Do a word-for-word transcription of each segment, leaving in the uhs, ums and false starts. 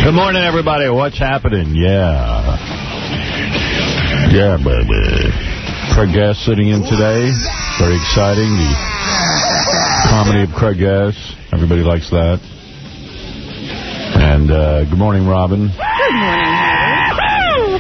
Good morning, everybody. What's happening? Yeah. Yeah, baby. Craig Gass sitting in today. Very exciting. The comedy of Craig Gass. Everybody likes that. And uh, good morning, Robin. Good morning, Howard.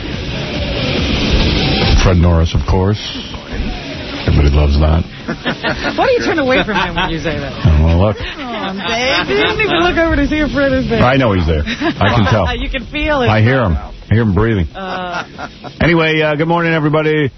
Fred Norris, of course. Everybody loves that. Why do you turn away from him when you say that? Oh, well, look. Oh, Dave, you didn't even look over to see if Fred is there. I know he's there. I can tell. You can feel it. I hear him. I hear him breathing. Uh, anyway, uh, good morning, everybody.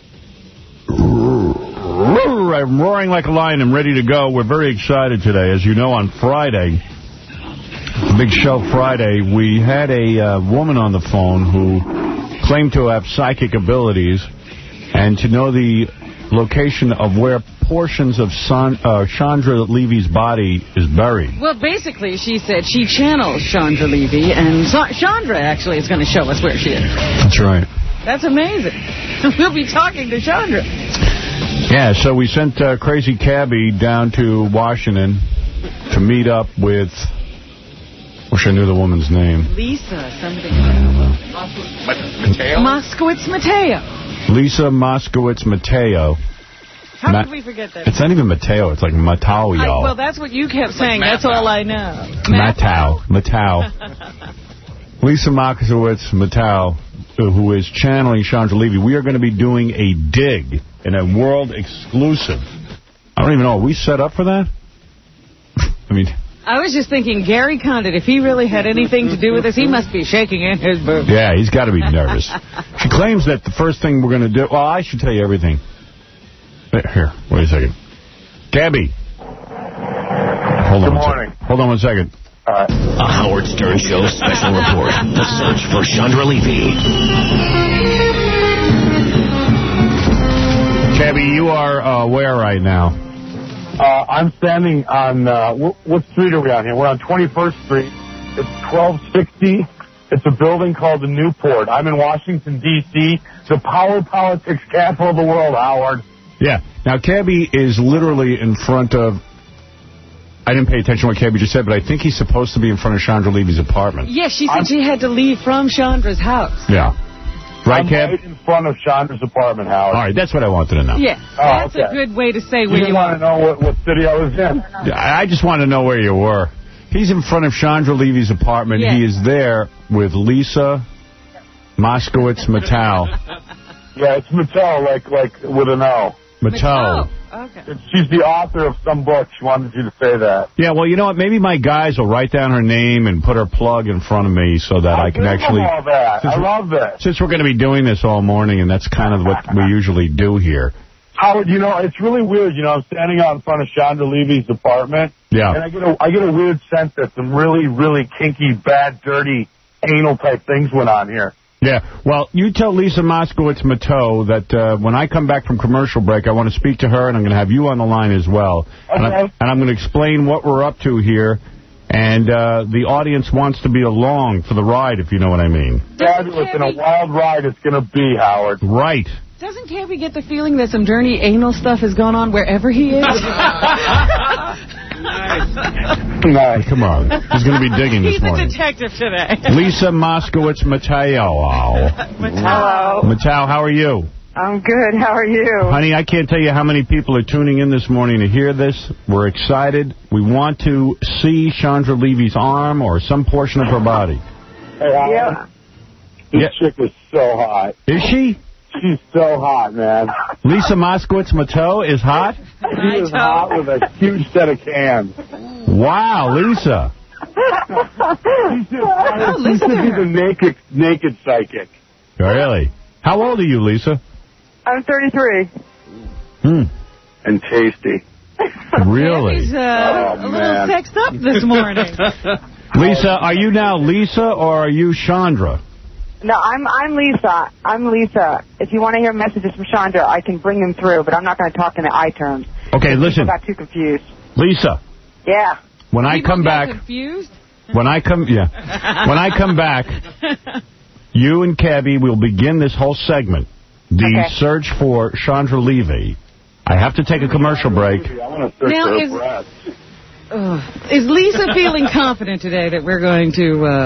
I'm roaring like a lion. I'm ready to go. We're very excited today. As you know, on Friday, Big Show Friday, we had a uh, woman on the phone who claimed to have psychic abilities and to know the location of where portions of Son, uh, Chandra Levy's body is buried. well, basically, she said she channels Chandra Levy, and Sa Chandra actually is going to show us where she is. That's right. That's amazing. We'll be talking to Chandra. Yeah, so we sent uh, Crazy Cabby down to Washington to meet up with... Wish I knew the woman's name. Lisa something. I don't know. Moskowitz Mateo. Lisa Moskowitz Mateo. How Ma could we forget that? It's not even Mateo. It's like Matao. I, well, that's what you kept saying. Like that's all I know. Matao. Matao. Lisa Moskowitz Mateo, who is channeling Chandra Levy. We are going to be doing a dig in a world exclusive. I don't even know. Are we set up for that? I mean... I was just thinking, Gary Condit, if he really had anything to do with this, he must be shaking in his boots. Yeah, he's got to be nervous. She claims that the first thing we're going to do... Well, I should tell you everything. Here, wait a second. Gabby. Hold on Good one morning. second. Hold on one second. All right. A Howard Stern Show special report. The search for Chandra Levy. Gabby, you are uh, where right now? Uh, I'm standing on, uh, what, what street are we on here? We're on twenty-first Street. It's twelve sixty. It's a building called the Newport. I'm in Washington, D C, the power politics capital of the world, Howard. Yeah. Now, Cabby is literally in front of... I didn't pay attention to what Cabby just said, but I think he's supposed to be in front of Chandra Levy's apartment. Yes, she said I'm, she had to leave from Chandra's house. Yeah. Right, I'm Cab? right in front of Chandra's apartment, Howard. All right, that's what I wanted to know. Yes, Oh, that's okay. a good way to say You where you want are. to know what, what city I was in? I just want to know where you were. He's in front of Chandra Levy's apartment. Yes. He is there with Lisa Moskowitz Mateo. Yeah, it's Mattel, like, like with an O. Mateo. Okay. She's the author of some book. She wanted you to say that. Yeah, well, you know what? Maybe my guys will write down her name and put her plug in front of me so that I, I can actually... all that. I love this. Since we're going to be doing this all morning, and that's kind of what we usually do here. Howard, you know, it's really weird. You know, I'm standing out in front of Chandra Levy's apartment. Yeah. And I get a, I get a weird sense that some really, really kinky, bad, dirty, anal-type things went on here. Yeah, well, you tell Lisa Moskowitz Mateo that uh, when I come back from commercial break, I want to speak to her, and I'm going to have you on the line as well. Okay. And, I, and I'm going to explain what we're up to here, and uh, the audience wants to be along for the ride, if you know what I mean. Fabulous, and a wild ride it's going to be, Howard. Right. Doesn't Cabby get the feeling that some dirty anal stuff has gone on wherever he is? Nice. Come on. He's going to be digging this He's morning. a detective today. Lisa Moskowitz Mateo. Hello. Mateo, how are you? I'm good. How are you? Honey, I can't tell you how many people are tuning in this morning to hear this. We're excited. We want to see Chandra Levy's arm or some portion of her body. Hey, Howard. Yeah. This Yeah. chick is so hot. Is she? She's so hot, man. Lisa Moskowitz Mateo is hot? She is hot with a huge set of cans. Wow, Lisa. She should, she should be the naked, naked psychic. Really? How old are you, Lisa? I'm thirty-three. Hmm. And tasty. Really? He's uh, Oh, a little man. sexed up this morning. Lisa, are you now Lisa or are you Chandra? No, I'm I'm Lisa. I'm Lisa. If you want to hear messages from Chandra, I can bring them through, but I'm not going to talk in the I terms. Okay, listen. I got too confused. Lisa, Yeah. when I People come get back, confused? when I come, yeah, when I come back, you and Cabby will begin this whole segment, the Okay. search for Chandra Levy. I have to take a commercial break. I want to search Now for her is- breath. Ugh. Is Lisa feeling confident today that we're going to... Uh...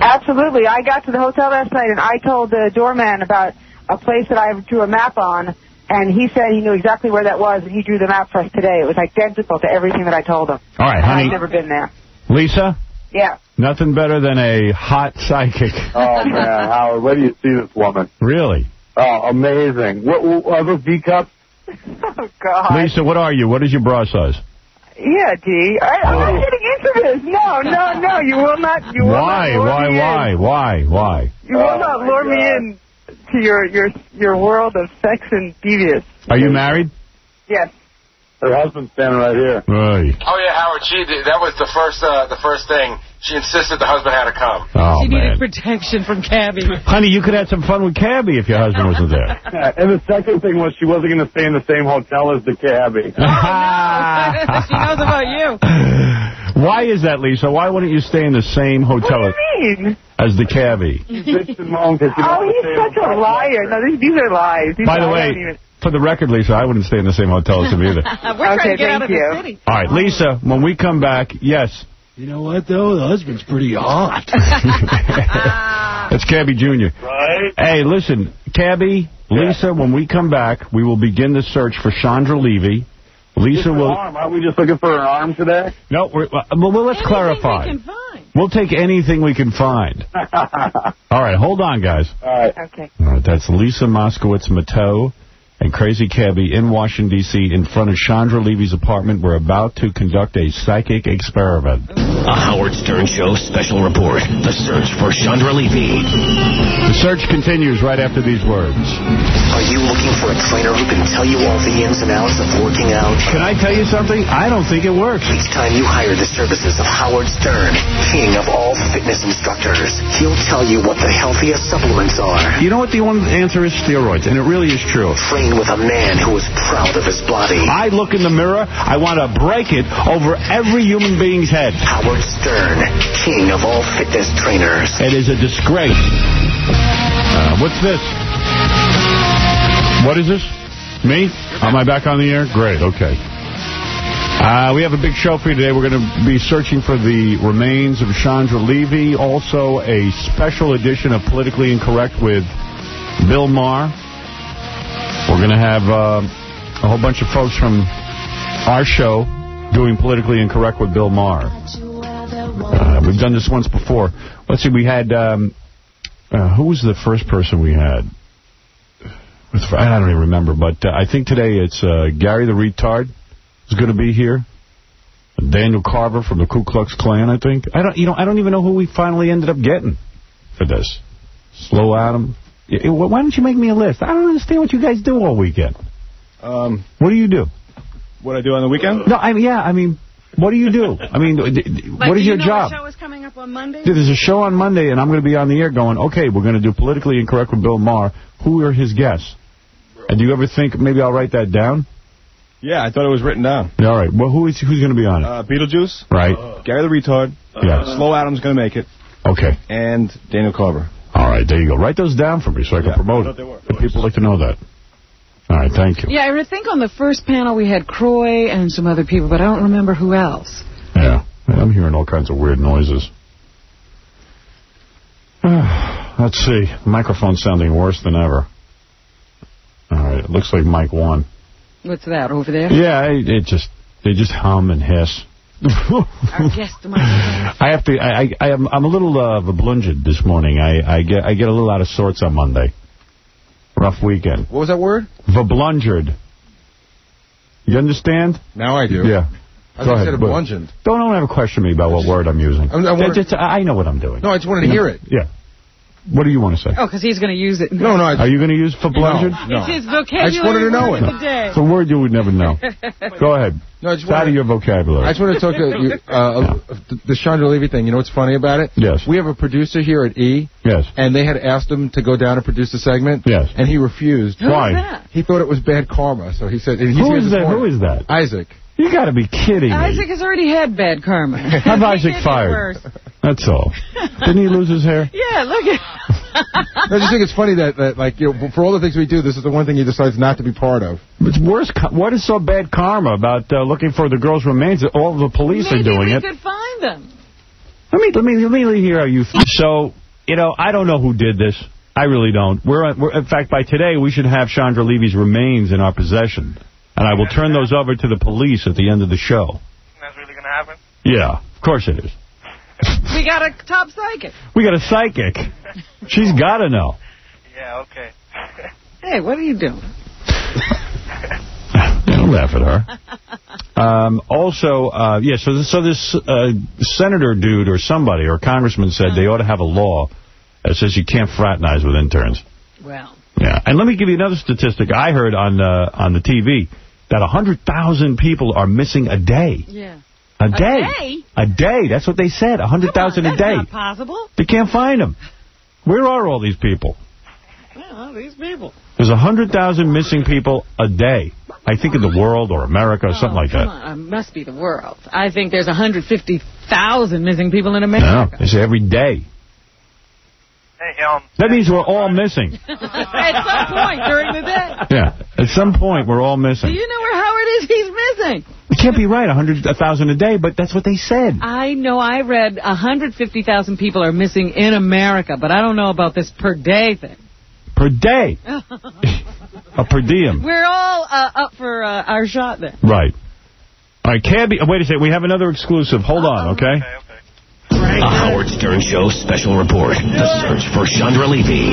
Absolutely. I got to the hotel last night, and I told the doorman about a place that I drew a map on, and he said he knew exactly where that was, and he drew the map for us today. It was identical to everything that I told him. All right, honey. I've never been there. Lisa? Yeah. Nothing better than a hot psychic. Oh, man, Howard, where do you see this woman? Really? Oh, amazing. What, what are those D-cups? Oh, God. Lisa, what are you? What is your bra size? Yeah, D. I, I'm not getting into this. No, no, no. You will not. You will Why? not lure Why? me Why? in. Why? Why? You will Oh, not my lure me God. in to your your your world of sex and devious. Are you married? Yes. Her husband's standing right here. Right. Oh yeah, Howard. She did, that was the first uh, the first thing. She insisted the husband had to come. Oh, She man. needed protection from Cabby. Honey, you could have some fun with Cabby if your husband wasn't there. Yeah, and the second thing was she wasn't going to stay in the same hotel as the cabbie. She knows about you. Why is that, Lisa? Why wouldn't you stay in the same What hotel do you mean? as the cabbie? Bitched and moaned 'cause she Oh, wanted to he's stay in such a liar. No, these, these are lies. These By the I way, don't even... for the record, Lisa, I wouldn't stay in the same hotel as him either. We're trying to Okay, get out of thank you. the city. All right, Lisa, when we come back, yes. You know what, though? The husband's pretty hot. That's Cabby Junior Right? Hey, listen, Cabby, Lisa, when we come back, we will begin the search for Chandra Levy. Lisa Just her will... arm. Aren't we just looking for her arm today? No, we're, well, well, let's Anything clarify. we can find. We'll take anything we can find. All right, hold on, guys. All right. Okay. All right, that's Lisa Moskowitz-Matteau and Crazy Cabby in Washington, D C, in front of Chandra Levy's apartment. We're about to conduct a psychic experiment. A Howard Stern Show special report. The search for Chandra Levy. The search continues right after these words. Are you looking for a trainer who can tell you all the ins and outs of working out? Can I tell you something? I don't think it works. Each time you hire the services of Howard Stern, king of all fitness instructors, he'll tell you what the healthiest supplements are. You know what the one answer is? Steroids, and it really is true. Train with a man who is proud of his body. I look in the mirror, I want to break it over every human being's head. Howard Stern, king of all fitness trainers. It is a disgrace. Uh, what's this? What is this? Me? Am I back on the air? Great, okay. Uh, we have a big show for you today. We're going to be searching for the remains of Chandra Levy. Also, a special edition of Politically Incorrect with Bill Maher. We're going to have uh, a whole bunch of folks from our show doing Politically Incorrect with Bill Maher. Uh, we've done this once before. Let's see, we had... Um, uh, who was the first person we had? I don't even remember, but uh, I think today it's uh, Gary the Retard is going to be here. Daniel Carver from the Ku Klux Klan, I think. I don't, you know, I don't even know who we finally ended up getting for this. Slow Adam. Why don't you make me a list? I don't understand what you guys do all weekend. Um, what do you do? What I do on the weekend? No, I mean, yeah, I mean, what do you do? I mean, Like, what is do your you know job? The show is coming up on Monday? There's a show on Monday, and I'm going to be on the air going, okay, we're going to do Politically Incorrect with Bill Maher. Who are his guests? And do you ever think maybe I'll write that down? Yeah, I thought it was written down. Yeah, all right. Well, who is who's going to be on it? Uh, Beetlejuice. Right. Uh, Gary the Retard. Yeah. Slow Adam's going to make it. Okay. And Daniel Carver. All right, there you go. Write those down for me so I can Yeah, promote I it. thought they were. If people like to know that. All right, thank you. Yeah, I think on the first panel we had Croy and some other people, but I don't remember who else. Yeah, I'm hearing all kinds of weird noises. Let's see. The microphone's sounding worse than ever. All right, it looks like Mike one. What's that, over there? Yeah, it, it just, they just hum and hiss. Our guest microphone. I have to. I, I, I am. I'm a little uh, verblunged this morning. I, I get. I get a little out of sorts on Monday. Rough weekend. What was that word? Verblunged. You understand? Now I do. Yeah. I Go thought you ahead. said blunged. Don't don't ever question me about what word I'm using. I'm, I, wanted, just, I know what I'm doing. No, I just wanted to hear it. Yeah. What do you want to say? Oh, because he's going to use it. No, no. I, Are you going to use verblunged? No, no. It's his vocabulary I just wanted to know word it. of the day. It's a word you would never know. Go ahead. No, I just It's out wanted, of your vocabulary. I just want to talk to you, uh, the, the Chandra Levy thing. You know what's funny about it? Yes. We have a producer here at E. Yes. And they had asked him to go down and produce the segment. Yes. And he refused. Who Why? is that? He thought it was bad karma, so he said... And he's Who here is this that? Who morning. is that? Isaac. You got to be kidding me. Isaac has already had bad karma. Have Isaac He did it fired. worse. That's all. Didn't he lose his hair? Yeah, look at... I just think it's funny that, that, like, you know, for all the things we do, this is the one thing he decides not to be part of. It's worse. What is so bad karma about uh, looking for the girl's remains? All the police Maybe are doing we it. could find them. Let me, let me, let me hear how you feel. So, you know, I don't know who did this. I really don't. We're, we're in fact, by today, we should have Chandra Levy's remains in our possession. And I will turn those over to the police at the end of the show. That's really going to happen? Yeah, of course it is. We got a top psychic. We got a psychic. She's got to know. Yeah, okay. Hey, what are you doing? Don't laugh at her. Um, also, uh, yeah, so this, so this uh, senator dude or somebody or congressman said they ought to have a law that says you can't fraternize with interns. Well. Yeah, and let me give you another statistic I heard on uh, on the T V, that one hundred thousand people are missing a day. Yeah. A day. A day? A day. That's what they said, one hundred thousand a day. That's not possible. They can't find them. Where are all these people? Well, these people. There's one hundred thousand missing people a day. I think in the world or America or something oh, like that. On. It must be the world. I think there's one hundred fifty thousand missing people in America. No, they say every day. Hey, um, that means we're all missing. At some point during the day. Yeah, at some point we're all missing. Do you know where Howard is? He's missing. It can't be right, one hundred thousand a day, but that's what they said. I know I read one hundred fifty thousand people are missing in America, but I don't know about this per day thing. Per day? A per diem. We're all uh, up for uh, our shot there. Right. All right, Cabby, wait a second, we have another exclusive. Hold on, okay? okay, okay. A Howard Stern Show special report. The search for Chandra Levy.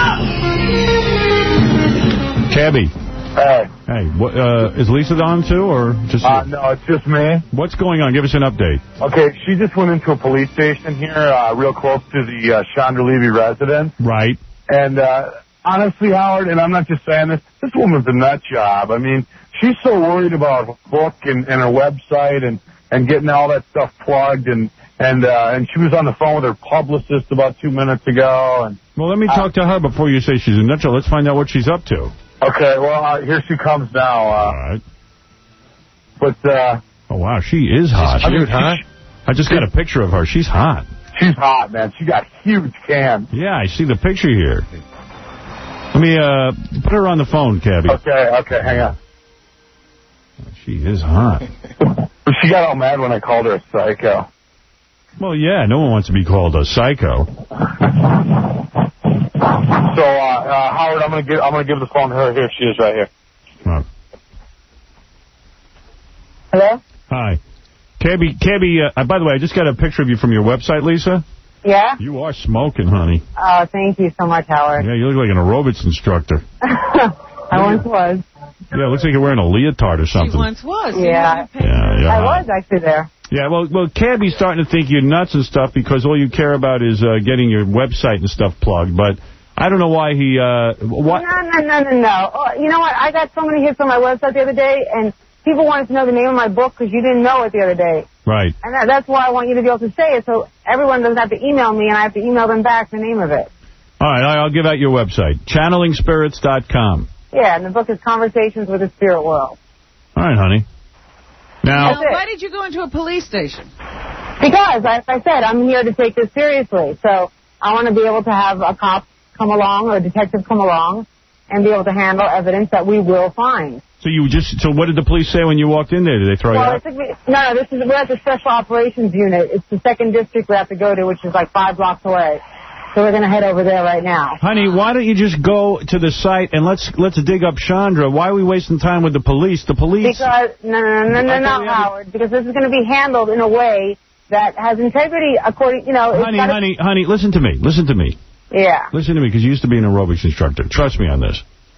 Cabby. Hey. Hey, what, uh, is Lisa on too, or just... Uh, no, it's just me. What's going on? Give us an update. Okay, she just went into a police station here, uh, real close to the uh, Chandra Levy residence. Right. And uh, honestly, Howard, and I'm not just saying this, this woman's a nut job. I mean, she's so worried about her book and, and her website and, and getting all that stuff plugged, and and uh, and she was on the phone with her publicist about two minutes ago. And well, let me talk uh, to her before you say she's a nut job. Let's find out what she's up to. Okay, well, uh, here she comes now. Uh, all right. But, uh... oh, wow, she is hot. She's cute, huh? I just got a picture of her. She's hot. She's hot, man. She got huge cans. Yeah, I see the picture here. Let me, uh, put her on the phone, Cabby. Okay, okay, hang on. She is hot. She got all mad when I called her a psycho. Well, yeah, no one wants to be called a psycho. So, uh, uh, Howard, I'm gonna give I'm gonna give the phone to her. Here she is, right here. Oh. Hello? Hi, Cabby. Cabby. Uh, by the way, I just got a picture of you from your website, Lisa. Yeah? You are smoking, honey. Oh, thank you so much, Howard. Yeah, you look like an aerobics instructor. I once was. Yeah, it looks like you're wearing a leotard or something. She once was. Yeah. Yeah, yeah. I was actually there. Yeah, well, well, Cabby's starting to think you're nuts and stuff because all you care about is uh, getting your website and stuff plugged. But I don't know why he... Uh, why no, no, no, no, no. Oh, you know what? I got so many hits on my website the other day, and people wanted to know the name of my book because you didn't know it the other day. Right. And that, that's why I want you to be able to say it, so everyone doesn't have to email me, and I have to email them back the name of it. All right, I'll give out your website, channeling spirits dot com. Yeah, and the book is Conversations with the Spirit World. All right, honey. Now, now why did you go into a police station? Because, like I said, I'm here to take this seriously. So I want to be able to have a cop come along or a detective come along and be able to handle evidence that we will find. So you just, so what did the police say when you walked in there? Did they throw well, you out? It's like, no, no, this is, we're at the Special Operations Unit. It's the second district we have to go to, which is like five blocks away. So we're going to head over there right now. Honey, why don't you just go to the site and let's let's dig up Chandra? Why are we wasting time with the police? The police... Because, no, no, no, no, no, no Howard. Because this is going to be handled in a way that has integrity according, you know... Honey, honey, honey, listen to me. Listen to me. Yeah. Listen to me, because you used to be an aerobics instructor. Trust me on this.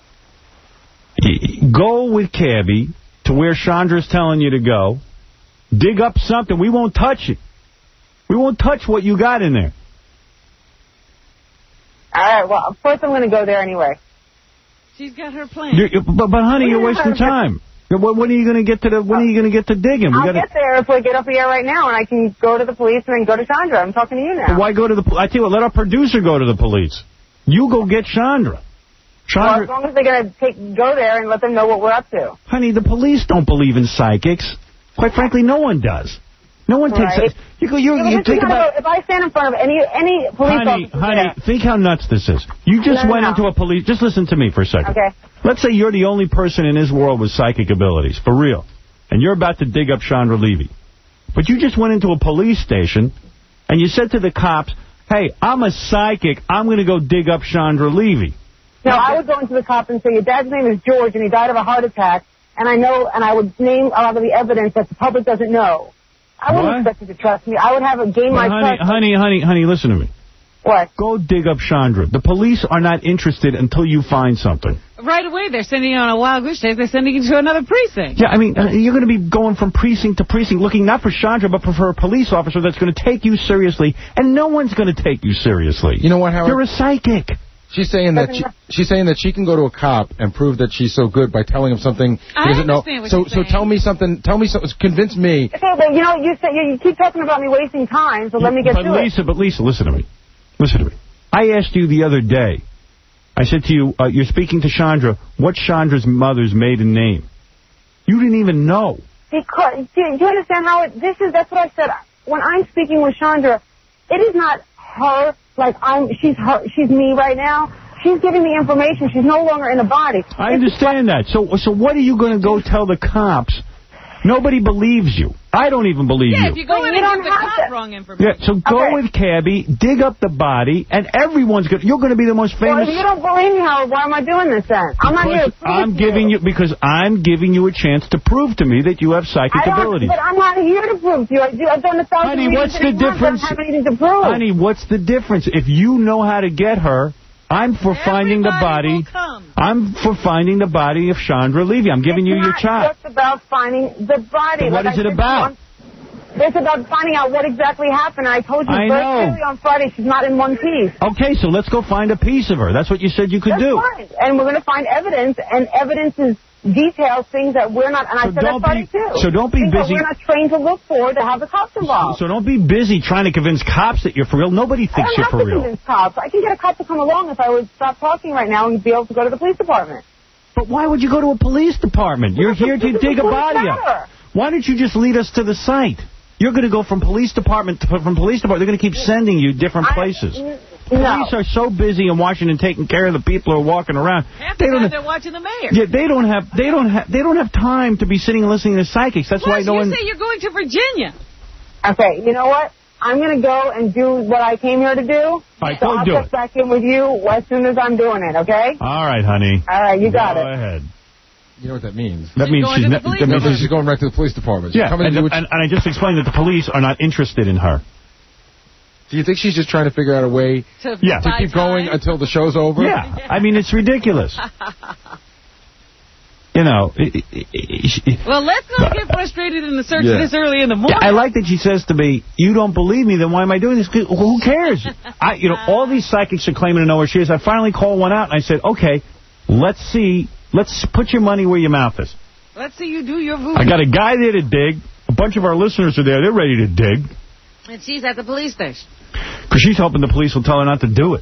Go with Cabby to where Chandra's telling you to go. Dig up something. We won't touch it. We won't touch what you got in there. All right, well, of course I'm going to go there anyway. She's got her plan. You're, but, but, honey, you're wasting time. When, when are you going to get to the? When are you going to get to digging? We I'll gotta, get there if we get up here right now, and I can go to the police and then go to Chandra. I'm talking to you now. Why go to the? I tell you what, let our producer go to the police. You go get Chandra. Well, as long as they're going to take go there and let them know what we're up to. Honey, the police don't believe in psychics. Quite frankly, no one does. No one right. takes it. You go. You, yeah, you think about. Go, if I stand in front of any any police honey, officer, honey, yeah. think how nuts this is. You just no, went no. into a police. Just listen to me for a second. Okay. Let's say you're the only person in this world with psychic abilities, for real, and you're about to dig up Chandra Levy, but you just went into a police station and you said to the cops, hey, I'm a psychic. I'm going to go dig up Chandra Levy. No, I would go into the cop and say, your dad's name is George, and he died of a heart attack, and I know, and I would name a lot of the evidence that the public doesn't know. I wouldn't What? expect you to trust me. I would have a game Well, my honey, trust. honey, honey, honey, listen to me. What? Go dig up Chandra. The police are not interested until you find something. Right away, they're sending you on a wild goose chase. They're sending you to another precinct. Yeah, I mean, uh, you're going to be going from precinct to precinct looking not for Chandra, but for a police officer that's going to take you seriously, and no one's going to take you seriously. You know what, Howard? You're a psychic. She's saying that she, she's saying that she can go to a cop and prove that she's so good by telling him something he I doesn't know. understand what So, you're so saying. tell me something. Tell me something. Convince me. Okay, but you know, you say you, you keep talking about me wasting time, so let me get but to Lisa, it. But Lisa, listen to me. Listen to me. I asked you the other day. I said to you, uh, you're speaking to Chandra. What's Chandra's mother's maiden name? You didn't even know. Because, do you, do you understand how it, this is, that's what I said. When I'm speaking with Chandra, it is not her, like I'm, she's her, she's me right now. She's giving me information. She's no longer in a body. I understand that. So, so what are you going to go tell the cops? Nobody believes you. I don't even believe Yeah, you. if you go Well, in you and don't give the have cop to- wrong information. Yeah, so go Okay. with Cabby, dig up the body, and everyone's going. You're going to be the most Well, famous. if you don't believe me, Howard, why am I doing this then? I'm not here to Because prove I'm it to giving you because I'm giving you a chance to prove to me that you have psychic I don't, abilities. but I'm not here to prove to you. I do, I've done a thousand Honey, readings what's the in a month. difference? I don't have anything to prove. Honey, what's the difference? If you know how to get her, I'm for finding the body. Everybody will come. I'm for finding the body of Chandra Levy. I'm giving it's you your not shot. just about finding the body. Then what Like is I it said about? to you, It's about finding out what exactly happened. I told you I very know. clearly on Friday she's not in one piece. Okay, so let's go find a piece of her. That's what you said you could That's do. fine. And we're going to find evidence, and evidence is details, things that we're not, and I So said that don't Friday be- too. so don't be things that busy- we're not trained to look for to have the cops involved. So don't be busy trying to convince cops that you're for real. Nobody I thinks don't you're have for to real. convince cops. I can get a cop to come along if I would stop talking right now and be able to go to the police department. But why would you go to a police department? You're here to Because dig a the police body up. matter. Why don't you just lead us to the site? You're going to go from police department to from police department. They're going to keep sending you different I- places. n- Police No. are so busy in Washington taking care of the people who are walking around. Half They the time don't. they're watching the mayor. Yeah, they don't have. They don't have. They don't have time to be sitting and listening to psychics. That's why Plus, no you one. say you're going to Virginia. Okay, you know what? I'm going to go and do what I came here to do. All right, so go I'll do check it. back in with you as soon as I'm doing it, okay? All right, honey. All right, you got go it. ahead. You know what that means? That She's means going she's to the not. police that That means means she's going right to the police department. She's yeah, coming and, to do what and, and I just explained that the police are not interested in her. Do you think she's just trying to figure out a way To, Yeah. to buy keep going time. until the show's over? Yeah, I mean it's ridiculous. You know. It, it, it, Well, let's not get frustrated in the search Yeah. this early in the morning. I like that she says to me, you don't believe me, then why am I doing this? Who cares? I, you know, all these psychics are claiming to know where she is. I finally called one out, and I said, okay, let's see. Let's put your money where your mouth is. Let's see you do your voodoo. I got a guy there to dig. A bunch of our listeners are there. They're ready to dig. And she's at the police station. Because she's hoping the police will tell her not to do it.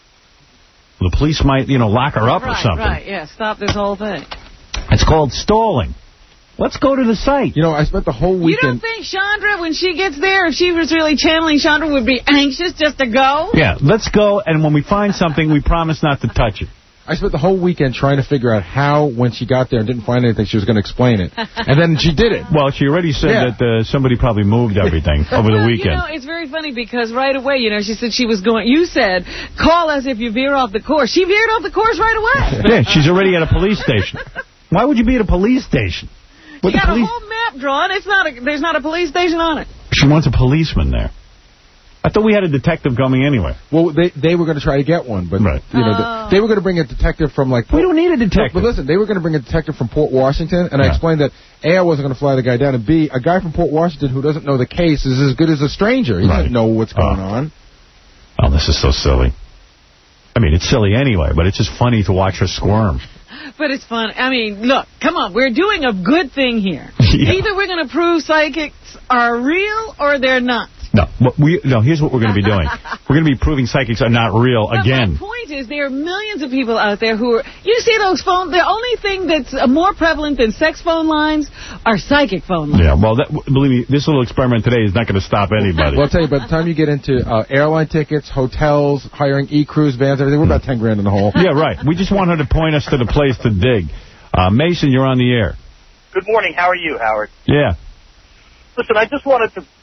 The police might, you know, lock her up right, or something. Right, yeah, stop this whole thing. It's called stalling. Let's go to the site. You know, I spent the whole You don't weekend... think Chandra, when she gets there, if she was really channeling Chandra, would be anxious just to go? Yeah, let's go, and when we find something, we promise not to touch it. I spent the whole weekend trying to figure out how, when she got there and didn't find anything, she was going to explain it. And then she did it. Well, she already said Yeah. that uh, somebody probably moved everything over the Well, weekend. You know, it's very funny because right away, you know, she said she was going, you said, call us if you veer off the course. She veered off the course right away. Yeah, she's already at a police station. Why would you be at a police station? She With the got police- a whole map drawn. It's not a, there's not a police station on it. She wants a policeman there. I thought we had a detective coming anyway. Well, they they were going to try to get one, but Right. you know, Oh. the, they were going to bring a detective from like. We don't need a detective. But listen, they were going to bring a detective from Port Washington, and I Yeah. explained that A, I wasn't going to fly the guy down, and B, a guy from Port Washington who doesn't know the case is as good as a stranger. He Right. doesn't know what's going Oh. on. Oh, this is so silly. I mean, it's silly anyway, but it's just funny to watch her squirm. But it's fun. I mean, look, come on. We're doing a good thing here. Yeah. Either we're going to prove psychics are real or they're not. No, what we no. Here's what we're going to be doing. We're going to be proving psychics are not real But again. my point is there are millions of people out there who are... You see those phones? The only thing that's uh, more prevalent than sex phone lines are psychic phone lines. Yeah, well, that, believe me, this little experiment today is not going to stop anybody. Well, I'll tell you, by the time you get into uh, airline tickets, hotels, hiring e-cruise vans, everything, we're about ten grand in the hole. Yeah, right. We just want her to point us to the place to dig. Uh, Mason, you're on the air. Good morning. How are you, Howard? Yeah. Listen, I just wanted to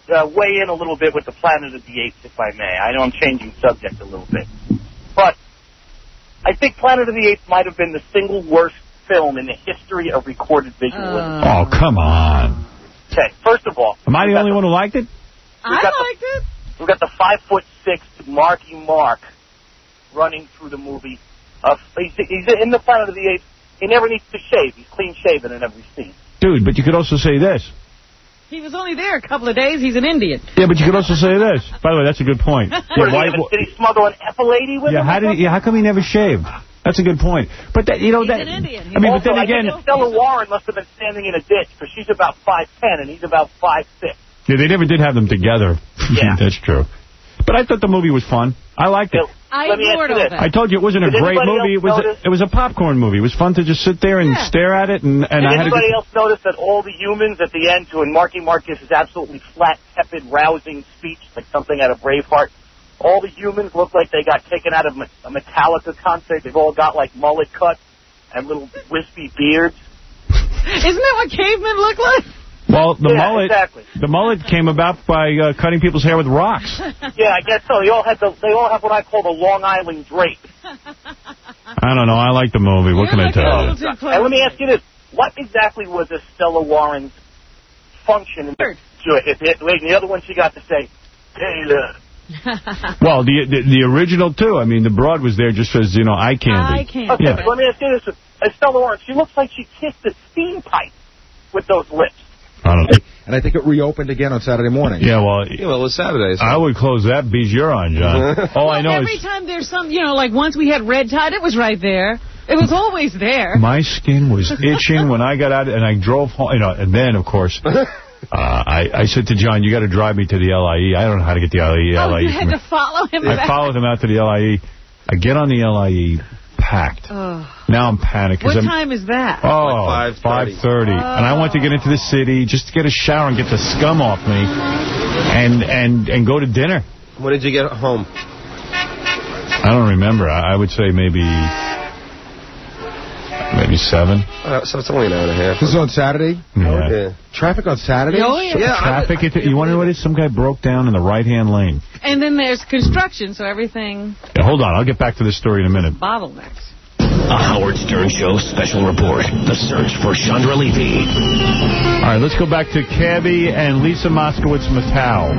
uh, weigh in a little bit with the Planet of the Apes, if I may. I know I'm changing subject a little bit. But I think Planet of the Apes might have been the single worst film in the history of recorded visual. Uh, oh, come on. Okay, first of all... Am I the only the, one who liked it? I liked the, it. We've got the five foot six Marky Mark running through the movie. Uh, he's, he's in the Planet of the Apes. He never needs to shave. He's clean shaven in every scene. Dude, but you could also say this. He was only there a couple of days. He's an Indian. Yeah, but you could also say this. By the way, that's a good point. What, Yeah, did, why, he have, did he smuggle an epilady with yeah, him? How did he, yeah, how come he never shaved? That's a good point. But, that, you know, he's that... an Indian. I mean, also, but then again... I think Stella Warren must have been standing in a ditch, because she's about five ten and he's about five six. Yeah, they never did have them together. Yeah. That's true. But I thought the movie was fun. I liked it. I Let me ignored all this. that. I told you it wasn't a Did great movie. It was notice? a, it was a popcorn movie. It was fun to just sit there and Yeah. stare at it. And, and Did I had anybody a else notice that all the humans at the end, when Marky Mark gives his absolutely flat, tepid, rousing speech, like something out of Braveheart, all the humans look like they got taken out of a Metallica concert. They've all got like mullet cuts and little wispy beards. Isn't that what cavemen look like? Well, the Yeah, mullet, exactly. the mullet came about by uh, cutting people's hair with rocks. Yeah, I guess so. They all had the, they all have what I call the Long Island drape. I don't know. I like the movie. What can I tell you? And let me ask you this: what exactly was Estella Warren's function? In the, if it, wait, the other one she got to say, "Hey, look." Well, the, the the original too. I mean, the broad was there just as, you know, eye candy. Eye candy. Okay, Yeah. let me ask you this: Estella Warren, she looks like she kissed a steam pipe with those lips. I don't know. And I think it reopened again on Saturday morning. Yeah, well, Yeah, well, it was Saturday. So. I would close that beach you're on, John. All I know Every is time there's some, you know, like once we had Red Tide, it was right there. It was always there. my skin was itching when I got out and I drove home. You know, and then, of course, uh, I, I said to John, you got to drive me to the L I E. I don't know how to get the L I E. Oh, L I E you had to follow him I back. followed him out to the L I E. I get on the L I E, packed. Oh. Now I'm panicked. 'cause What I'm, time is that? Oh, Like five thirty. Oh. And I want to get into the city just to get a shower and get the scum off me and and and go to dinner. When did you get home? I don't remember. I, I would say maybe maybe seven. Uh, so it's only an hour and a half. This is on Saturday? Yeah. Yeah. Traffic on Saturday? Oh, yeah. Yeah, Traffic. It, you want to know what it is? Some guy broke down in the right-hand lane. And then there's construction, so everything Yeah, hold on. I'll get back to this story in a minute. bottlenecks. A Howard Stern Show special report. The search for Chandra Levy. All right, let's go back to Cabby and Lisa Moskowitz-Matthau.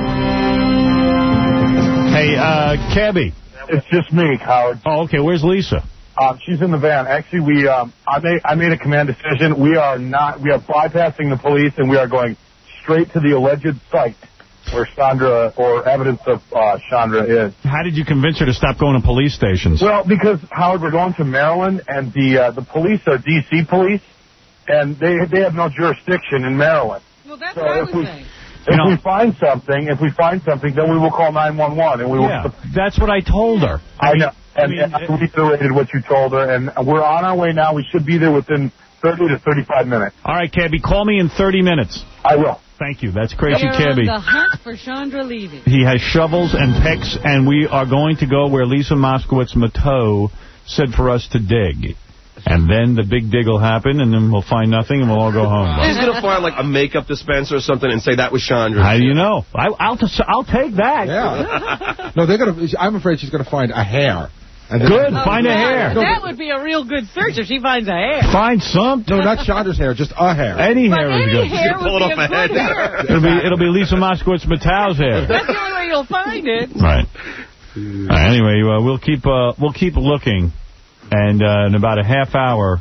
Hey, uh, Cabby. It's just me, Howard. Oh, okay. Where's Lisa? Um, she's in the van. Actually, we um, I made I made a command decision. We are not. We are bypassing the police, and we are going straight to the alleged site where Chandra or evidence of uh, Chandra is. How did you convince her to stop going to police stations? Well, because Howard, we're going to Maryland, and the uh, the police are D C police, and they they have no jurisdiction in Maryland. Well, that's So what I if was we- saying. If You know- we find something, if we find something, then we will call nine one one, and we will. Yeah, that's what I told her. I know, and, I mean, and I reiterated what you told her, and we're on our way now. We should be there within thirty to thirty-five minutes. All right, Cabby, call me in thirty minutes. I will. Thank you. That's Crazy We're on Cabby. the hunt for Chandra Levy. He has shovels and picks, and we are going to go where Lisa Moskowitz-Matthau said for us to dig. And then the big dig will happen, and then we'll find nothing, and we'll all go home. She's going to find, like, a makeup dispenser or something and say that was Chandra. How do you know? I, I'll, t- I'll take that. Yeah. No, they're gonna. I'm afraid she's gonna find a hair. And then- Good. Oh, Find a that- hair. That would be a real good search if she finds a hair. Find something. No, not Chandra's hair, just a hair. Any But hair is any good. hair Pull would it be off a my good head. hair. It'll be it'll be Lisa Moskowitz-Matthau's hair. That's the only way you'll find it. Right. All right. Anyway, uh, we'll keep uh, we'll keep looking, and uh, in about a half hour,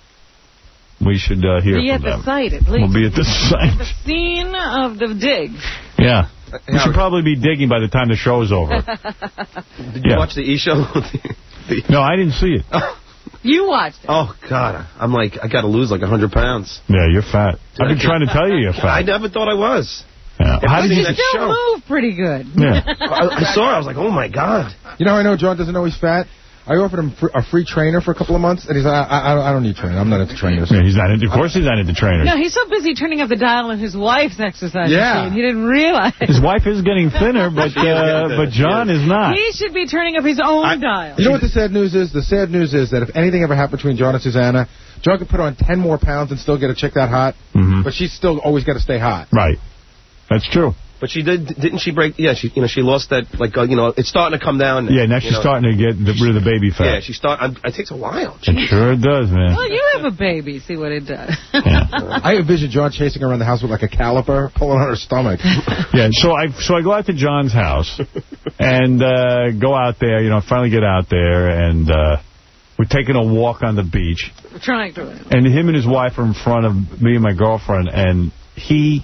we should uh, hear Be from at the them. site, at least. We'll be at the site. The scene of the dig. Yeah. We should probably be digging by the time the show is over. Did you Yeah. watch the E-show? The- No, I didn't see it. You watched it. oh, God. I'm like, I got to lose like one hundred pounds. Yeah, you're fat. I've been trying to tell you you're I fat. never thought I was. Yeah. How I did seen you... that Still show. move pretty good. Yeah. I, I saw it. I was like, oh, my God. You know how I know John doesn't know he's fat? I offered him fr- a free trainer for a couple of months, and he's like, I, I, I don't need training. I'm not into trainers. Yeah, he's not into, of course he's not into trainers. No, he's so busy turning up the dial on his wife's exercise Yeah. machine. He didn't realize. His wife is getting thinner, but uh, but John is not. He should be turning up his own I- dial. You know what the sad news is? The sad news is that if anything ever happened between John and Susanna, John could put on ten more pounds and still get a chick that hot, Mhm. but she's still always got to stay hot. Right. That's true. But she did, didn't she break, yeah, she, you know, she lost that, like, uh, you know, it's starting to come down. Yeah, now she's know. starting to get rid of the baby fat. Yeah, she start. I'm, it takes a while. It sure does, man. Well, you have a baby. See what it does. Yeah. I envision John chasing around the house with like a caliper, pulling on her stomach. Yeah, so I so I go out to John's house and uh, go out there. You know, finally get out there, and uh, we're taking a walk on the beach. We're trying to. And him and his wife are in front of me and my girlfriend, and he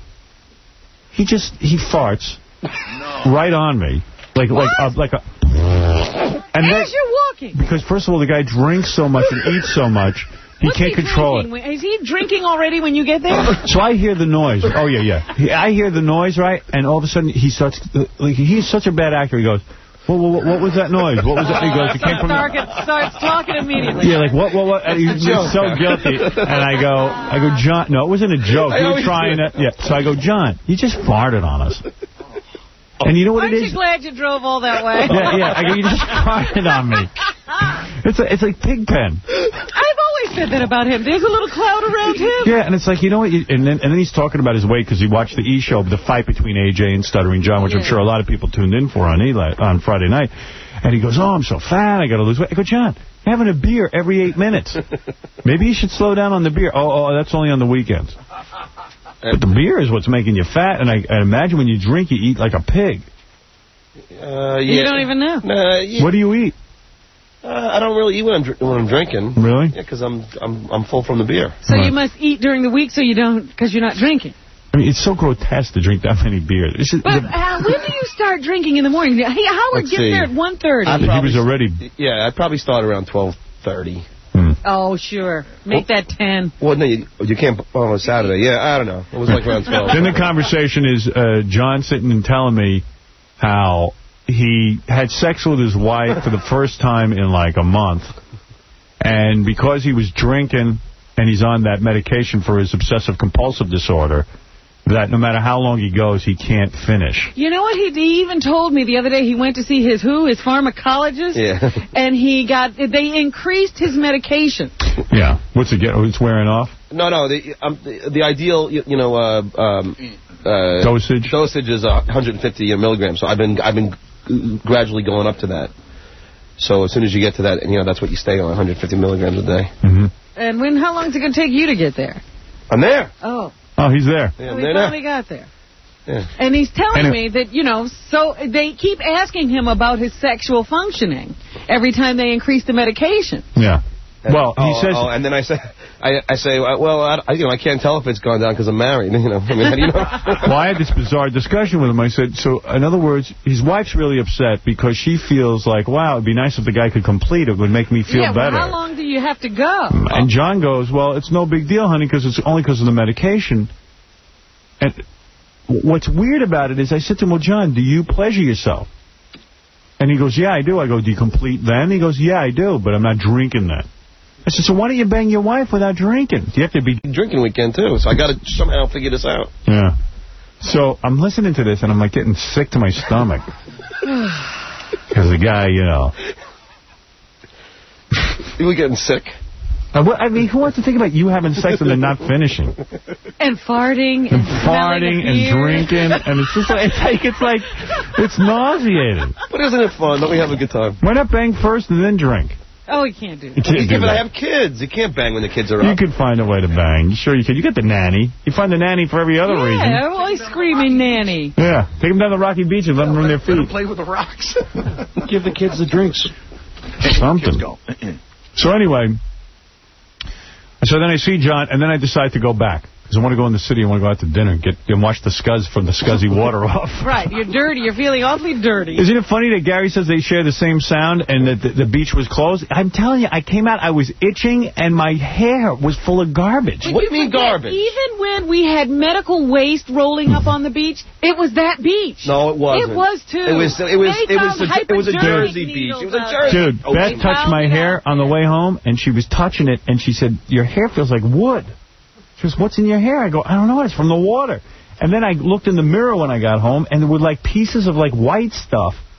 he just he farts no. right on me, like what? like a, like a. And As that, you're walking. Because first of all, the guy drinks so much and eats so much. He What's can't he control drinking? it. Is he drinking already when you get there? So I hear the noise. Oh, yeah, yeah. I hear the noise, right? And all of a sudden, he starts, like, he's such a bad actor. He goes, what, what, what was that noise? What was that? He goes, it came from... Target starts talking immediately. Yeah, like, what, what, what? And he's so guilty. And I go, I go, John, no, it wasn't a joke. You were trying to... Yeah, so I go, John, you just farted on us. And you know what Aren't it is? you glad you drove all that way? Yeah, yeah. I go, you just farted on me. It's a, it's like Pigpen. I've always said that about him. There's a little cloud around him. Yeah, and it's like, you know what? You, and, then, and then he's talking about his weight because he watched the E! Show, the fight between A J and Stuttering John, which yeah. I'm sure a lot of people tuned in for on E! on Friday night. And he goes, oh, I'm so fat. I got to lose weight. I go, John, you're having a beer every eight minutes. Maybe you should slow down on the beer. Oh, oh, that's only on the weekends. But the beer is what's making you fat. And I, I imagine when you drink, you eat like a pig. Uh, yeah. You don't even know. Nah, yeah. What do you eat? Uh, I don't really eat when I'm when I'm drinking. Really? Yeah, because I'm I'm I'm full from the beer. So right. you must eat during the week, so you don't, because you're not drinking. I mean, it's so grotesque to drink that many beers. It's just, but the, uh, when do you start drinking in the morning? Hey, Howard gets there at one thirty. He was already. Yeah, I'd probably start around twelve thirty. Hmm. Oh, sure. Make well, that ten. Well, no, you, you can't on a Saturday. Yeah, I don't know. It was like around twelve. Then the conversation is uh, John sitting and telling me how he had sex with his wife for the first time in like a month. And because he was drinking and he's on that medication for his obsessive-compulsive disorder, that no matter how long he goes, he can't finish. You know what? He, he even told me the other day he went to see his who, his pharmacologist, yeah. and he got, they increased his medication. Yeah. What's it get? Oh, it's wearing off? No, no. The, um, the, the ideal, you, you know, uh, um, uh, dosage dosage is uh, one hundred fifty milligrams. So I've been, I've been gradually going up to that. So as soon as you get to that, you know, that's what you stay on, one hundred fifty milligrams a day. Mm-hmm. And when? How long is it going to take you to get there? I'm there. Oh. Oh, he's there. Yeah, so he he finally got there. Yeah. And he's telling anyway. me that, you know, so they keep asking him about his sexual functioning every time they increase the medication. Yeah. And, well, he oh, says... Oh, and then I say, I, I say, well, I, you know, I can't tell if it's gone down because I'm married. You know, I mean, how do you know? Well, I had this bizarre discussion with him. I said, so, in other words, his wife's really upset because she feels like, wow, it'd be nice if the guy could complete it. It would make me feel yeah, better. Well, how long do you have to go? And John goes, well, it's no big deal, honey, because it's only because of the medication. And what's weird about it is I said to him, well, John, do you pleasure yourself? And he goes, yeah, I do. I go, do you complete then? He goes, yeah, I do, but I'm not drinking then. I said, so why don't you bang your wife without drinking? Do you have to be... Drinking weekend, too, so I got to somehow figure this out. Yeah. So I'm listening to this, and I'm, like, getting sick to my stomach. Because the guy, you know... You were getting sick? I, I mean, who wants to think about you having sex and then not finishing? And farting. And, and farting and drinking. And it's just like, it's like, it's like, it's nauseating. But isn't it fun? Don't we have a good time? Why not bang first and then drink? Oh, you can't do that. You can't yeah, do but that. I have kids. You can't bang when the kids are up. You could find a way to bang. Sure you could. You get the nanny. You find the nanny for every other yeah, reason. Yeah, always screaming nanny. Yeah. Take them down the rocky beach and let them run their feet. Play with the rocks. Give the kids the drinks. Something. Kids go. So anyway, so then I see John, and then I decide to go back. Because I want to go in the city. I want to go out to dinner and get and wash the scuzz from the scuzzy water off. Right. You're dirty. You're feeling awfully dirty. Isn't it funny that Gary says they share the same sound and that the, the beach was closed? I'm telling you, I came out, I was itching, and my hair was full of garbage. But what you do you mean forget, garbage? Even when we had medical waste rolling up on the beach, it was that beach. No, it wasn't. It was, too. It was It was. They It was. A, it was a Jersey beach. It was a Jersey. Dude, Beth touched my hair on the way home, and she was touching it, and she said, your hair feels like wood. She goes, what's in your hair? I go, I don't know. It's from the water. And then I looked in the mirror when I got home, and there were, like, pieces of, like, white stuff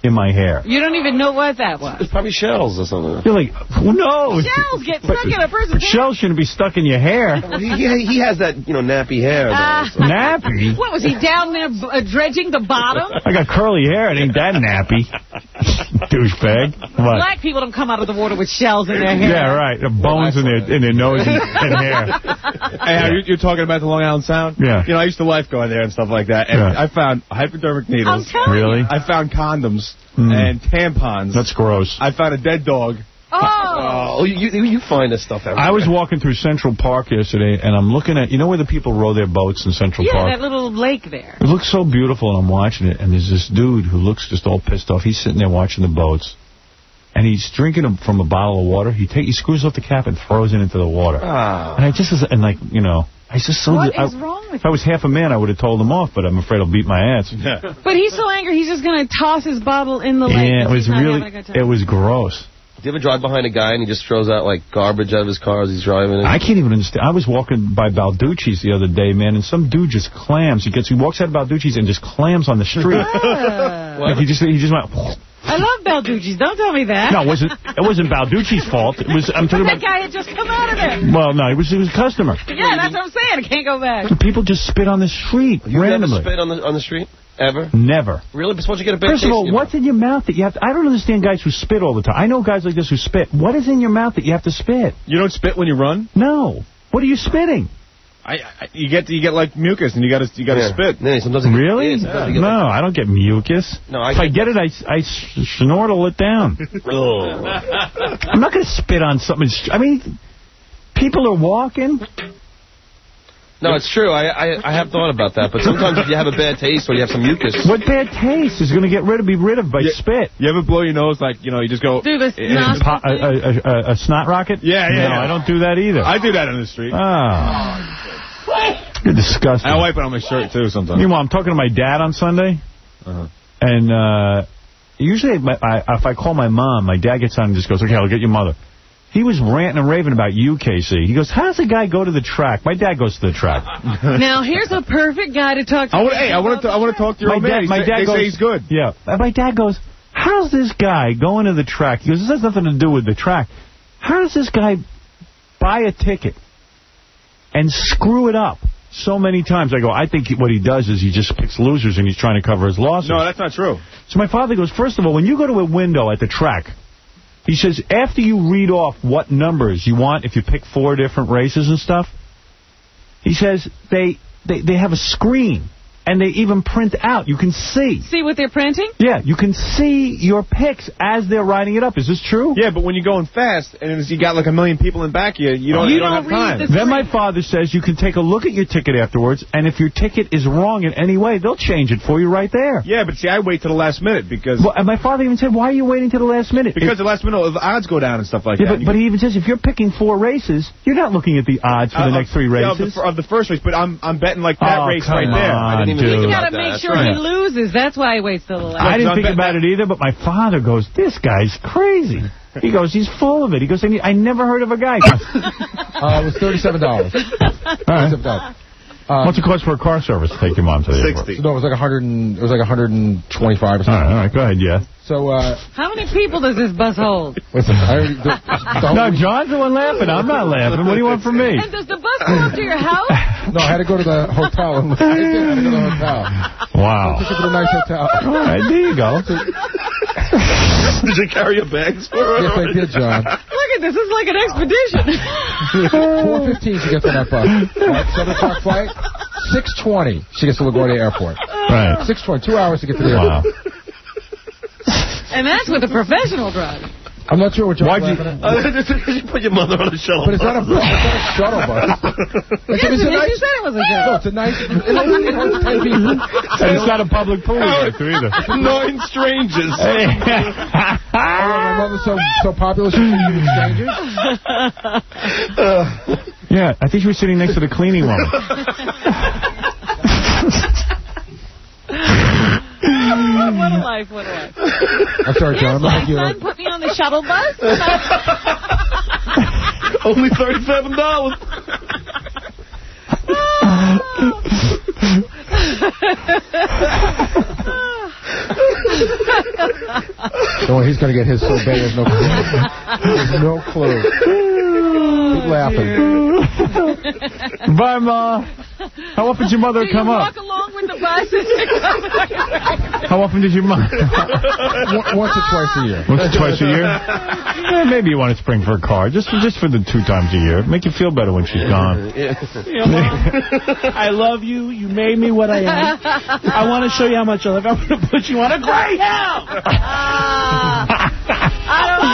in my hair. You don't even know what that was. It's probably shells or something. You're like, who knows? Shells get But, stuck in a person's but hair. shells shouldn't be stuck in your hair. Well, he, he, he has that, you know, nappy hair. Though, Uh, so. Nappy? What, was he down there uh, dredging the bottom? I got curly hair. It ain't that nappy. Douchebag. What? Black people don't come out of the water with shells in their hair. Yeah, right. The bones in their, in their nose and, and hair. Hey, how you're, you're talking about the Long Island Sound? Yeah. You know, I used to lifeguard there and stuff like that. And Yeah. I found hypodermic needles. I'm telling Really? you. I found condoms Mm. and tampons. That's gross. I found a dead dog. Oh. Oh, you, you, you find this stuff everywhere. I was walking through Central Park yesterday, and I'm looking at, you know where the people row their boats in Central Yeah, Park? that little lake there. It looks so beautiful, and I'm watching it, and there's this dude who looks just all pissed off. He's sitting there watching the boats, and he's drinking a, from a bottle of water. He take, he screws off the cap and throws it into the water. Ah. And I just, was- and like, you know, I just so... What I, is wrong with If I was half a man, I would have told him off, but I'm afraid I'll beat my ass. Yeah. But he's so angry, he's just going to toss his bottle in the lake. Yeah, it was He's not really, having a good time. it was gross. Do you ever drive behind a guy and he just throws out, like, garbage out of his car as he's driving it? I can't even understand. I was walking by Balducci's the other day, man, and some dude just clams. He gets, he walks out of Balducci's and just clams on the street. Ah. Like he just, he just went... I love Balducci's. Don't tell me that. No, it wasn't, it wasn't Balducci's fault. It was, I'm talking That about... guy had just come out of there. Well, no, it was, it was a customer. Yeah, that's what I'm saying. I can't go back. People just spit on the street You randomly. never spit on the, on the street? Ever? Never. Really? But suppose you get a bad First of taste all, in your what's in your mouth that you have to... I don't understand guys who spit all the time. I know guys like this who spit. What is in your mouth that you have to spit? You don't spit when you run? No. What are you spitting? I, I you get you get like mucus and you got to you got to Yeah. spit. Yeah, sometimes it Really? gets- yeah, sometimes you No, get like- I don't get mucus. No, I if I get get it, I, I snortle it down. I'm not going to spit on something. I mean, people are walking. No, it's true. I, I I have thought about that. But sometimes if you have a bad taste or you have some mucus... What bad taste is going to get rid of, be rid of by Yeah. spit? You ever blow your nose like, you know, you just go... Do this Eh, nostril Po- a, a, a, a snot rocket? Yeah, yeah, No, yeah. I don't do that either. I do that on the street. Ah. You're disgusting. I wipe it on my shirt, too, sometimes. Meanwhile, I'm talking to my dad on Sunday, Uh-huh. and uh, usually my, I, if I call my mom, my dad gets on and just goes, okay, I'll get your mother. He was ranting and raving about you, K C. He goes, how does a guy go to the track? My dad goes to the track. Now, here's a perfect guy to talk to. I want, hey, I want to I want to talk to your my old dad, man. He my say- dad they goes, say he's good. Yeah. And my dad goes, how's this guy going to the track? He goes, this has nothing to do with the track. How does this guy buy a ticket and screw it up so many times? I go, I think what he does is he just picks losers and he's trying to cover his losses. No, that's not true. So my father goes, first of all, when you go to a window at the track, he says, after you read off what numbers you want, if you pick four different races and stuff, he says they they, they have a screen, and they even print out. You can see. See what they're printing? Yeah, you can see your picks as they're writing it up. Is this true? Yeah, but when you're going fast and you got like a million people in back of you, you don't, You you don't, don't have read time. the Then my father says you can take a look at your ticket afterwards, and if your ticket is wrong in any way, they'll change it for you right there. Yeah, but see, I wait till the last minute because Well, and my father even said, why are you waiting till the last minute? because If- the last minute the odds go down and stuff like yeah, that. but, but he even says if you're picking four races, you're not looking at the odds for the Uh, next three yeah, of races. the, of the first race, but I'm I'm betting like that Oh, race come right there. on, I didn't even dude. think You about got to that. make That's sure right. he loses. That's why he waits till the last. I didn't I'm think bet- about it either, but my father goes, this guy's crazy. He goes, he's full of it. He goes, I I never heard of a guy. Uh, it was thirty-seven dollars. thirty-seven dollars. Um, What's it cost for a car service to take your mom to the airport? So, no, it was like a hundred. And, it was like a hundred and twenty-five or All right, something. all right, go ahead, yeah. So, uh, How many people does this bus hold? listen, I already, the, the whole No, week- John's the one laughing. I'm not laughing. What do you want from me? And does the bus go up to your house? no, I had to go to the hotel. And, I did, I had to go to the hotel. Wow. Took it to a nice hotel. All right, there you go. Did you carry your bags for her? Yes, I did, John. Look at this. This is like an expedition. four fifteen she gets on that bus. Right, seven o'clock flight. six twenty she gets to LaGuardia Airport. Right. six twenty, two hours to get to the Wow. airport. And that's with a professional driver. I'm not sure what you're Why'd you- laughing at. you put your mother on a shuttle But it's not a, bus. it's not a shuttle bus. It's, Yes, it's a it is. nice, You said it was a no, shuttle. it's a nice. It only holds ten people. And it's not a public pool either. either. Nine strangers. Hey. Oh, my mother's so so popular she's with strangers. Yeah, I think she was sitting next to the cleaning woman. Oh, what a life, what a life. I'm sorry, John. I'm My not you. son put me on the shuttle bus. Only thirty-seven dollars. Don't worry, he's going to get his so bad there's no clue. There's no clue. Keep laughing. Bye, Ma. How often did your mother Do you come walk up? along with the bus? How often did your mother... Once or twice a year. Once or twice a year? Yeah, maybe you want to spring for a car. Just, just for the two times a year. Make you feel better when she's gone. You know, Mom, I love you. You made me what I am. I want to show you how much I love you. I'm going to put you on a Greyhound. I don't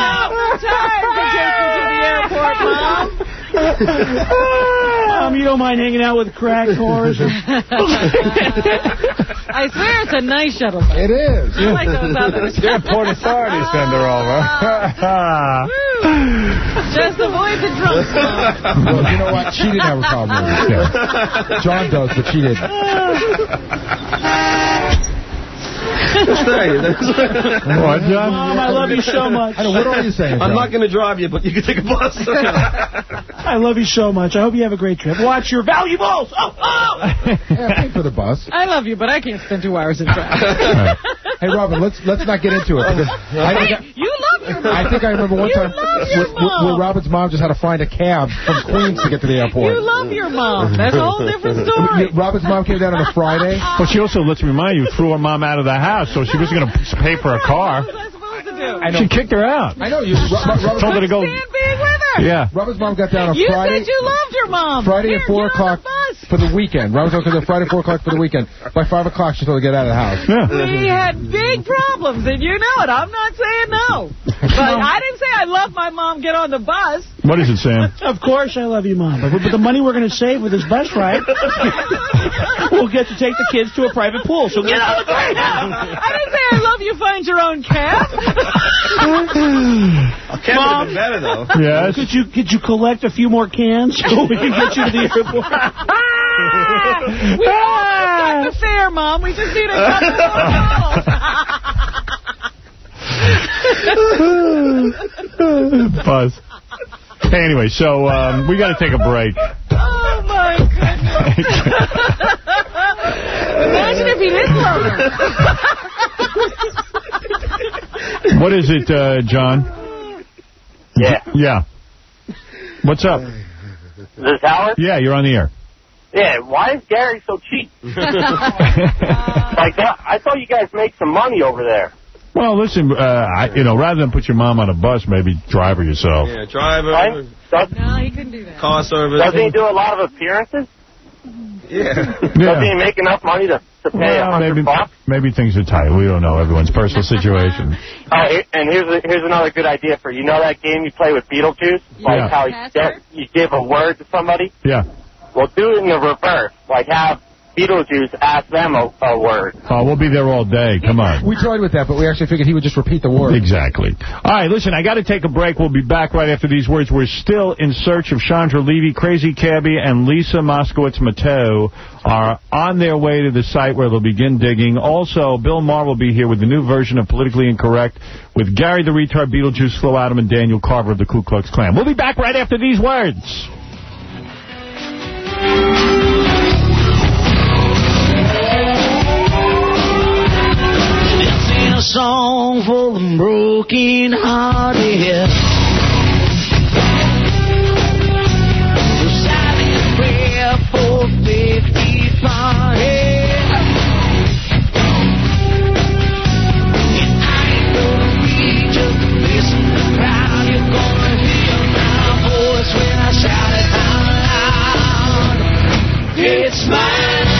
have time to take you to the airport, Mom. Mom, you don't mind hanging out with crack whores? I swear it's a nice shuttle bus. It is. I like those others. Yeah, Port Authority send her over. Just avoid the drunks, Mom. Well, you know what? She didn't have a problem with it. Yeah. John does, but she didn't. What, John? Mom, I love you so much. I know, what are you saying, John? I'm not going to drive you, but you can take a bus. I love you so much. I hope you have a great trip. Watch your valuables. Oh, oh! Yeah, pay for the bus. I love you, but I can't spend two hours in traffic. Hey, Robin, let's let's not get into it. Because I, think I, you love your mom. I think I remember one you time love your where, mom. where Robin's mom just had to find a cab from Queens to get to the airport. You love your mom. That's a whole different story. Robin's mom came down on a Friday. Well, she also, let's remind you, threw her mom out of the house, so she wasn't going to pay for a car. What was I supposed to do? I know. She kicked her out. I know. You, Ro- Ro- Told her to go. Stand being with her. Yeah. Robin's mom got down on You Friday. said you loved your mom. Friday Here, at four get o'clock on the bus. for the weekend. Robin's mom comes on Friday at four o'clock for the weekend. By five o'clock, she told her to get out of the house. Yeah. We had big problems, and you know it. I'm not saying no. But I didn't say I love my mom. Get on the bus. What is it, Sam? Of course I love you, Mom. But with the money we're going to save with this bus ride, we'll get to take the kids to a private pool. So get on the Greyhound. I didn't say I love you. Find your own cab. A cab would have been better, though. Yes. Could you could you collect a few more cans so we can get you to the airport? We almost got the fare, Mom. We just need a couple more calls. Buzz. Hey, anyway, so um, we got to take a break. Oh, my goodness. Imagine if he didn't love her. What is it, uh, John? Yeah. Yeah. What's up? Is this Howard? Yeah, you're on the air. Yeah, why is Gary so cheap? Like, I thought you guys make some money over there. Well, listen, uh, I, you know, rather than put your mom on a bus, maybe drive her yourself. Yeah, driver, Right? Does, No, he couldn't do that. car service. doesn't he do a lot of appearances? Yeah. Doesn't he make enough money to, to pay a Well, hundred maybe, bucks? maybe things are tight. We don't know everyone's personal situation. Oh, here- and here's a, here's another good idea for you. You know that game you play with Beetlejuice? Like Yeah. how you, Password? you give a word to somebody? Yeah. Well, do it in the reverse. Like have Beetlejuice ask them a, a word. Oh, we'll be there all day. Come on. We tried with that, but we actually figured he would just repeat the word. Exactly. All right, listen, I got to take a break. We'll be back right after these words. We're still in search of Chandra Levy. Crazy Cabbie and Lisa Moskowitz-Mateo are on their way to the site where they'll begin digging. Also, Bill Maher will be here with the new version of Politically Incorrect with Gary the Retard, Beetlejuice, Flo Adam, and Daniel Carver of the Ku Klux Klan. We'll be back right after these words. A song for the broken hearted. Reciting a prayer for fifty party. And I ain't gonna read, just listen to the crowd. You're gonna hear my voice when I shout it out loud. It's mine.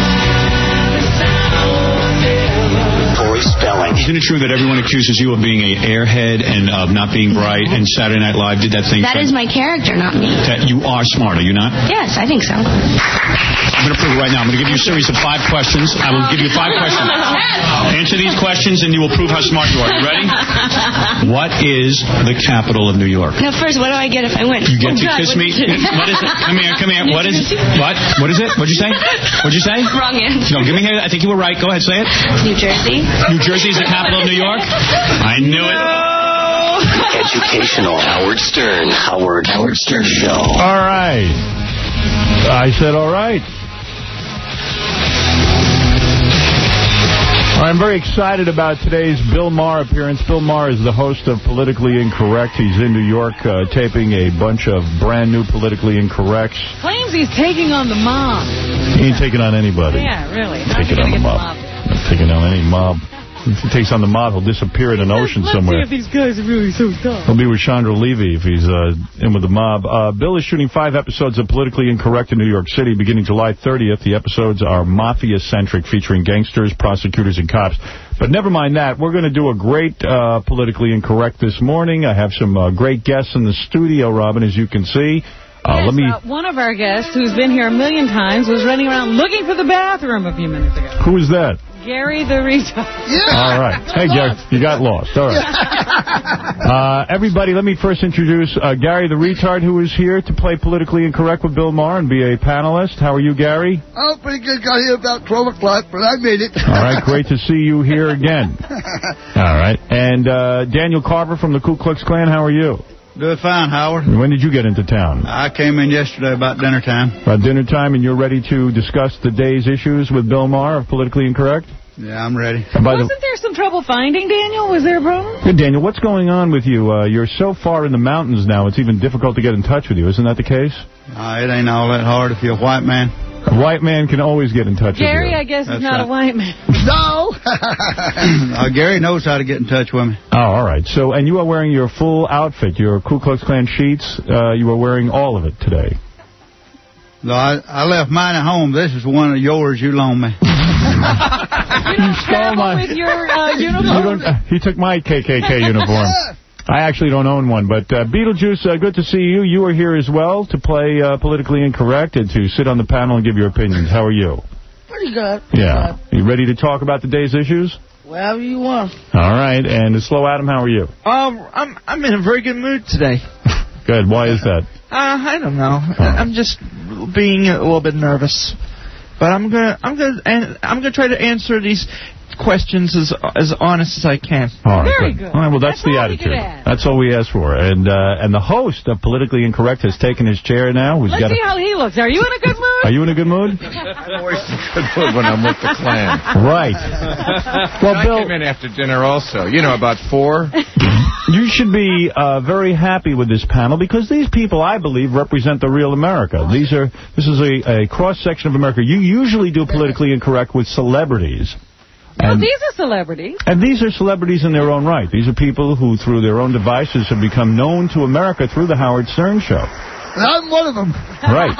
Isn't it true that everyone accuses you of being a airhead and of not being bright, and Saturday Night Live did that thing? That is my character, not me. That you are smart, are you not? Yes, I think so. I'm going to prove it right now. I'm going to give you a series of five questions. I will give you five questions. Answer these questions and you will prove how smart you are. You ready? What is the capital of New York? Now, first, what do I get if I win? You get Oh, to God, kiss what me. is it? What is it? Come here, come here. What is what? What is it? What'd you say? What'd you say? Wrong answer. No, give me here. I think you were right. Go ahead, say it. New Jersey. New Jersey is the capital of New York? I knew it. Educational. Howard Stern. Howard. Howard Stern Show. All right. I said all right. I'm very excited about today's Bill Maher appearance. Bill Maher is the host of Politically Incorrect. He's in New York uh, taping a bunch of brand new Politically Incorrects. Claims he's taking on the mob. He ain't taking on anybody. Yeah, really. How's Taking he on gonna the get mob. Not taking on any mob. If he takes on the mob, he'll disappear in an ocean Let's somewhere. see if these guys are really so tough. He'll be with Chandra Levy if he's uh, in with the mob. Uh, Bill is shooting five episodes of Politically Incorrect in New York City beginning July thirtieth. The episodes are mafia-centric, featuring gangsters, prosecutors, and cops. But never mind that. We're going to do a great uh, Politically Incorrect this morning. I have some uh, great guests in the studio, Robin, as you can see. Uh, yes, let me. uh, one of our guests, who's been here a million times, was running around looking for the bathroom a few minutes ago. Who is that? Gary the retard. Yeah. All right. Hey, Gary, you got lost. All right. Uh, everybody, let me first introduce uh, Gary the retard, who is here to play Politically Incorrect with Bill Maher and be a panelist. How are you, Gary? Oh, pretty good. Got here about twelve o'clock, but I made it. All right. Great to see you here again. All right. And uh, Daniel Carver from the Ku Klux Klan, how are you? Doing fine, Howard. When did you get into town? I came in yesterday about dinner time. About dinner time, and you're ready to discuss the day's issues with Bill Maher of Politically Incorrect? Yeah, I'm ready. Wasn't there some trouble finding Daniel? Was there a problem? Hey, Daniel, what's going on with you? Uh, you're so far in the mountains now, it's even difficult to get in touch with you. Isn't that the case? Uh, it ain't all that hard if you're a white man. A white man can always get in touch Gary, with you. I guess, That's is not right. a white man. No! uh, Gary knows how to get in touch with me. Oh, all right. So, and you are wearing your full outfit, your Ku Klux Klan sheets. Uh, you are wearing all of it today. No, I, I left mine at home. This is one of yours you loaned me. You stole my... with your uh, You uniform? don't, uh, he took my K K K uniform. I actually don't own one, but uh, Beetlejuice, uh, good to see you. You are here as well to play uh, Politically Incorrect and to sit on the panel and give your opinions. How are you? Pretty good. Yeah. You ready to talk about the day's issues? Whatever you want. All right. And uh, Slow Adam, how are you? Um, I'm I'm in a very good mood today. Good. Why is that? Uh, I don't know. I'm just being a little bit nervous, but I'm gonna I'm gonna and I'm gonna try to answer these questions as as honest as I can. All right, Very good. good. All right, well, that's, That's the all we attitude. could ask. That's all we ask for. And uh, and the host of Politically Incorrect has taken his chair now. Who's Let's got see a, how he looks. Are you in a good mood? Are you in a good mood? I'm always in a good mood when I'm with the Klan. Right. Well, Well, Bill, I came in after dinner also. You know, about four. you should be uh, very happy with this panel because these people, I believe, represent the real America. These are this is a, a cross-section of America. You usually do Politically Incorrect with celebrities. Well, And, these are celebrities. and these are celebrities in their own right. These are people who, through their own devices, have become known to America through the Howard Stern Show. And I'm one of them. Right.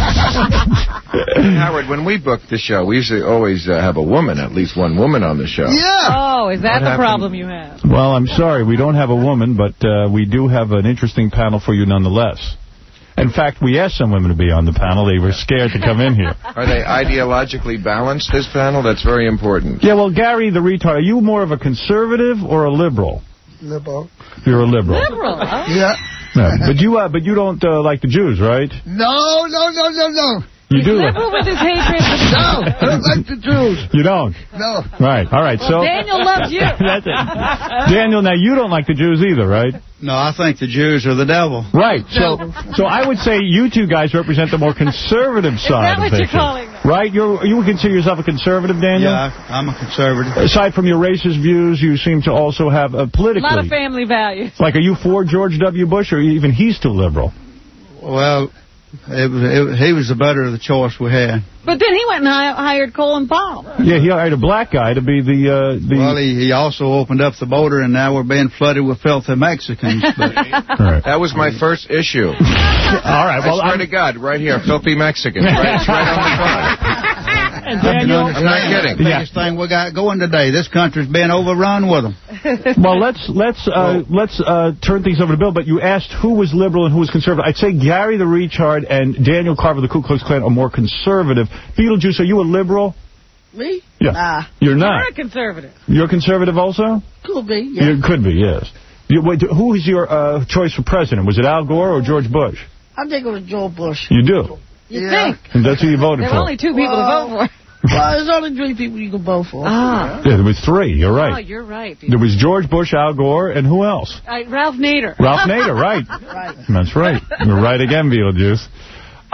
Howard, when we book the show, we usually always uh, have a woman, at least one woman on the show. Yeah. Oh, is that What the happened? problem you have? Well, I'm sorry. We don't have a woman, but uh, we do have an interesting panel for you nonetheless. In fact, we asked some women to be on the panel. They were scared to come in here. Are they ideologically balanced, this panel? That's very important. Yeah, well, Gary the retard, are you more of a conservative or a liberal? Liberal. You're a liberal. Liberal, huh? Yeah. No, but you uh, but you don't uh, like the Jews, right? No, no, no, no, no. You do. Liberal with his hatred. No, I don't like the Jews. You don't? No. Right. All right. Well, so Daniel loves you. That's it. Daniel, now you don't like the Jews either, right? No, I think the Jews are the devil. Right. So so I would say you two guys represent the more conservative side that what of you're things. calling them? Right? You're, you would consider yourself a conservative, Daniel? Yeah, I, I'm a conservative. Aside from your racist views, you seem to also have a A politically. lot of family values. Like, are you for George W. Bush, or even he's too liberal? Well, it was, it, he was the better of the choice we had. But then he went and hi- hired Colin Powell. Yeah, he hired a black guy to be the... Uh, the Well, he, he also opened up the border, and now we're being flooded with filthy Mexicans. But right. That was my first issue. All right, well, I swear I'm, to God, right here, filthy Mexicans. Right, it's right on the front. And Daniel, I'm not kidding. The biggest thing we got going today. This country's being overrun with them. well, let's let's uh, let's uh, turn things over to Bill. But you asked who was liberal and who was conservative. I'd say Gary the retard and Daniel Carver, the Ku Klux Klan, are more conservative. Beetlejuice, are you a liberal? Me? Yeah. Nah. You're not. You're a conservative. You're conservative also? Could be, yeah. You could be, yes. You, wait, who was your uh, choice for president? Was it Al Gore or George Bush? I think it was Joe Bush. You do? You Yeah. think? And that's who you voted There for? were only two people Well, to vote for. Well, there's only three people you can vote for. Ah. Yeah, there was three. You're Oh, right. you're right. There was George Bush, Al Gore, and who else? Uh, Ralph Nader. Ralph Nader, right. Right. That's right. You're right again, Beetlejuice.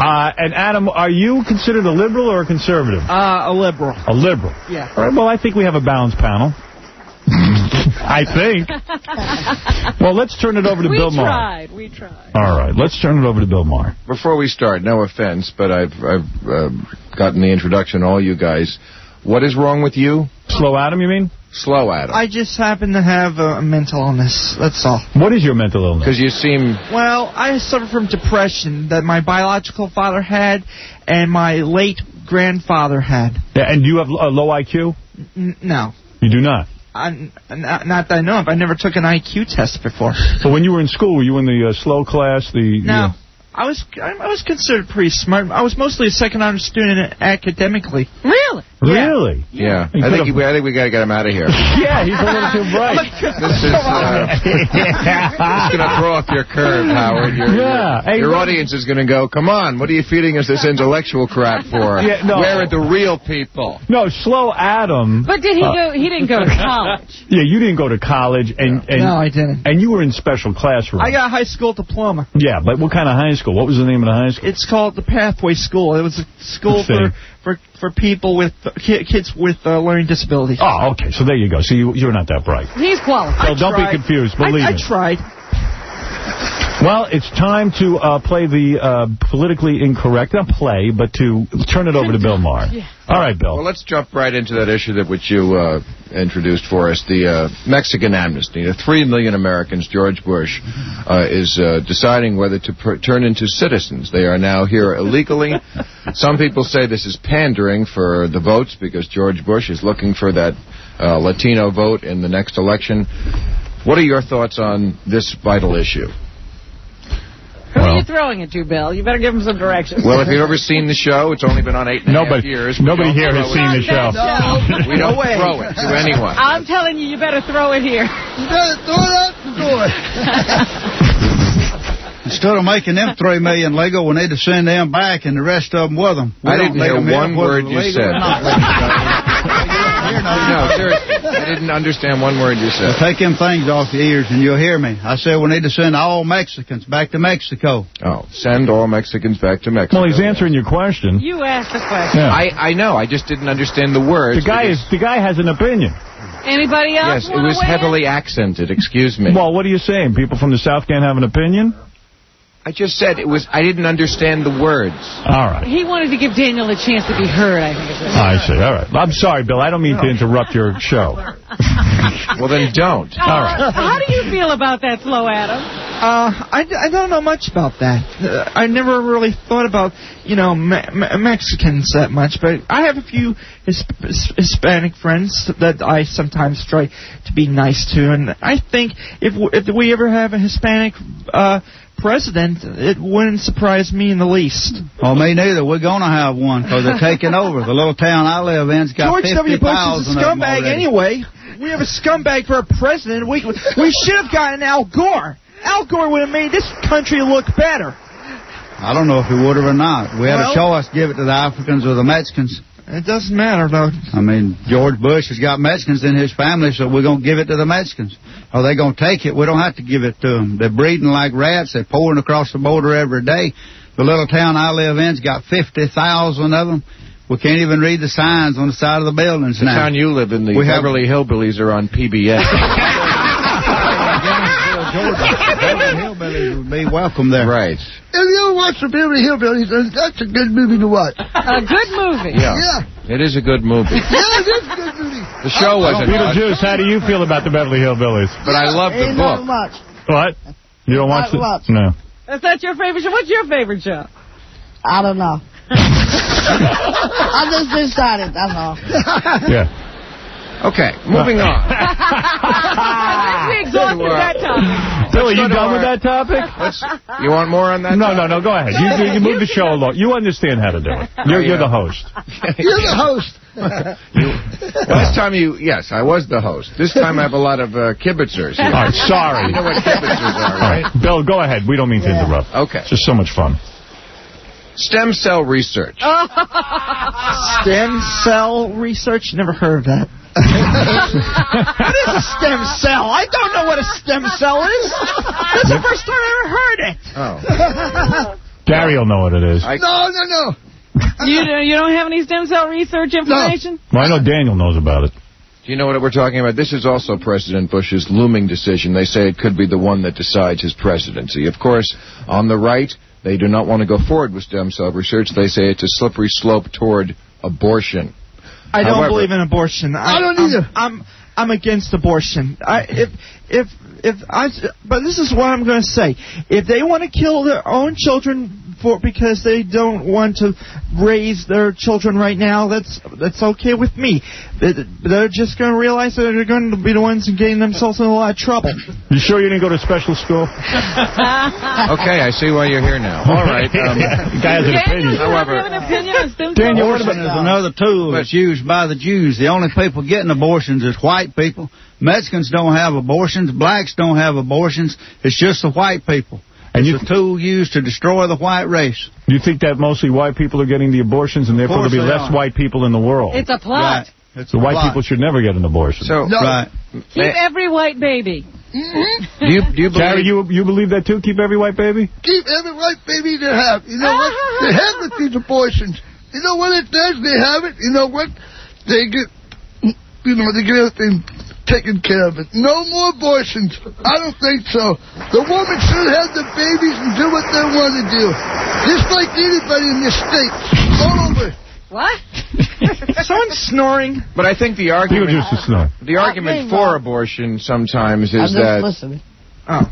Uh, and Adam, are you considered a liberal or a conservative? Uh, a liberal. A liberal. Yeah. All right, well, I think we have a balanced panel. I think. Well, let's turn it over to we Bill Maher. We tried. We tried. All right, let's turn it over to Bill Maher. Before we start, no offense, but I've, I've uh, gotten the introduction, all you guys. What is wrong with you? Slow Adam, you mean? Slow Adam. I just happen to have a mental illness. That's all. What is your mental illness? Because you seem... Well, I suffer from depression that my biological father had and my late grandfather had. Yeah, and do you have a low I Q? N no. You do not? I'm, not, not that I know of. I never took an I Q test before. So when you were in school, were you in the uh, slow class? The No. You know, I was I, I was considered pretty smart. I was mostly a second-honor student academically. Really? Really? Yeah. He I think, could've- we, I think we got to get him out of here. Yeah, he's a little too bright. This is uh, it's going to throw off your curve, Howard. Your, Yeah. your, Hey, your what- audience is going to go, come on, what are you feeding us this intellectual crap for? Yeah, no. Where are the real people? No, Slow Adam. But did he uh, go? He didn't go to college. Yeah, you didn't go to college, and, and No, I didn't. And you were in special classroom. I got a high school diploma. Yeah, but what kind of high school? What was the name of the high school? It's called the Pathway School. It was a school Let's see. for, for for people with uh, ki- kids with uh, learning disabilities. Oh, okay. So there you go. So you, you're not that bright. He's qualified. Well, don't tried. be confused. Believe I, I me. tried. Well, it's time to uh, play the uh, politically incorrect. Not play, but to turn it over to Bill Maher. Yeah. All right, Bill. Well, let's jump right into that issue that which you uh, introduced for us, the uh, Mexican amnesty. The three million Americans, George Bush, uh, is uh, deciding whether to per- turn into citizens. They are now here illegally. Some people say this is pandering for the votes because George Bush is looking for that uh, Latino vote in the next election. What are your thoughts on this vital issue? Who are you throwing it to, Bill? You better give him some directions. Well, if you've ever seen the show, it's only been on eight and a half Nobody, years. We nobody don't here throw has it. seen the show. No. We don't No way. throw it to anyone. I'm telling you, you better throw it here. You better throw it out the door. Instead of making them three million legal, we need to send them back and the rest of them with them. We I don't didn't need hear them in one whether word they're you legal said. or not legal. No, seriously. I didn't understand one word you said. Well, take them things off your ears and you'll hear me. I said we need to send all Mexicans back to Mexico. Oh, send all Mexicans back to Mexico. Well, he's answering your question. You asked the question. Yeah. I, I know. I just didn't understand the words. The guy is the guy has an opinion. Anybody else? Yes, it wanna was weigh in? heavily accented. Excuse me. Well, what are you saying? People from the South can't have an opinion? I just said it was. I didn't understand the words. All right. He wanted to give Daniel a chance to be heard, I think. Is what I see. All right. I'm sorry, Bill. I don't mean to interrupt your show. Well, then don't. All right. Uh, how do you feel about that, Slow Adam? Uh, I, I don't know much about that. Uh, I never really thought about, you know, me me Mexicans that much, but I have a few His Hispanic friends that I sometimes try to be nice to, and I think if w if we ever have a Hispanic uh, president, it wouldn't surprise me in the least. Oh, me neither. We're going to have one because they're taking over. The little town I live in's got George W. fifty Bush is thousand a of them scumbag already. anyway. We have a scumbag for a president. We we should have gotten Al Gore. Al Gore would have made this country look better. I don't know if we would have or not. We had Well- a choice, give it to the Africans or the Mexicans. It doesn't matter, though. I mean, George Bush has got Mexicans in his family, so we're going to give it to the Mexicans. Are they going to take it? We don't have to give it to them. They're breeding like rats. They're pouring across the border every day. The little town I live in's got fifty thousand of them. We can't even read the signs on the side of the buildings The now. town you live in, the We have- Beverly Hillbillies, are on P B S. Beverly Hillbillies would be welcome there. Right. If you ever watch the Beverly Hillbillies, that's a good movie to watch. A good movie. Yeah. Yeah. It is a good movie. Yeah, it is a good movie. The show wasn't much, Beetlejuice, how do you feel about the Beverly Hillbillies? but I love the Ain't not book. much. What? You don't watch Not it? much. No. Is that your favorite show? What's your favorite show? I don't know. I just decided, that's all. Yeah. Okay, moving on. I think we exhausted that topic. Billy, you go to done with our- that topic? Let's, you want more on that? No, no, no. Go ahead. You, you, you move the show along. You understand how to do it. You're, you're the host. You're the host. Last time you, yes, I was the host. This time I have a lot of uh, kibitzers here. All right, sorry. You know what kibitzers are, right? Bill, go ahead. We don't mean to interrupt. Okay. It's just so much fun. Stem cell research. Stem cell research? Never heard of that. What is a stem cell? I don't know what a stem cell is. That's the first time I ever heard it. Oh. Gary will know what it is. No, no, no. You, do, you don't have any stem cell research information? Well, I know Daniel knows about it. Do you know what we're talking about? This is also President Bush's looming decision. They say it could be the one that decides his presidency. Of course, on the right, they do not want to go forward with stem cell research. They say it's a slippery slope toward abortion. I don't However, believe in abortion. I, I don't either. I'm, I'm, I'm against abortion. I, if, if, if I, but this is what I'm going to say. If they want to kill their own children for because they don't want to raise their children right now, that's that's okay with me. They're just going to realize that they're going to be the ones getting themselves in a lot of trouble. You sure you didn't go to special school? Okay, I see why you're here now. All right. Um, the guy has an opinion. However, have an opinion on stem cell? Daniel, abortion is another tool that's used by the Jews. The only people getting abortions is white people. Mexicans don't have abortions. Blacks don't have abortions. It's just the white people. And it's a tool used to destroy the white race. You think that mostly white people are getting the abortions and therefore there'll be less are. white people in the world? It's a plot. Right. It's the a white plot. people should never get an abortion. So, No. Right. Keep every white baby. Mm-hmm. do you, do you believe... Gary, you, you believe that too? Keep every white baby? Keep every white baby they have. You know what? They have with these abortions. You know what it does? They have it. You know what? They get, you know, they get everything taken care of it. No more abortions. I don't think so. The woman should have the babies and do what they want to do. Just like anybody in this state. All over. What? Someone's snoring. But I think the argument, just a snore. the argument for abortion sometimes I'm is just that... listening. Oh.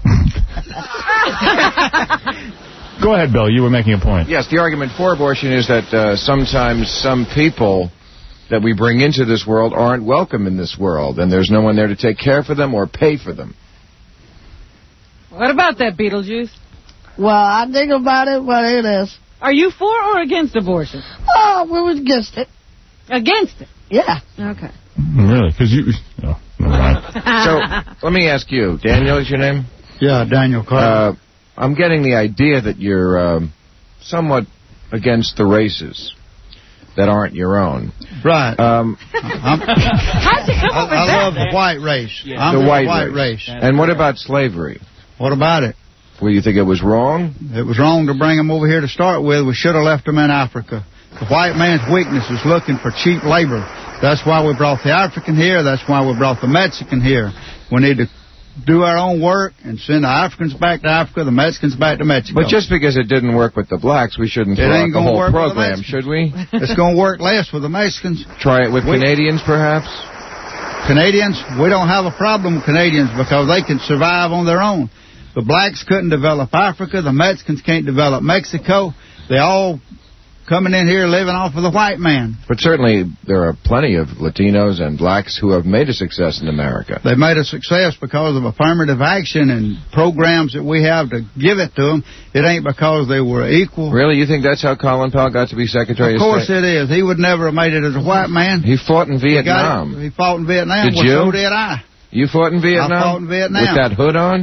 Go ahead, Bill. You were making a point. Yes, the argument for abortion is that uh, sometimes some people that we bring into this world aren't welcome in this world, and there's no one there to take care for them or pay for them. What about that, Beetlejuice? Well, I think about it, what it is. Are you for or against abortion? Oh, we was against it. Against it? Yeah. Okay. Really? Because you... Oh, never mind. So, let me ask you. Daniel is your name? Yeah, Daniel Carter. Uh, I'm getting the idea that you're um, somewhat against the races that aren't your own. Right. Um, I'm, How'd you come I, up with I that? love the white race. the I'm white, the white race. race. And what about slavery? What about it? Well, you think it was wrong? It was wrong to bring them over here to start with. We should have left them in Africa. The white man's weakness is looking for cheap labor. That's why we brought the African here. That's why we brought the Mexican here. We need to do our own work and send the Africans back to Africa, the Mexicans back to Mexico. But just because it didn't work with the blacks, we shouldn't It throw out ain't the gonna whole work with the program, Mexicans. should we? It's going to work less with the Mexicans. Try it with We- Canadians, perhaps? Canadians, we don't have a problem with Canadians because they can survive on their own. The blacks couldn't develop Africa. The Mexicans can't develop Mexico. They all coming in here living off of the white man. But certainly there are plenty of Latinos and blacks who have made a success in America. They made a success because of affirmative action and programs that we have to give it to them. It ain't because they were equal. Really? You think that's how Colin Powell got to be Secretary of, Of course State? it is. He would never have made it as a white man. He fought in He, got Vietnam. it. He fought in Vietnam. Did well, you? So did I. You fought in Vietnam? I fought in Vietnam. With that hood on?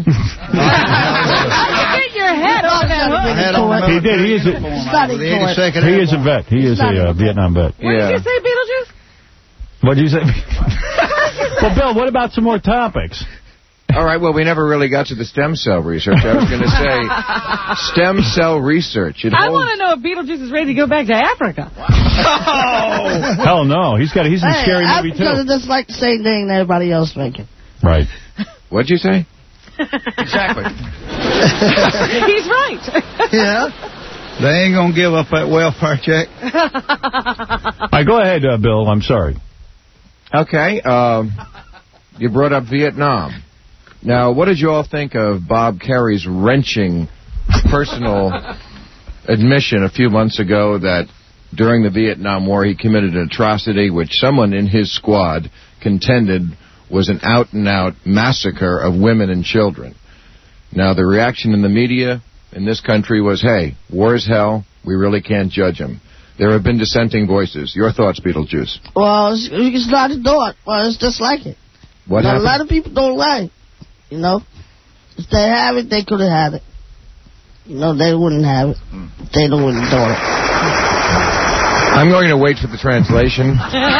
Get your head on that I hook. had on the He did. He is a, with the eighty-second he is a Airborne. vet. He is a uh, Vietnam vet. What did you say, Beetlejuice? What did you say? Well, Bill, what about some more topics? All right, well, we never really got to the stem cell research. I was going to say stem cell research. It I holds... want to know if Beetlejuice is ready to go back to Africa. Oh. Hell no. He's got. He's in a Hey, scary movie, Africans too. are just like the same thing that everybody else making. Right. What'd you say? Exactly. He's right. Yeah. They ain't going to give up that welfare check. All right, go ahead, uh, Bill. I'm sorry. Okay. Um, you brought up Vietnam. Now, what did you all think of Bob Kerry's wrenching personal admission a few months ago that during the Vietnam War he committed an atrocity which someone in his squad contended was an out-and-out massacre of women and children? Now, the reaction in the media in this country was, hey, war is hell, we really can't judge him. There have been dissenting voices. Your thoughts, Beetlejuice? Well, it's, it's not a thought. Well, it's just like it. What Now, a happened? lot of people don't like it. You know? If they have it, they could have had it. You know, they wouldn't have it. They don't wouldn't do it. I'm going to wait for the translation.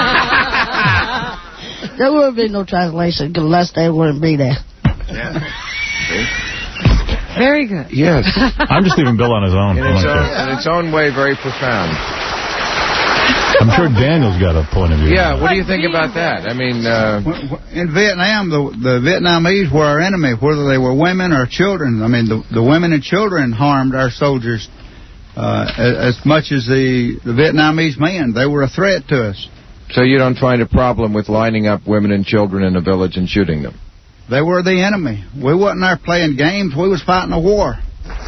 There would be no translation unless they wouldn't be there. Yeah. Very good. Yes. I'm just leaving Bill on his own. In its own, in its own way, very profound. I'm sure Daniel's got a point of view. Yeah, what do you think about that? I mean, uh... in Vietnam, the the Vietnamese were our enemy, whether they were women or children. I mean, the the women and children harmed our soldiers uh, as, as much as the the Vietnamese men. They were a threat to us. So you don't find a problem with lining up women and children in a village and shooting them? They were the enemy. We wasn't there playing games. We was fighting a war.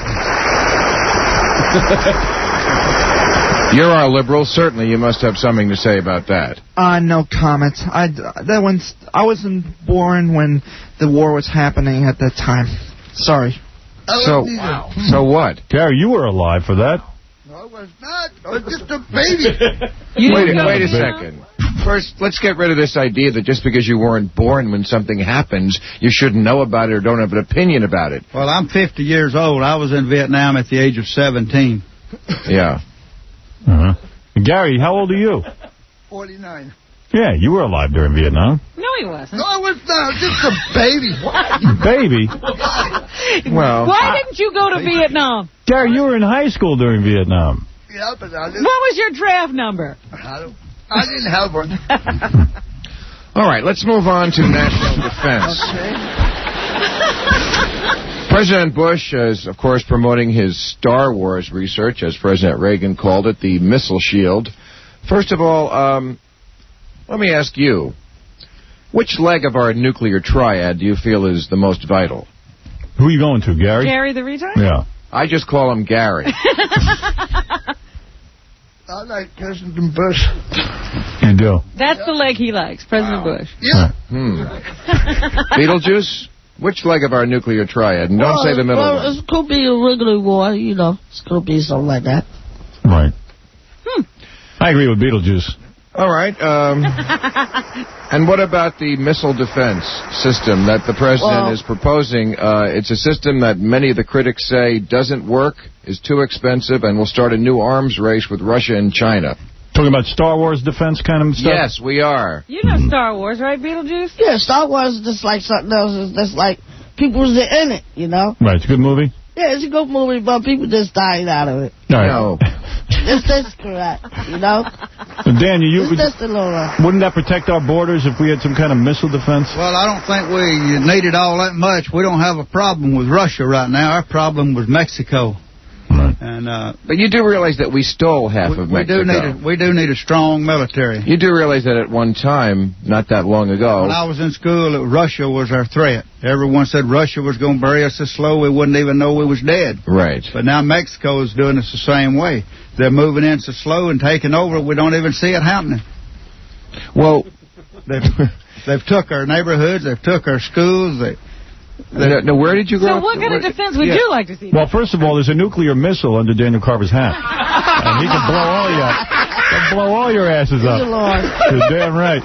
You're our liberal. Certainly, you must have something to say about that. Uh, no comment. I, that when, I wasn't born when the war was happening at that time. Sorry. So, wow. So what? Gary, you were alive for that. No, I was not. I was just a baby. wait wait a second. First, let's get rid of this idea that just because you weren't born when something happens, you shouldn't know about it or don't have an opinion about it. Well, I'm fifty years old. I was in Vietnam at the age of seventeen. Yeah. Uh-huh. Gary, how old are you? forty-nine. Yeah, you were alive during Vietnam. No, he wasn't. No, I was not. Just a baby. Baby? Well, why I, didn't you go to Vietnam? Gary, you were in high school during Vietnam. Yeah, but I didn't. What was your draft number? I, don't, I didn't have one. All right, let's move on to national defense. Okay. President Bush is, of course, promoting his Star Wars research, as President Reagan called it, the missile shield. First of all, um, let me ask you, which leg of our nuclear triad do you feel is the most vital? Who are you going to, Gary? Gary the retard? Yeah. I just call him Gary. I like President Bush. You do? That's the leg he likes, President wow. Bush. Yeah. Hmm. Beetlejuice? Which leg of our nuclear triad? And don't well, say the middle well, one. It could be a regular war, you know. It could be something like that. Right. Hmm. I agree with Beetlejuice. All right. Um, and what about the missile defense system that the president well, is proposing? Uh, it's a system that many of the critics say doesn't work, is too expensive, and will start a new arms race with Russia and China. Talking about Star Wars defense kind of stuff? Yes, we are. You know Star Wars, right, Beetlejuice? Yeah, Star Wars is just like something else. It's just like people was in it, you know? Right, it's a good movie? Yeah, it's a good movie, but people just died out of it. All right. No. It's just correct, you know? So Daniel, you it's would, just a little, uh, wouldn't that protect our borders if we had some kind of missile defense? Well, I don't think we need it all that much. We don't have a problem with Russia right now. Our problem was Mexico. Right. And, uh, but you do realize that we stole half we, of we Mexico. Do need a, we do need a strong military. You do realize that at one time, not that long ago... When I was in school, Russia was our threat. Everyone said Russia was going to bury us so slow we wouldn't even know we was dead. Right. But now Mexico is doing us the same way. They're moving in so slow and taking over, we don't even see it happening. Well... They've, they've took our neighborhoods, they've took our schools, they... Now, now, where did you grow So up? what kind where, of defense would yeah. you like to see? Well, first of all, there's a nuclear missile under Daniel Carver's hat. And he can blow all you up. He'll blow all your asses up. You're damn right.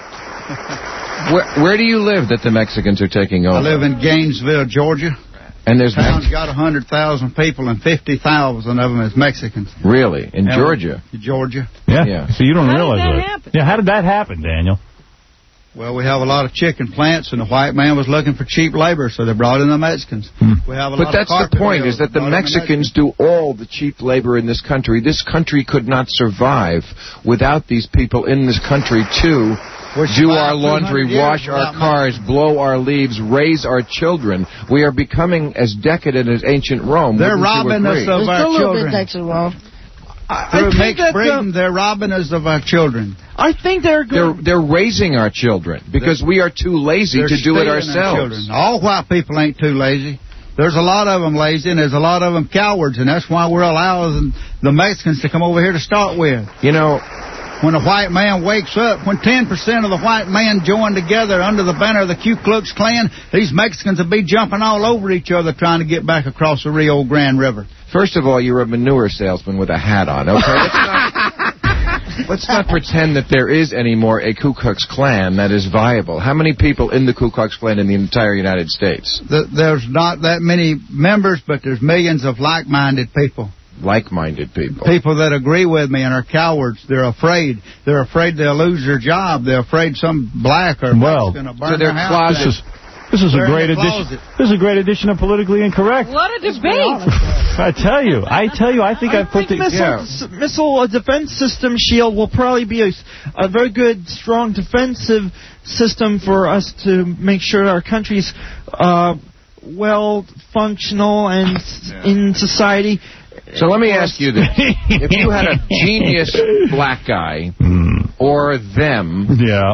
Where, where do you live that the Mexicans are taking over? I live in Gainesville, Georgia. And there's town's got one hundred thousand people, and fifty thousand of them is Mexicans. Really? In and Georgia? Georgia. Yeah. yeah. So you don't how realize did that. that. Happen? Yeah, how did that happen, Daniel? Well, we have a lot of chicken plants, and the white man was looking for cheap labor, so they brought in the Mexicans. Hmm. We have a but lot that's of the point, mills, is that the Mexicans do all the cheap labor in this country. This country could not survive without these people in this country, too. Which do our laundry, wash our cars, blow our leaves, raise our children. We are becoming as decadent as ancient Rome. They're robbing us of it's our a little children. bit decadent, Rome. I, Through I think mixed breeding, the, they're robbing us of our children. I think they're good. They're, they're raising our children because we are too lazy they're to do it our ourselves. Children. All white people ain't too lazy. There's a lot of them lazy, and there's a lot of them cowards, and that's why we're allowing the Mexicans to come over here to start with. You know, when a white man wakes up, when ten percent of the white men join together under the banner of the Ku Klux Klan, these Mexicans will be jumping all over each other trying to get back across the Rio Grande River. First of all, you're a manure salesman with a hat on, okay? Let's not, let's not pretend that there is anymore a Ku Klux Klan that is viable. How many people in the Ku Klux Klan in the entire United States? The, there's not that many members, but there's millions of like-minded people. Like-minded people. People that agree with me and are cowards. They're afraid. They're afraid they'll lose their job. They're afraid some black or well, going to burn so they're their house closet. This This is a They're in great the edition. closet. This is a great edition of Politically Incorrect. What a debate. I tell you, I tell you, I think I I've put think the... missile, Yeah. s- missile uh, defense system shield will probably be a, s- a very good, strong defensive system for us to make sure our country's uh, well functional and s in society. So let me ask you this. If you had a genius black guy or them,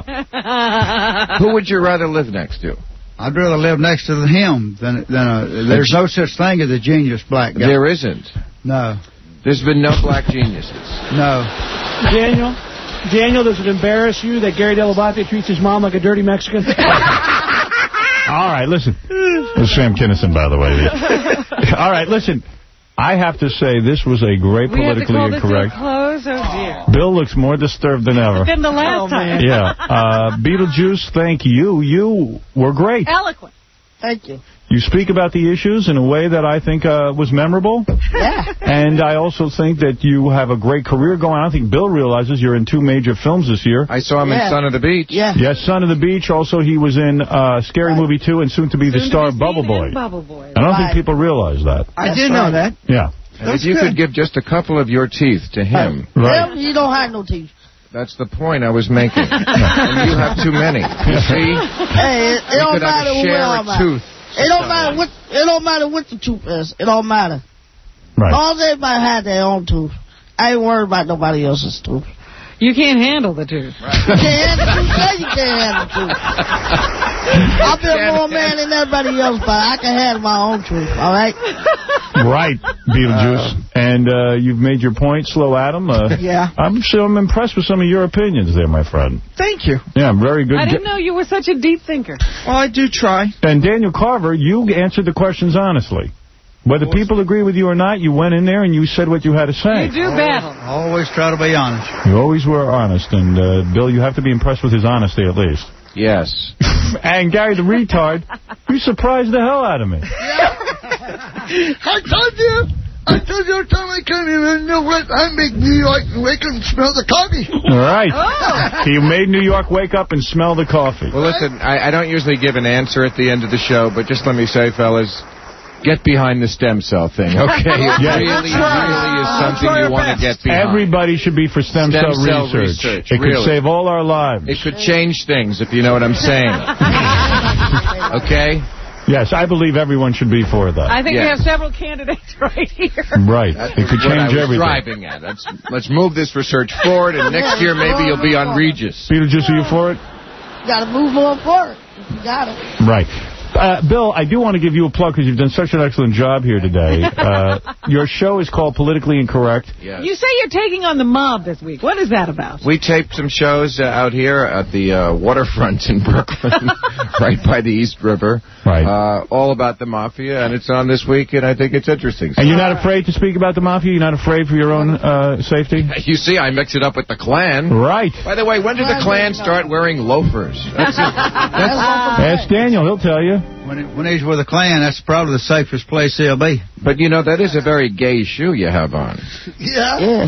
yeah, who would you rather live next to? I'd rather live next to him than than a. There's no such thing as a genius black guy. There isn't. No. There's been no black geniuses. No. Daniel, Daniel, does it embarrass you that Gary Dell'Abate treats his mom like a dirty Mexican? All right, listen. This is Sam Kinison, by the way. All right, listen. I have to say, this was a great We have to Politically call this Incorrect. a close? Oh, dear. Bill looks more disturbed than ever. Than the last time. Yeah. Uh, Beetlejuice, thank you. You were great. Eloquent. Thank you. You speak about the issues in a way that I think uh, was memorable. Yeah. And I also think that you have a great career going. I think Bill realizes you're in two major films this year. I saw him Yeah. in Son of the Beach. Yeah. Yes, Son of the Beach. Also, he was in uh, Scary Movie two and soon to be the Soon to star be of Bubble seen Boy. in Bubble Boy. I don't Right. think people realize that. I That's did know right. that. Yeah. And That's if you good. could give just a couple of your teeth to him, Right. Well, you don't have no teeth. that's the point I was making. And you have too many. You see? Hey, it, it You don't could have matter a where share I'm a at. tooth. It don't matter what. It don't matter what the tooth is. It don't matter. Right. All everybody had their own tooth. I ain't worried about nobody else's tooth. You can't handle the truth. You can't handle the tooth. Say you can't handle the tooth. I've been more man than everybody else, but I can handle my own truth. All right. Right, Beetlejuice. and uh, you've made your point, Slow Adam. Uh, Yeah. I'm sure I'm impressed with some of your opinions there, my friend. Thank you. Yeah, very good. I didn't know you were such a deep thinker. Well, I do try. And Daniel Carver, you answered the questions honestly. Whether people agree with you or not, you went in there and you said what you had to say. You do battle. Always try to be honest. You always were honest. And, uh, Bill, you have to be impressed with his honesty at least. Yes. And Gary the retard, you surprised the hell out of me. I told you. I told you every time I come here in New York, I make New York wake up and smell the coffee. All right. Oh. You made New York wake up and smell the coffee. Well, listen, I, I don't usually give an answer at the end of the show, but just let me say, fellas, get behind the stem cell thing, okay? It Yes. really, really is something you want to get behind. Everybody should be for stem, Stem cell, cell research. research, It really. could save all our lives. It could change things, if you know what I'm saying. Okay? Yes, I believe everyone should be for that. I think we Yes. have several candidates right here. Right. That's It could what I change was everything. driving at. Let's, let's move this research forward, and next year maybe you'll be on Regis. Beetlejuice, are you for it? You gotta move on forward. You got it. Right. Uh, Bill, I do want to give you a plug because you've done such an excellent job here today. Uh, your show is called Politically Incorrect. Yes. You say you're taking on the mob this week. What is that about? We taped some shows uh, out here at the uh, waterfront in Brooklyn, right by the East River. Right. Uh, all about the mafia, and it's on this week, and I think it's interesting. And you're not afraid to speak about the mafia? You're not afraid for your own uh, safety? You see, I mix it up with the Klan. Right. By the way, when did the Klan start wearing loafers? That's it. Ask Daniel, he'll tell you. When, it, when he's with a Klan, that's probably the safest place he'll be. But, you know, that is a very gay shoe you have on. Yeah.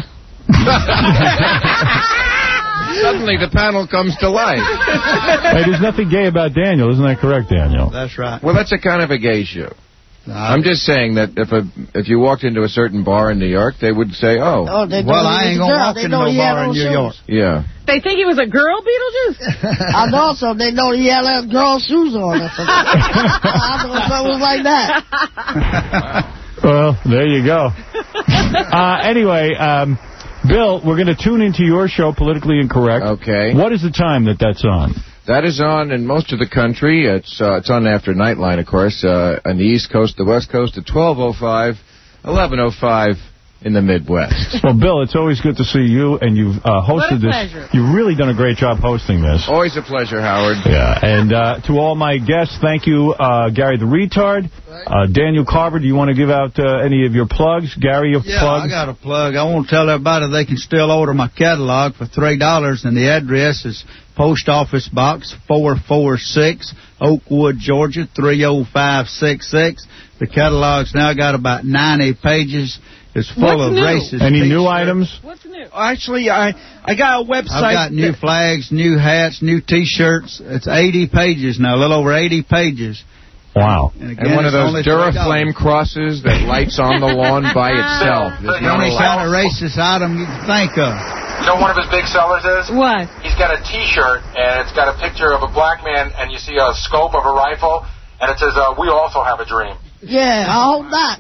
Suddenly the panel comes to life. Hey, there's nothing gay about Daniel. Isn't that correct, Daniel? That's right. Well, that's a kind of a gay shoe. I'm just saying that if a if you walked into a certain bar in New York, they would say, oh. Oh, they Well, know I he ain't was a gonna girl. walk They into know no he had bar in on New shoes. York. Yeah. They think he was a girl, Beetlejuice? And also, they know he had uh, girl shoes on. Or something. I know something like that. Well, there you go. Uh, anyway, um, Bill, we're going to tune into your show, Politically Incorrect. Okay. What is the time that that's on? That is on in most of the country. It's uh, it's on after Nightline, of course, uh, on the East Coast, the West Coast, at twelve oh five, eleven oh five in the Midwest. Well, Bill, it's always good to see you, and you've uh, hosted What a this. pleasure. You've really done a great job hosting this. Always a pleasure, Howard. Yeah, and uh, to all my guests, thank you, uh, Gary the Retard. Uh, Daniel Carver, do you want to give out uh, any of your plugs? Gary, your Yeah, plugs? I got a plug. I want to tell everybody they can still order my catalog for three dollars, and the address is Post Office Box four four six, Oakwood, Georgia, three oh five six six. The catalog's now got about ninety pages. It's full What's of new? racist. Any new t-shirts. items? What's new? Actually, I I got a website. I've got new that- flags, new hats, new T-shirts. It's eighty pages now, a little over eighty pages. Wow. And, again, And one of it's those only three dollars. Duraflame crosses that lights on the lawn by itself. There's The no only allowance. kind of racist item you can think of. You know what one of his big sellers is? What? He's got a T-shirt, and it's got a picture of a black man, and you see a scope of a rifle, and it says, uh, "We also have a dream." Yeah, I hope not.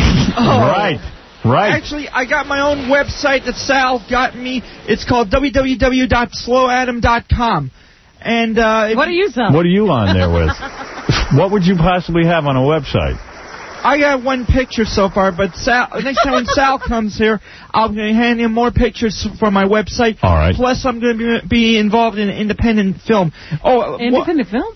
Oh. Right. Right. Actually, I got my own website that Sal got me. It's called w w w dot slow adam dot com. And uh, if What are you selling? What are you on there with? What would you possibly have on a website? I got one picture so far, but Sal, next time when Sal comes here, I'll be handing him more pictures from my website. All right. Plus, I'm going to be, be involved in independent film. Oh, Independent film?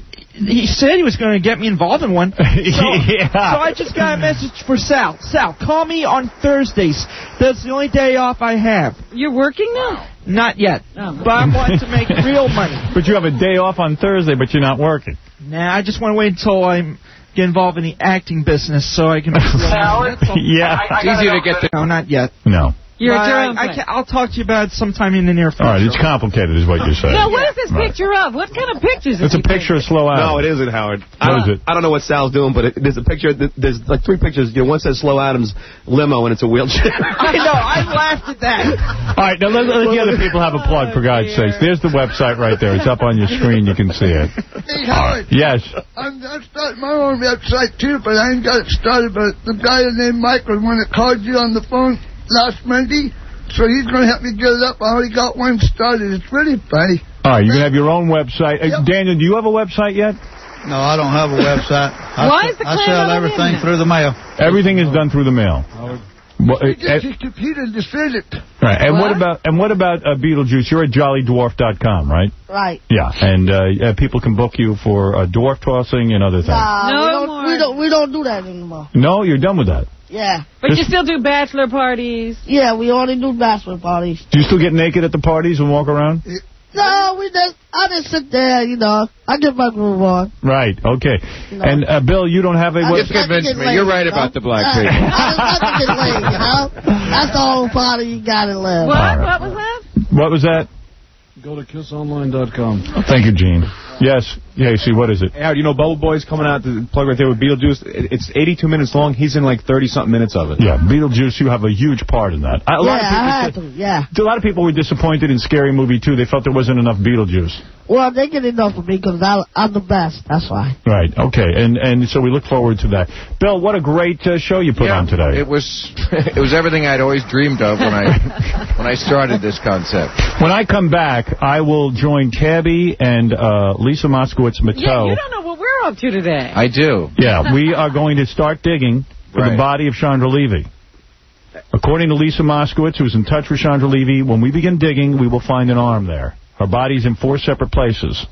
He said he was going to get me involved in one. So, Yeah. so I just got a message for Sal. Sal, call me on Thursdays. That's the only day off I have. You're working now? Not yet. Oh. But I want to make real money. But you have a day off on Thursday, but you're not working. Nah, I just want to wait until I get involved in the acting business so I can make real money. That's all. Yeah. I, I It's easy to get the... No, not yet. No. You're But a I, drone I player. can, I'll talk to you about it sometime in the near future. All right, it's complicated is what you're saying. Now, what is this Right. picture of? What kind of pictures is It's a he picture of Slow Adam. No, it isn't, Howard. I What don't, is it? I don't know what Sal's doing, but it, there's a picture. There's like three pictures. You know, one says Slow Adams limo, and it's a wheelchair. I know. I laughed at that. All right, now let, let the other people have a plug, for God's sakes. There's the website right there. It's up on your screen. You can see it. Hey, Howard. Yes. I'm, I'm starting my own website, too, but I ain't got it started. But the guy named Michael, the one that called you on the phone last Monday, so he's going to help me get it up. I already got one started. It's really funny. All right, you can have your own website. Uh, Daniel, do you have a website yet? No, I don't have a website. I Why se- is the I clan sell on the everything internet? through the mail. Everything is done through the mail. Well, uh, He gets uh, his computer to fill it. right. And what, What? about and what about uh, Beetlejuice? You're at jolly dwarf dot com, right? Right. Yeah, and uh, uh, people can book you for uh, dwarf tossing and other things. Nah, No we don't, more. we don't we don't do that anymore. No, you're done with that. Yeah. But This- you still do bachelor parties? Yeah, we only do bachelor parties. Do you still get naked at the parties and walk around? No, we just I just sit there, you know. I get my groove on. Right. Okay. No. And uh, Bill, you don't have a I website. just like to convinced get me. laid, You're right you know? about the black Uh, people. I just like to get laid, you know. That's the whole party you got to live. What? All right. What was that? What was that? Go to kiss online dot com. Thank you, Gene. Yes. Yeah, see, what is it? Hey, Howard, you know Bubble Boy's coming out, the plug right there with Beetlejuice. It- It's eighty-two minutes long. He's in like thirty-something minutes of it. Yeah, Beetlejuice, you have a huge part in that. A lot Yeah, of people I had said- to, yeah. A lot of people were disappointed in Scary Movie two. They felt there wasn't enough Beetlejuice. Well, they get enough of me because I'm the best. That's why. Right. Okay. And and so we look forward to that. Bill, what a great uh, show you put Yeah, on today. It was it was everything I'd always dreamed of when I when I started this concept. When I come back, I will join Cabby and uh, Lisa Moskowitz-Matteau. Yeah, you don't know what we're up to today. I do. Yeah, we are going to start digging for Right. the body of Chandra Levy. According to Lisa Moskowitz, who's in touch with Chandra Levy, when we begin digging, we will find an arm there. Her body's in four separate places.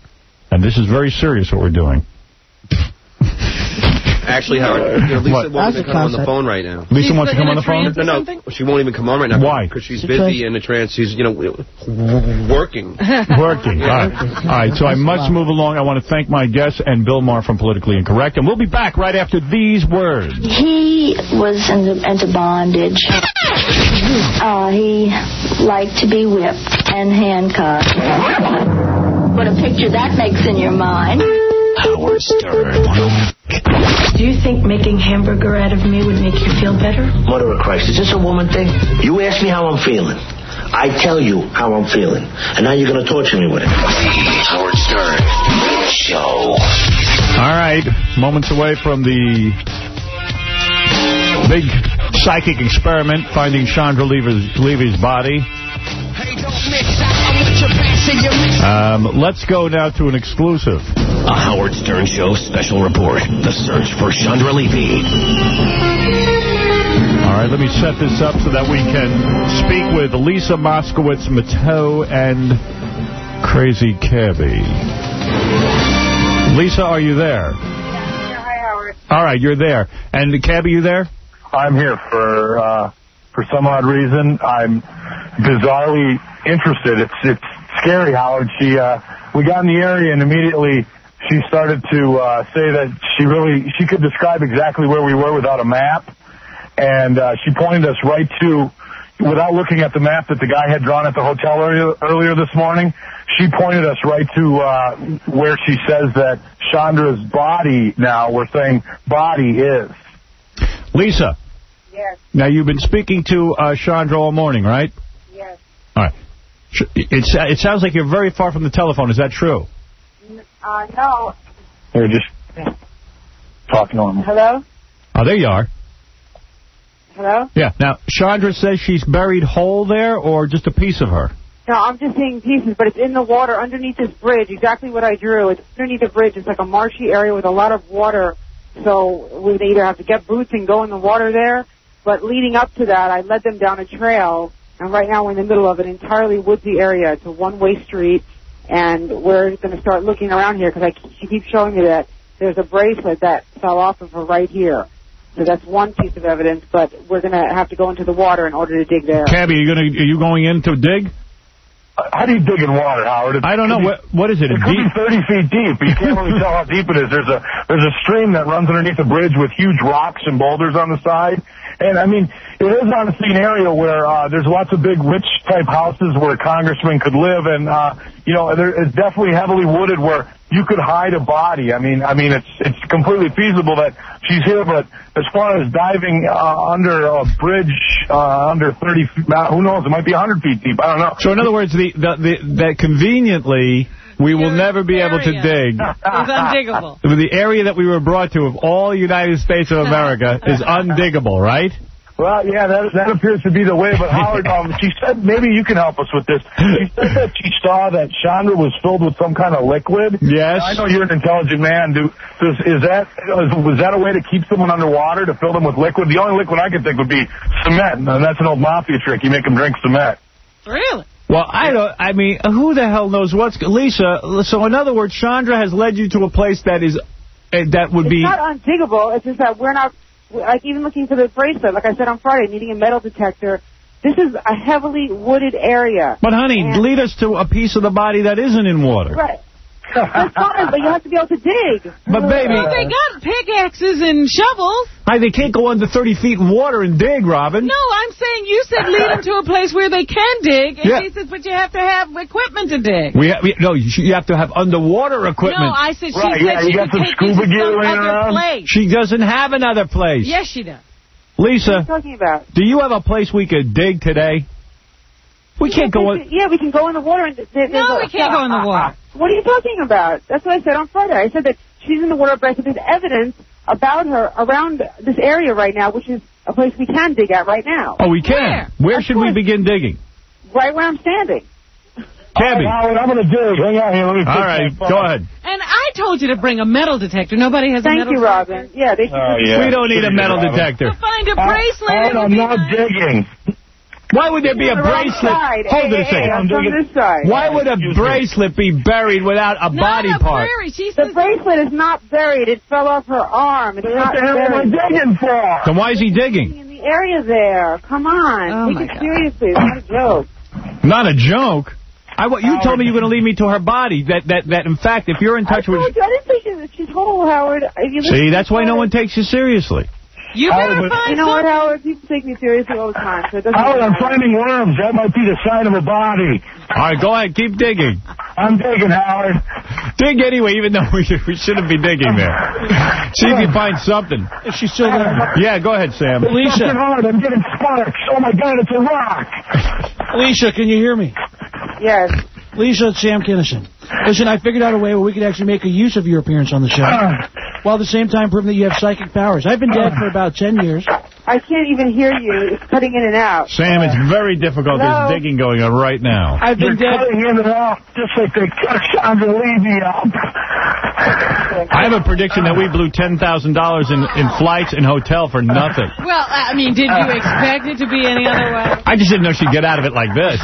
And this is very serious what we're doing. Actually, Howard, you know, Lisa What? won't That's even a come on the concept. phone right now. Lisa She's wants to come on in a the phone? trance or No, something? no, she won't even come on right now. Why? Because she's Because- busy in a trance. She's, you know, working. Working. All right. All right, so I must move along. I want to thank my guests and Bill Maher from Politically Incorrect. And we'll be back right after these words. He was into, into bondage. Uh, he liked to be whipped and handcuffed. What a picture that makes in your mind. Howard Stern. Do you think making hamburger out of me would make you feel better? Mother of Christ, is this a woman thing? You ask me how I'm feeling. I tell you how I'm feeling. And now you're going to torture me with it. Howard Stern Show. All right, moments away from the big psychic experiment, finding Chandra Levy's, Levy's body. Um, let's go now to an exclusive. A Howard Stern Show special report. The search for Chandra Levy. All right, let me set this up so that we can speak with Lisa Moskowitz-Matteau and Crazy Cabby. Lisa, are you there? Hi, Howard. All right, you're there. And Cabby, you there? I'm here for uh, for some odd reason. I'm bizarrely interested. It's it's scary, Howard. She uh, we got in the area and immediately she started to uh, say that she really she could describe exactly where we were without a map. and uh, she pointed us right to, without looking at the map that the guy had drawn at the hotel earlier, earlier this morning, she pointed us right to uh, where she says that Chandra's body now, we're saying body is. Lisa. Yes. Now, you've been speaking to uh, Chandra all morning, right? Yes. All right. It's, it sounds like you're very far from the telephone. Is that true? Uh, no. We're just talking normal. Hello? Oh, there you are. Hello? Yeah. Now, Chandra says she's buried whole there, or just a piece of her? No, I'm just seeing pieces, but it's in the water underneath this bridge, exactly what I drew. It's underneath the bridge. It's like a marshy area with a lot of water, so we would either have to get boots and go in the water there, but leading up to that, I led them down a trail, and right now we're in the middle of an entirely woodsy area. It's a one-way street, and we're going to start looking around here, because she keeps showing me that there's a bracelet that fell off of her right here. So that's one piece of evidence, but we're going to have to go into the water in order to dig there. Cabby, are you, gonna, are you going in to dig? How do you dig in water, Howard? It's, I don't know. What, what is it? It a could deep? be thirty feet deep, but you can't really tell how deep it is. There's a there's a stream that runs underneath the bridge with huge rocks and boulders on the side. And, I mean, it is honestly an area where uh, there's lots of big rich-type houses where a congressman could live. And, uh, you know, there, it's definitely heavily wooded where you could hide a body. I mean, I mean, it's it's completely feasible that she's here. But as far as diving uh, under a bridge uh, under thirty feet, who knows? It might be one hundred feet deep. I don't know. So, in other words, the, the, the that conveniently we will never be able to dig. It's undiggable. The area that we were brought to of all the United States of America is undiggable, right? Well, yeah, that that appears to be the way. But Howard, um, she said, maybe you can help us with this. She said that she saw that Chandra was filled with some kind of liquid. Yes. I know you're an intelligent man. Do does, is that is, was that a way to keep someone underwater, to fill them with liquid? The only liquid I could think would be cement, and that's an old mafia trick. You make them drink cement. Really? Well, I don't. I mean, who the hell knows what's Lisa? So, in other words, Chandra has led you to a place that is uh, that would it's be. It's not undiggable. It's just that we're not. Like, even looking for the bracelet, like I said on Friday, needing a metal detector, this is a heavily wooded area. But, honey, and lead us to a piece of the body that isn't in water. Right. That's fine, but you have to be able to dig. But, baby... Well, they got pickaxes and shovels. Hi, they can't go under thirty feet in water and dig, Robin. No, I'm saying you said lead them to a place where they can dig. And yeah. she says, but you have to have equipment to dig. We, ha we No, you, you have to have underwater equipment. No, I said she right, said yeah, she you got could some take scuba you to gear some laying other around? place. She doesn't have another place. Yes, she does. Lisa, what are you talking about? Do you have a place we could dig today? We yeah, can't go in... Yeah, we can go in the water. And there, no, we can't go in the water. What are you talking about? That's what I said on Friday. I said that she's in the water, but I said there's evidence about her around this area right now, which is a place we can dig at right now. Oh, we can? Where, Where should we begin digging? Right where I'm standing. Cabby. Howard, I'm going to dig. Hang on here. Let me All right, go ahead. And I told you to bring a metal detector. Nobody has Thank a metal you, detector. Robin. Yeah, they should. Oh, yeah. We don't need a metal detector. To find a bracelet. Howard, I'm not nice. digging. Why would there be a On the wrong bracelet? side. Hold hey, it a hey, second. hey, I'm from this side. Why would a bracelet be buried without a Not body a part? Prairie. She The says bracelet is not buried. It fell off her arm. It's What not the hell am I buried. digging for? Then why is he digging? In the area there. Come on. Oh, my Take it God. seriously. It's not a joke. Not a joke. I, you told me you were going to lead me to her body. That, that, that in fact, if you're in touch I with... told you, I didn't think she, she's whole, Howard. If you See, listen that's to why no Howard- one takes you seriously. You better find You know what, something. Howard? People take me seriously all the time. So it doesn't Howard, I'm matter. finding worms. That might be the sign of a body. All right, go ahead. Keep digging. I'm digging, Howard. Dig anyway, even though we, we shouldn't be digging there. See if you find something. Is she still there? Yeah, go ahead, Sam. Alicia. Fucking hard. I'm getting sparks. Oh, my God, it's a rock. Alicia, can you hear me? Yes. Alicia, it's Sam Kinison. Listen, I figured out a way where we could actually make a use of your appearance on the show, while at the same time proving that you have psychic powers. I've been dead for about ten years. I can't even hear you. It's cutting in and out. Sam, it's very difficult. Hello? There's digging going on right now. I've been You're dead. cutting in and out just like they cut Chandra Levy up. I have a prediction that we blew ten thousand dollars in, in flights and hotel for nothing. Well, I mean, did you expect it to be any other way? I just didn't know she'd get out of it like this.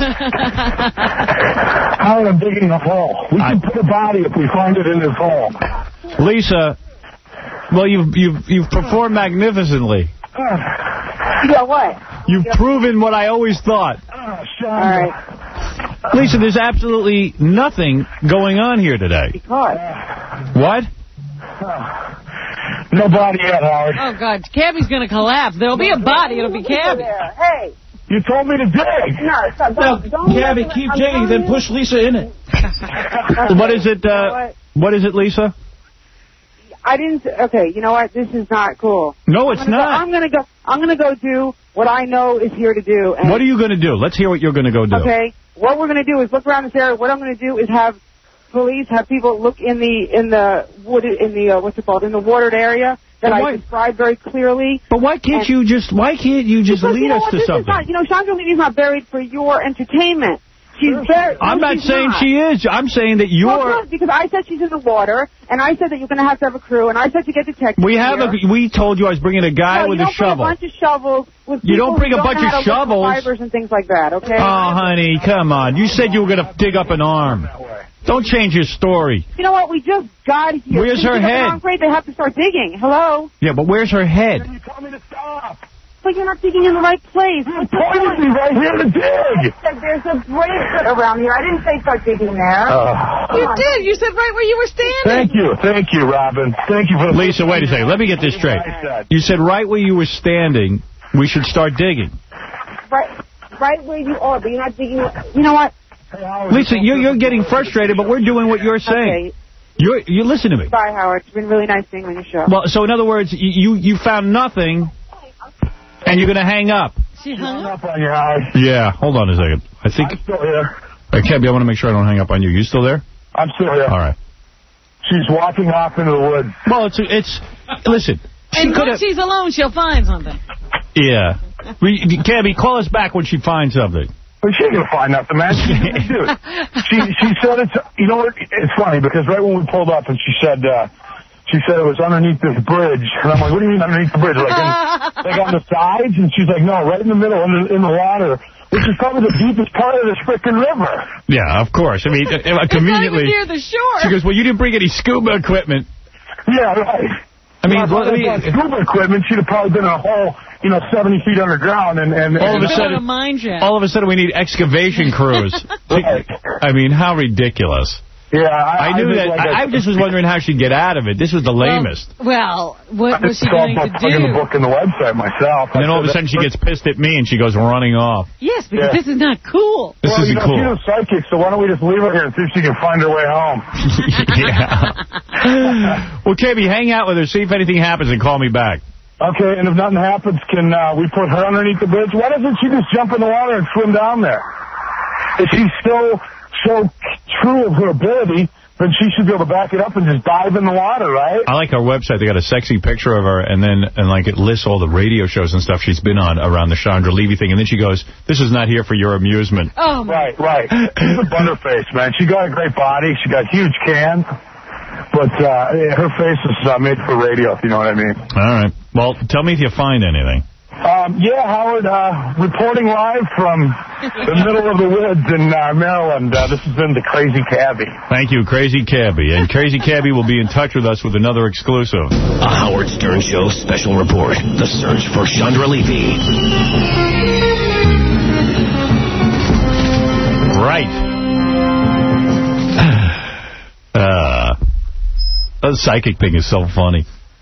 Howard, I'm digging a hole. We can put a body if we find it in this hole. Lisa, well, you've, you've, you've performed magnificently. You got what? You've proven what I always thought. Oh, All right. Lisa, there's absolutely nothing going on here today. Because. What? No body yet, Howard. Oh, God. Cabby's going to collapse. There'll be a body. It'll be Cabby. Hey. You told me to dig. No, stop. Well, Don't, don't Cabby, let- keep I'm digging, then telling you. push Lisa in it. What is it, uh, what is it, Lisa? I didn't. Okay, you know what? This is not cool. No, it's I'm gonna not. Go, I'm gonna go. I'm gonna go do what I know is here to do. And, What are you going to do? Let's hear what you're going to go do. Okay. What we're gonna do is look around this area. What I'm gonna do is have police have people look in the in the wooded in the uh, what's it called in the watered area that But I why- described very clearly. But why can't And- you just, why can't you just Because, lead you know us what, to this something? Is not, you know, Chandra Levy's not buried for your entertainment. She's buried. I'm no, not she's saying not. she is. I'm saying that you're... Well, good, because I said she's in the water, and I said that you're going to have to have a crew, and I said to get detectives We have here. a, we told you I was bringing a guy no, with you a don't bring shovel. a bunch of shovels with You don't people bring who a bunch know of how to look for shovels. fibers and things like that, okay? Oh, honey, come on. You said you were going to dig up an arm. Don't change your story. You know what? We just got here. Where's Things her are going head? on Great. They have to start digging. Hello? Yeah, but where's her head? You told me to stop. But you're not digging in the right place. You pointed me right here to dig. I said there's a break around here. I didn't say start digging there. Uh, You did. You said right where you were standing. Thank you. Thank you, Robin. Thank you for the... Lisa, wait a second. Let me get this straight. You said right where you were standing, we should start digging. Right, right where you are, but you're not digging. You know what? Lisa, you're, you're getting frustrated, but we're doing what you're saying. Okay. You're, you listen to me. Bye, Howard. It's been really nice being on your show. Well, so in other words, you, you, you found nothing, and you're going to hang up. She hung up on you, Howard. Yeah, hold on a second. I think... I'm still here. Hey, Cabby, I want to make sure I don't hang up on you. You still there? I'm still here. All right. She's walking off into the woods. Well, it's... it's listen. And coulda- once she's alone, she'll find something. Yeah. We, Cabby, call us back when she finds something. But she ain't gonna find nothing, man. She, dude, she she said it's. You know what? It's funny because right when we pulled up and she said uh, she said it was underneath this bridge, and I'm like, what do you mean underneath the bridge? Like, in, like on the sides? And she's like, no, right in the middle, in the, in the water, which is probably the deepest part of this frickin' river. Yeah, of course. I mean, uh, conveniently. It's not even near the shore. She goes, well, you didn't bring any scuba equipment. Yeah, right. I mean, if well, I I mean- had scuba equipment, she'd have probably been in a hole, you know, seventy feet underground, and and All of a and, sudden- a mine shaft. All of a sudden, we need excavation crews. Right. I mean, how ridiculous. Yeah, I, I knew think that. like I, I just was wondering how she'd get out of it. This was the lamest. Well, what was It's she all going to about plugging the do? book in the website myself. And then all of a sudden, she gets pissed at me, and she goes running off. Yes, because Yeah. this is not cool. This well, isn't you know, cool. she's a psychic, so why don't we just leave her here and see if she can find her way home? Yeah. Well, Cabby, hang out with her, see if anything happens, and call me back. Okay, and if nothing happens, can uh, we put her underneath the bridge? Why doesn't she just jump in the water and swim down there? If she's still so true of her ability, then she should be able to back it up and just dive in the water, right? I like our website. They got a sexy picture of her, and then and like it lists all the radio shows and stuff she's been on around the Chandra Levy thing. And then she goes, "This is not here for your amusement." Oh, my. Right, right. She's a butterface, man. She got a great body. She got huge cans. But uh, yeah, her face is uh, made for radio, if you know what I mean. All right. Well, tell me if you find anything. Um, yeah, Howard, uh, reporting live from the middle of the woods in uh, Maryland. Uh, this has been the Crazy Cabby. Thank you, Crazy Cabby. And Crazy Cabby will be in touch with us with another exclusive. A Howard Stern Show special report. The search for Chandra Levy. Right. Uh, the psychic thing is so funny.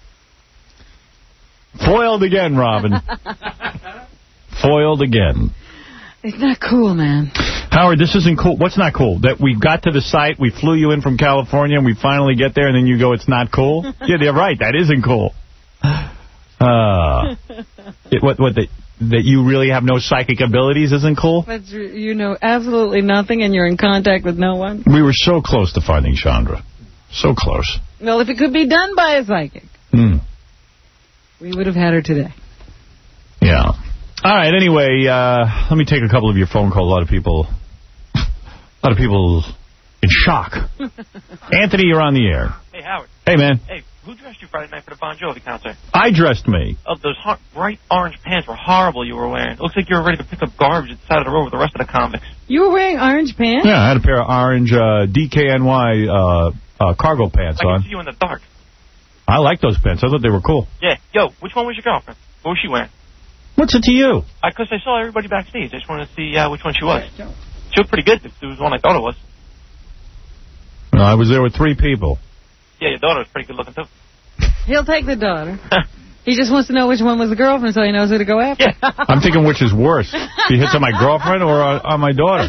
Foiled again, Robin. Foiled again. It's not cool, man. Howard, this isn't cool. What's not cool? That we got to the site, we flew you in from California, and we finally get there, and then you go, it's not cool? Yeah, you're right. That isn't cool. Uh, it, what, what, the, that you really have no psychic abilities isn't cool? But you know absolutely nothing, and you're in contact with no one. We were so close to finding Chandra. So close. Well, if it could be done by a psychic, Hmm. we would have had her today. Yeah. All right, anyway, uh, let me take a couple of your phone calls. A lot of people, a lot of people in shock. Anthony, you're on the air. Hey, Howard. Hey, man. Hey, who dressed you Friday night for the Bon Jovi concert? I dressed me. Oh, those hot, bright orange pants were horrible you were wearing. It looks like you were ready to pick up garbage at the side of the road with the rest of the convicts. You were wearing orange pants? Yeah, I had a pair of orange uh, D K N Y uh, uh, cargo pants I on. can see you in the dark. I like those pants. I thought they were cool. Yeah. Yo, which one was your girlfriend? What was she wearing? What's it to you? Because I, I saw everybody backstage. I just wanted to see uh, which one she was. She looked pretty good. If it was the one I thought it was. No, I was there with three people. Yeah, your daughter was pretty good looking, too. He'll take the daughter. He just wants to know which one was the girlfriend so he knows who to go after. I'm thinking which is worse. He hits on my girlfriend or on, on my daughter.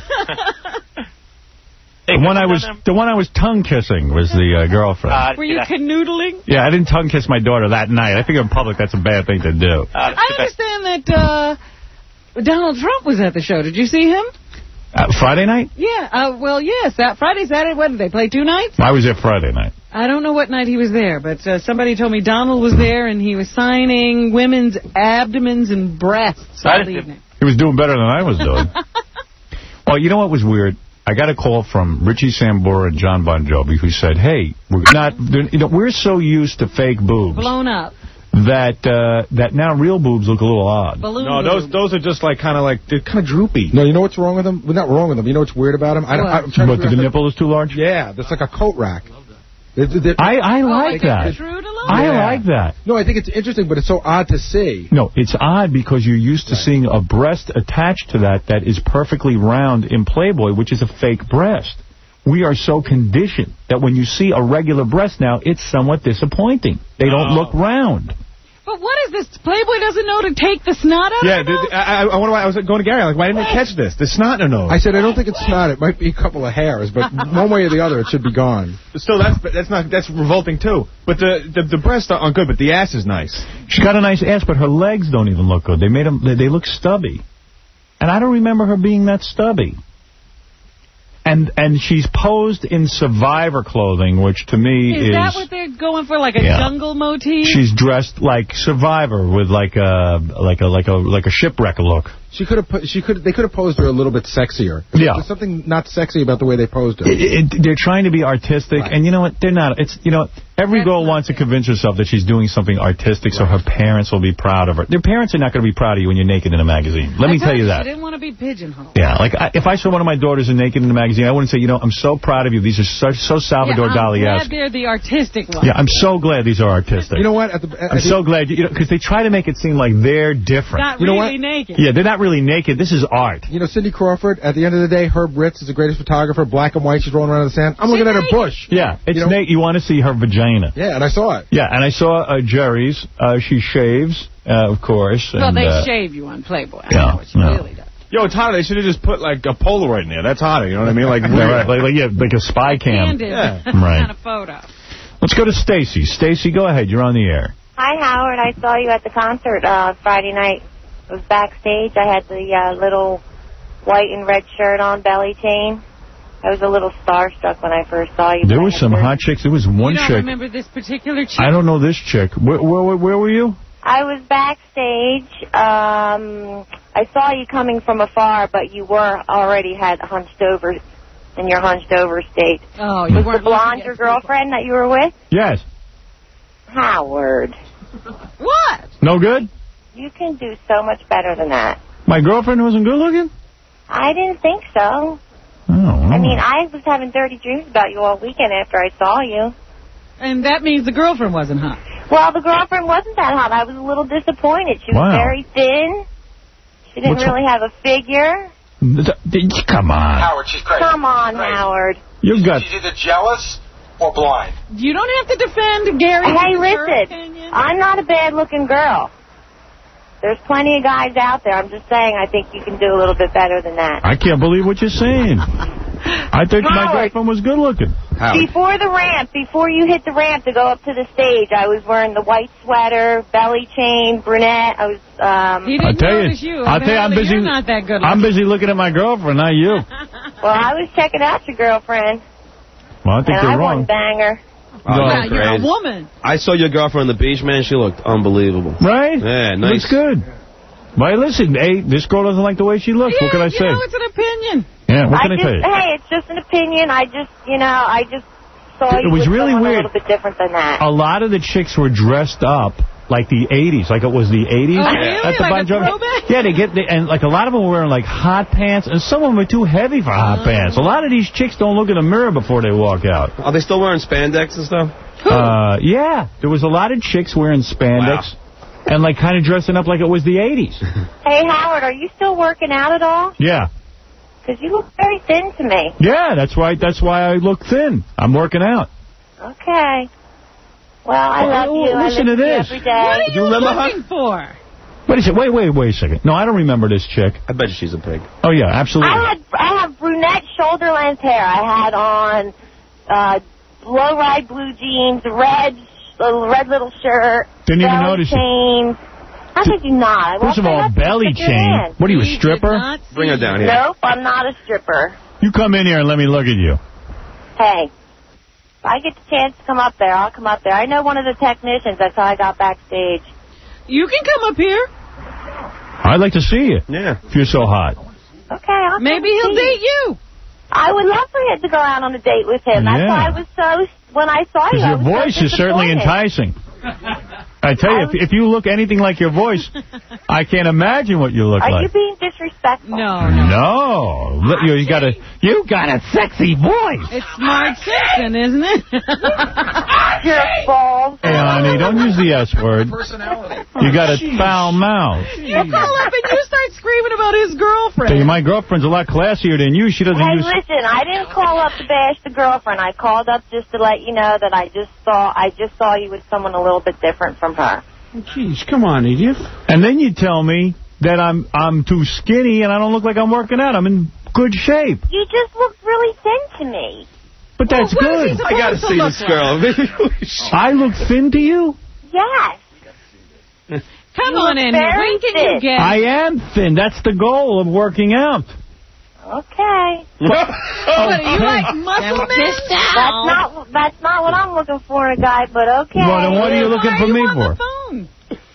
The one I was the one I was tongue kissing was the uh, girlfriend. Uh, Were you canoodling? Yeah, I didn't tongue kiss my daughter that night. I think in public that's a bad thing to do. Uh, I understand that uh, Donald Trump was at the show. Did you see him? Uh, Friday night? Yeah. Uh, well, yes. That Friday, Saturday. What did they play? Two nights? I was there Friday night. I don't know what night he was there, but uh, somebody told me Donald was there and he was signing women's abdomens and breasts all evening. He was doing better than I was doing. Well, you know what was weird? I got a call from Richie Sambora and John Bon Jovi who said, hey, we're not, you know, we're so used to fake boobs. Blown up. That uh, that now real boobs look a little odd. Balloon no, those boobs. those are just like kind of like, they're kind of droopy. No, you know what's wrong with them? Well, not wrong with them. You know what's weird about them? I don't, I'm trying What, to the nipple is too large? Yeah, that's like a coat rack. They're, they're, I, I like oh, that. I yeah. like that. No, I think it's interesting, but it's so odd to see. No, it's odd because you're used to seeing a breast attached to that that is perfectly round in Playboy, which is a fake breast. We are so conditioned that when you see a regular breast now, it's somewhat disappointing. They don't look round. But what is this? Playboy doesn't know to take the snot out Yeah, of the nose? I, I wonder why I was going to Gary. Like, why didn't they catch this? The snot in her nose. I said, I don't think it's snot. It might be a couple of hairs, but one way or the other, it should be gone. But still, that's that's not that's revolting too. But the, the the breasts aren't good, but the ass is nice. She's got a nice ass, but her legs don't even look good. They made them. They, they look stubby, and I don't remember her being that stubby. And and she's posed in Survivor clothing, which to me is... Is that what they're going for, like a Yeah. jungle motif? She's dressed like Survivor with like a like a like a like a shipwreck look. She could have. She could. They could have posed her a little bit sexier. Yeah. There's something not sexy about the way they posed her. It, it, they're trying to be artistic, right. And you know what? They're not. It's you know every girl wants to convince herself that she's doing something artistic, right. So her parents will be proud of her. Their parents are not going to be proud of you when you're naked in a magazine. Let I me tell you that. I didn't want to be pigeonholed. Yeah, like I, if I saw one of my daughters naked in a magazine, I wouldn't say, you know, I'm so proud of you. These are so, so Salvador yeah, I'm Dali-esque. glad they're the artistic ones. Yeah, I'm so glad these are artistic. You know what? At the, at I'm so glad, you know, because they try to make it seem like they're different. Not you know really what? naked. Yeah, they're not really naked. This is art. You know, Cindy Crawford, at the end of the day, Herb Ritz is the greatest photographer, black and white, she's rolling around in the sand. I'm She's looking at her naked. bush. Yeah, it's you know? naked. You want to see her vagina. Yeah, and I saw it. Yeah, and I saw uh, Jerry's. Uh, she shaves, uh, of course. Well, and, they uh, shave you on Playboy. I yeah, know what she no. really does. Yo, it's hotter. They should have just put, like, a Polaroid in there. That's hotter, you know what I mean? Like, yeah, right. like, like, yeah, like a spy cam. Candid Yeah. kind Right. of photo. Let's go to Stacy. Stacy, go ahead. You're on the air. Hi, Howard. I saw you at the concert uh, Friday night. I was backstage. I had the uh, little white and red shirt on, belly chain. I was a little starstruck when I first saw you. There were some hot chicks. There was one you don't chick. remember this particular chick? I don't know this chick. Where, where, where were you? I was backstage. Um, I saw you coming from afar, but you were already had hunched over in your hunched over state. Oh, you was weren't the blonde your girlfriend that you were with? Yes. Howard. What? No good? You can do so much better than that. My girlfriend wasn't good looking? I didn't think so. Oh, I mean, I was having dirty dreams about you all weekend after I saw you. And that means the girlfriend wasn't hot. Well, the girlfriend wasn't that hot. I was a little disappointed. She was Wow. very thin. She didn't What's really have a figure. Come on. Howard, she's crazy. Come on, Crazy. Howard. You got... She's either jealous or blind. You don't have to defend Gary. Hey, This is her listen. opinion. I'm not a bad-looking girl. There's plenty of guys out there. I'm just saying I think you can do a little bit better than that. I can't believe what you're saying. I thought my Howard. girlfriend was good looking. Before the ramp, before you hit the ramp to go up to the stage, I was wearing the white sweater, belly chain, brunette. I was, um... He I didn't tell you, notice you. I'll tell you, I'm Apparently busy. You're not that good I'm looking. busy looking at my girlfriend, not you. Well, I was checking out your girlfriend, Well, I think and you're I wrong. one banger. Oh, Yeah, you're a great. woman. I saw your girlfriend on the beach, man. She looked unbelievable. Right? Yeah, nice. Looks good. Well, listen, hey, this girl doesn't like the way she looks. Yeah, what can I you say? know, it's an opinion. Yeah, what can I, I just, tell you? hey, it's just an opinion. I just, you know, I just saw It you was with really someone weird. a little bit different than that. A lot of the chicks were dressed up like the eighties, like it was the eighties. Oh, really? At the Like Bon a Jovi. throwback? Yeah, they get, they, and like a lot of them were wearing like hot pants, and some of them are too heavy for hot pants. A lot of these chicks don't look in the mirror before they walk out. Are they still wearing spandex and stuff? Uh, yeah, there was a lot of chicks wearing spandex and like kind of dressing up like it was the eighties. Hey, Howard, are you still working out at all? Yeah. Because you look very thin to me. Yeah, that's why, that's why I look thin. I'm working out. Okay. Well, I love you. Oh, listen I to this. every day. What are Do you you remember looking for? Wait a second. Wait, wait, wait a second. No, I don't remember this chick. I bet she's a pig. Oh, yeah, absolutely. I had I have brunette shoulder length hair. I had on uh, low ride blue jeans, red uh, red little shirt. Didn't even belly notice it. chain. How could you not? First of all, belly chain. What are you, a stripper? Bring her down here. Nope, I'm not a stripper. You come in here and let me look at you. Hey, if I get the chance to come up there, I'll come up there. I know one of the technicians. That's how I got backstage. You can come up here. I'd like to see you. Yeah. If you're so hot. Okay, I'll Maybe come he'll see date you. I would love for him to go out on a date with him. That's Yeah. why I was so, when I saw you, Because I your was voice so is certainly disappointed. enticing. I tell you, if, if you look anything like your voice, I can't imagine what you look Are like. you being disrespectful? No, No. Look, you, you got a you got a sexy voice. It's Marge Simpson, isn't it? Jerkball. Hey, honey, don't use the S word. You got a foul mouth. You call up and you start screaming about his girlfriend. Tell you, my girlfriend's a lot classier than you. She doesn't Hey, use... listen, I didn't call up to bash the girlfriend. I called up just to let you know that I just saw I just saw you with someone a little bit different from her. Jeez, come on, idiot. And then you tell me that I'm I'm too skinny and I don't look like I'm working out. I'm in good shape. You just looked really thin to me. But that's Well, what is good. he I gotta supposed to see this look girl. I look thin to you? Yes. Come You on look in here. very When can you thin. get... I am thin. That's the goal of working out. Okay. What, are you like muscle man? That's not that's not what I'm looking for in a guy, but okay. Well, then what are you looking Why for are you me on for? the phone?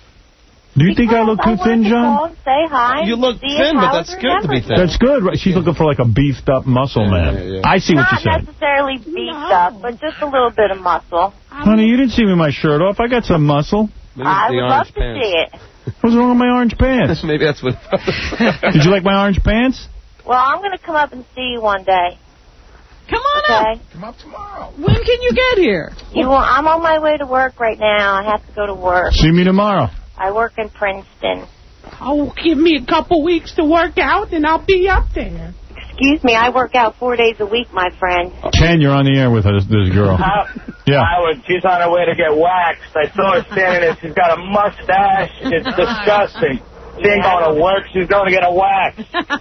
Do you think I look too thin, John? Call and say hi. You look see thin, if but Howard that's good to be remembers thin. That's good. Right? She's looking for like a beefed up muscle man. yeah, yeah. I see what Not you're saying. necessarily beefed up, but just a little bit of muscle. Honey, you didn't see me with my shirt off. I got some muscle. I would love to see it. What's wrong with my orange pants? Maybe that's what... Did you like my orange pants? Well, I'm going to come up and see you one day. Come on Okay? up. Come up tomorrow. When can you get here? You want, I'm on my way to work right now. I have to go to work. See me tomorrow. I work in Princeton. Oh, give me a couple weeks to work out, and I'll be up there. Excuse me, I work out four days a week, my friend. Ken, you're on the air with this, this girl. Yeah. Howard, she's on her way to get waxed. I saw her standing there. She's got a mustache. It's disgusting. She ain't going to work. She's going to get a wax.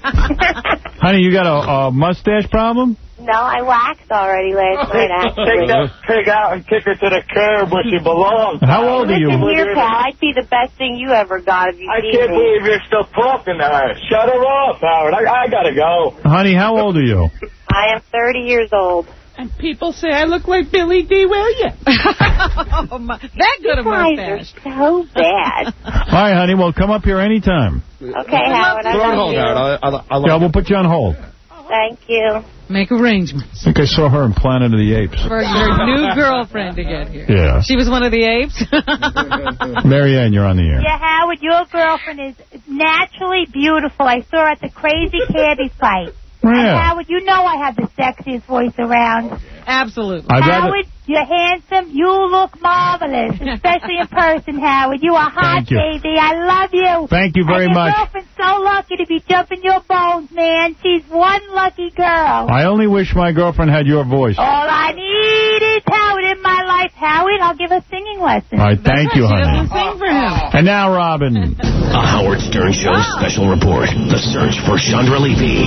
Honey, you got a, a mustache problem? No, I waxed already last night, actually. Take that pig out and kick her to the curb where she belongs. How old are you? Listen here, pal, I'd be the best thing you ever got if you I seen can't me. believe you're still talking to her. Shut her off, Howard. I, I got to go. Honey, how old are you? I am thirty years old. And people say I look like Billy D. Williams. Oh, my, that good a You guys mustache. are so bad. All right, honey, well, come up here anytime. Okay, Howard, I Throw on love hold, you. Howard. I'll, I'll, I'll Yeah, we'll put you on hold. Thank you. Make arrangements I think I saw her in Planet of the Apes. for your new girlfriend to get here. Yeah. She was one of the apes? Marianne, you're on the air. Yeah, Howard, your girlfriend is naturally beautiful. I saw her at the Crazy Candy fight. And Yeah. Howard, you know I have the sexiest voice around. Absolutely. I'd rather- Howard, you're handsome. You look marvelous, especially in person, Howard. You are hot, Thank you. baby. I love you. Thank you very and your much. girlfriend's so lucky to be jumping your bones, man. She's one lucky girl. I only wish my girlfriend had your voice. All I need is Howard in my life. Howard, I'll give a singing lesson. All right, thank you, She honey. doesn't sing for him. And now, Robin. A Howard Stern Show special report. The search for Chandra Levy.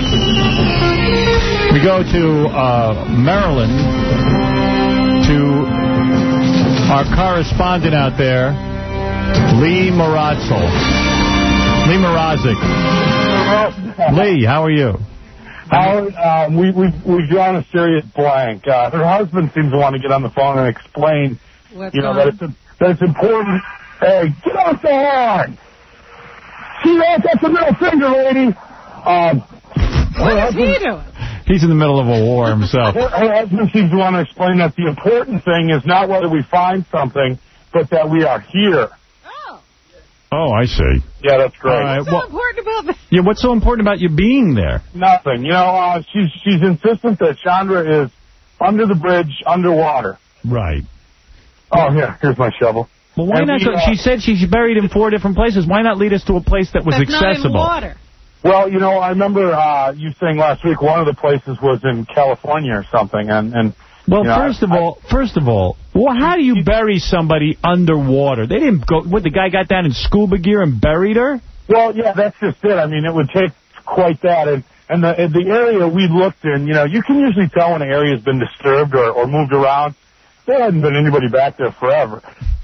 We go to uh, Maryland to our correspondent out there, Lee Marazzel. Lee Marazic. Lee, how are you? Howard, uh, we, we've, we've drawn a serious blank. Uh, her husband seems to want to get on the phone and explain, What's you know, wrong? that it's, that it's important. Hey, get off the horn! See that? That's the middle finger, lady. Um, What is he doing? He's in the middle of a war himself. Her, her husband seems to want to explain that the important thing is not whether we find something, but that we are here. Oh, I see. Yeah, that's great. All right, What's so well, important about that? yeah, what's so important about you being there? Nothing. You know, uh, she's she's insistent that Chandra is under the bridge, underwater. Right. Oh, here, here's my shovel. Well, why And not? we, Go, uh, she said she's buried in four different places. Why not lead us to a place that was That's accessible? not in water. Well, you know, I remember uh, you saying last week one of the places was in California or something, and, and Well, you know, first of I, all, first of all, well, how do you bury somebody underwater? They didn't go. What, the guy got down in scuba gear and buried her? Well, yeah, that's just it. I mean, it would take quite that. And, and the the area we looked in, you know, you can usually tell when an area has been disturbed or, or moved around. There hasn't been anybody back there forever.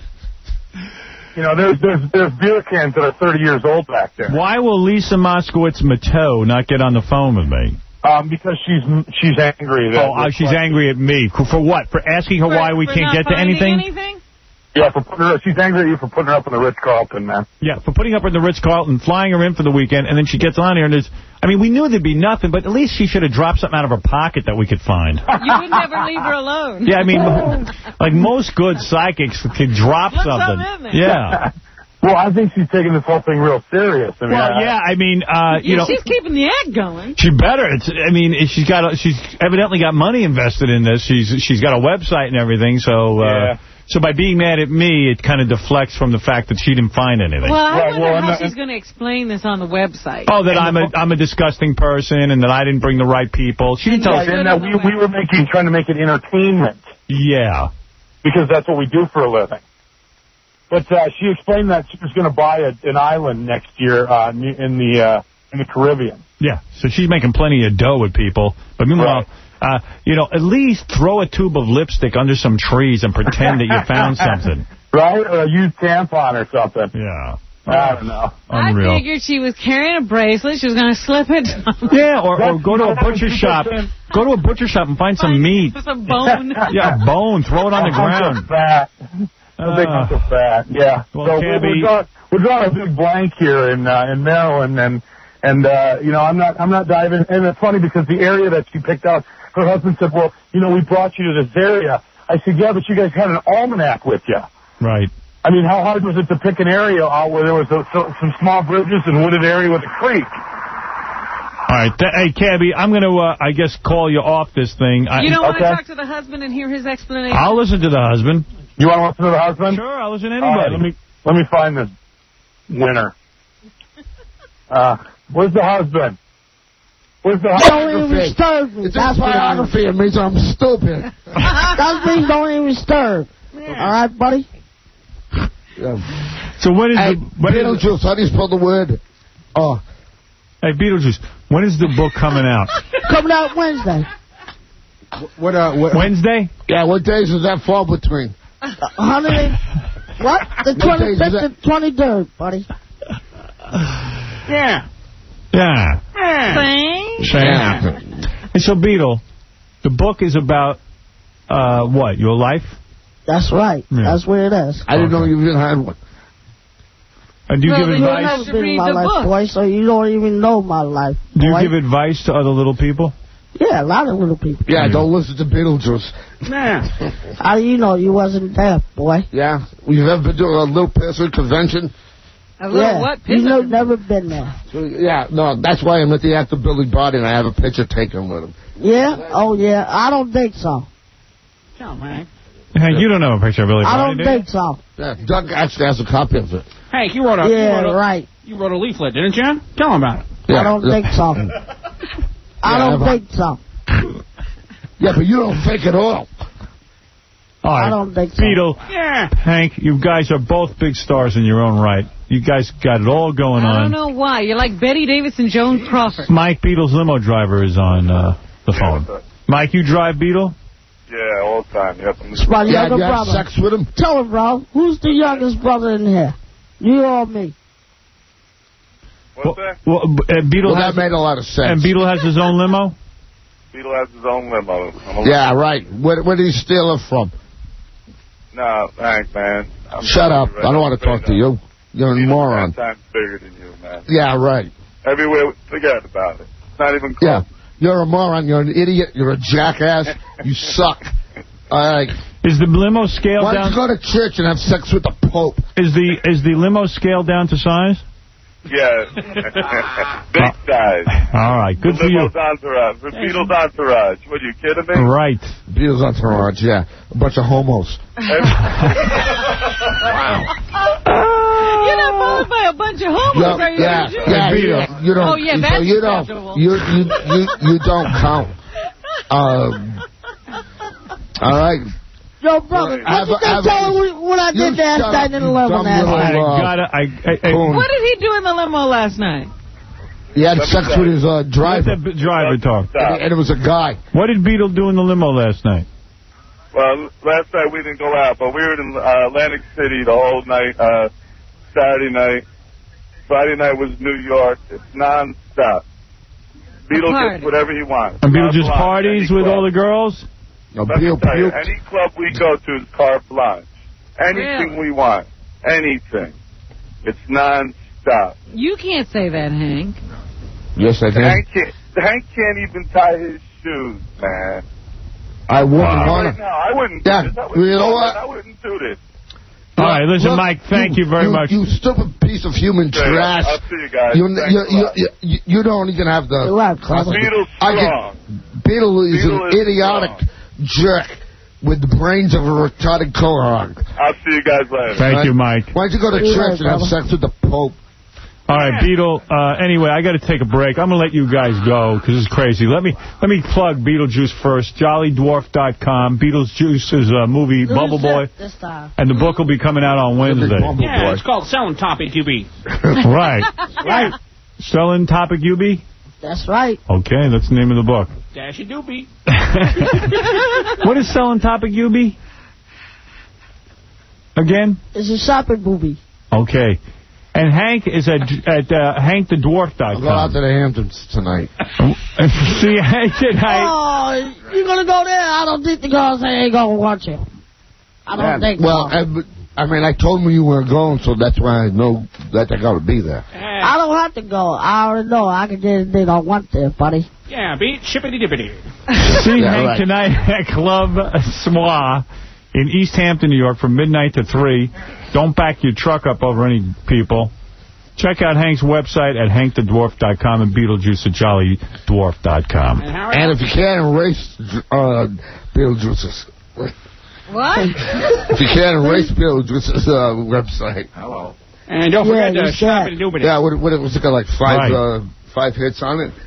You know, there's there's there's beer cans that are thirty years old back there. Why will Lisa Moskowitz-Matteau not get on the phone with me? Um, because she's she's angry. That oh, uh, she's angry at me. For what? For asking her for, why we can't get to anything? anything? Yeah, for putting her, she's angry at you for putting her up in the Ritz-Carlton, man. Yeah, for putting up in the Ritz-Carlton, flying her in for the weekend, and then she gets on here and there's... I mean, we knew there'd be nothing, but at least she should have dropped something out of her pocket that we could find. You would never leave her alone. Yeah, I mean, like most good psychics can drop Put something. something in there. Yeah. Well, I think she's taking this whole thing real serious. I mean, well, I, yeah, I mean, uh, you yeah, know... she's keeping the act going. She better. It's, I mean, she's got. She's evidently got money invested in this. She's She's got a website and everything, so... Uh, yeah. So by being mad at me, it kind of deflects from the fact that she didn't find anything. Well, I right, wonder well, how not, she's going to explain this on the website. Oh, that I'm a I'm a disgusting person and that I didn't bring the right people. She didn't tell us. And that we, we were making trying to make it entertainment. Yeah. Because that's what we do for a living. But uh, she explained that she was going to buy a, an island next year uh, in the uh, in the Caribbean. Yeah, so she's making plenty of dough with people. But meanwhile, right. uh, you know, at least throw a tube of lipstick under some trees and pretend that you found something. Right? Or a used tampon or something. Yeah. I don't know. Unreal. I figured she was carrying a bracelet. She was going to slip it. Yeah, or, or go to a butcher shop. Go to a butcher shop and find some meat. Some bone. Yeah, bone. Throw it on the ground. Fat. Uh, big hunk of fat. Yeah. Well, so we're, we're, drawing, we're drawing a big blank here in uh, in Maryland, and and uh, you know I'm not I'm not diving. And it's funny because the area that she picked out, her husband said, "Well, you know, we brought you to this area." I said, "Yeah, but you guys had an almanac with you." Right. I mean, how hard was it to pick an area out where there was a, so, some small bridges and wooded area with a creek? All right. Th hey, Cabby, I'm going to, uh, I guess, call you off this thing. I, you don't want to okay. talk to the husband and hear his explanation? I'll listen to the husband. You want to listen to the husband? Sure, I'll listen to All right, anybody. let me let me find the winner. Uh, where's the husband? Where's the husband? Don't even disturb me. It's That's biography. It means I'm stupid. That means don't even disturb. Yeah. All right, buddy? Yeah. So when is hey, the... When Beetlejuice, is how do you spell the word? Oh. Hey, Beetlejuice, when is the book coming out? Coming out Wednesday. What, uh, what, Wednesday? Yeah, what days does that fall between? Uh, one hundred what? The twenty-fifth and twenty-third, buddy. Yeah. Yeah. Thanks. Yeah. And so, Beetle, the book is about, uh, what, your life? That's right. Yeah. That's where it is. I didn't okay. know you even had one. And do you well, give advice? You've never been in my life, boy, so you don't even know my life. Do you boy. give advice to other little people? Yeah, a lot of little people. Yeah, yeah. Don't listen to Beetlejuice. Nah. How do you know you wasn't there, boy? Yeah. You've ever been to a little person convention? A little yeah. what? You've no, never been there. So, yeah, no, that's why I'm at the actor Billy Body and I have a picture taken with him. Yeah? Oh, yeah. I don't think so. No, man. Hey, you don't have a picture of Billy Body, I don't do think you? so. Yeah, Doug actually has a copy of it. Hey, you wrote a... Yeah, you wrote a, right. You wrote a leaflet, didn't you? Tell him about it. Yeah, I don't yeah. think so. I yeah, don't think so. Yeah, but you don't think at all. All right. I don't think so. Beetle, yeah. Hank, you guys are both big stars in your own right. You guys got it all going on. I don't know why. You're like Betty Davis and Joan Crawford. Mike, Beetle's limo driver, is on uh, the phone. Yeah, Mike, you drive Beetle? Yeah, all the time. Yep. It's my yeah, younger you have brother. sex with him? Tell him, bro. Who's the youngest brother in here? You or me? What's that? Well, uh, Beetle well, has, that made a lot of sense. And Beetle has his own limo? Beetle has his own limo. Yeah, right. Where, where did he steal it from? No, thanks, man. I'm Shut up. I don't want to talk to you. You're a moron. Ten times bigger than you, man. Yeah, right. Everywhere, forget about it. It's not even close. Yeah, you're a moron. You're an idiot. You're a jackass. You suck. All right. Is the limo scaled Why down? Why don't you go to church and have sex with the Pope? Is the is the limo scaled down to size? Yeah. Big size. All right. Good for you. Beetle's entourage. For Beetle's entourage. What, are you kidding me? Right. Beetle's entourage, yeah. A bunch of homos. Wow. You're not followed by a bunch of homos, yeah, are you? Yeah, yeah, you don't. You don't oh, yeah, that's you don't. You, you, you, you don't count. Um, All right. Yo, brother, what did they tell her what I did last night in the limo last night? I gotta, I, I, I, What did he do in the limo last night? He had sex with his uh, driver. Let the driver talk. And, and it was a guy. What did Beetle do in the limo last night? Well, last night we didn't go out, but we were in uh, Atlantic City the whole night, uh, Saturday night. Friday night was New York. It's non-stop. Beetle gets whatever he wants. And Beetle just parties with all the girls? No, Let me tell you, any club we go to is carte blanche. Anything Really? we want. Anything. It's non-stop. You can't say that, Hank. Yes, I can. Hank can't, Hank can't even tie his shoes, man. I wouldn't Uh, want right to. now, I wouldn't Yeah, do this. I wouldn't, you know do what? that. I wouldn't do this. All right, listen, Look, Mike, thank you, very you, much. You stupid piece of human Okay, trash. I'll see you guys. You, Thanks you, a you, lot. you, you, you don't even have the... Beetle's I strong. can, Beetle is Beetle an is idiotic jerk with the brains of a retarded cohort. I'll see you guys later. Thank you, Mike. Why don't you go to See you church later, and have brother. sex with the Pope? All right, Beetle. Uh, anyway, I got to take a break. I'm going to let you guys go because this is crazy. Let me let me plug Beetlejuice first. Jolly Dwarf dot com. Beetlejuice's uh, movie, Bubble Boy. This time. And the book will be coming out on Wednesday. Yeah, it's called Selling Topic U B. Right. Right. Selling Topic U B? That's right. Okay, that's the name of the book. Dashy doobie. What is Selling Topic U B? Again? It's a shopping movie. Okay. And Hank is at at uh, hank the dwarf dot com. I'll go out to the Hamptons tonight. See, Hank tonight. Oh, you're going to go there? I don't think the girls ain't going to watch you. I don't Yeah, think Well, so. I, but- I mean, I told them you were going, so that's why I know that I got to be there. I don't have to go. I already know. I can just they don't want there, buddy. Yeah, beat shippity dippity. See Yeah, Hank right. tonight at Club Smois in East Hampton, New York from midnight to three. Don't back your truck up over any people. Check out Hank's website at hank the dwarf dot com and Beetlejuice at jolly dwarf dot com. And if you can't erase uh, Beetlejuice's... What? If you can't erase Beetlejuice's uh, website. Hello. And don't Yeah, forget you to shop and do Yeah, what, what it was it got like five Right. uh, five hits on it?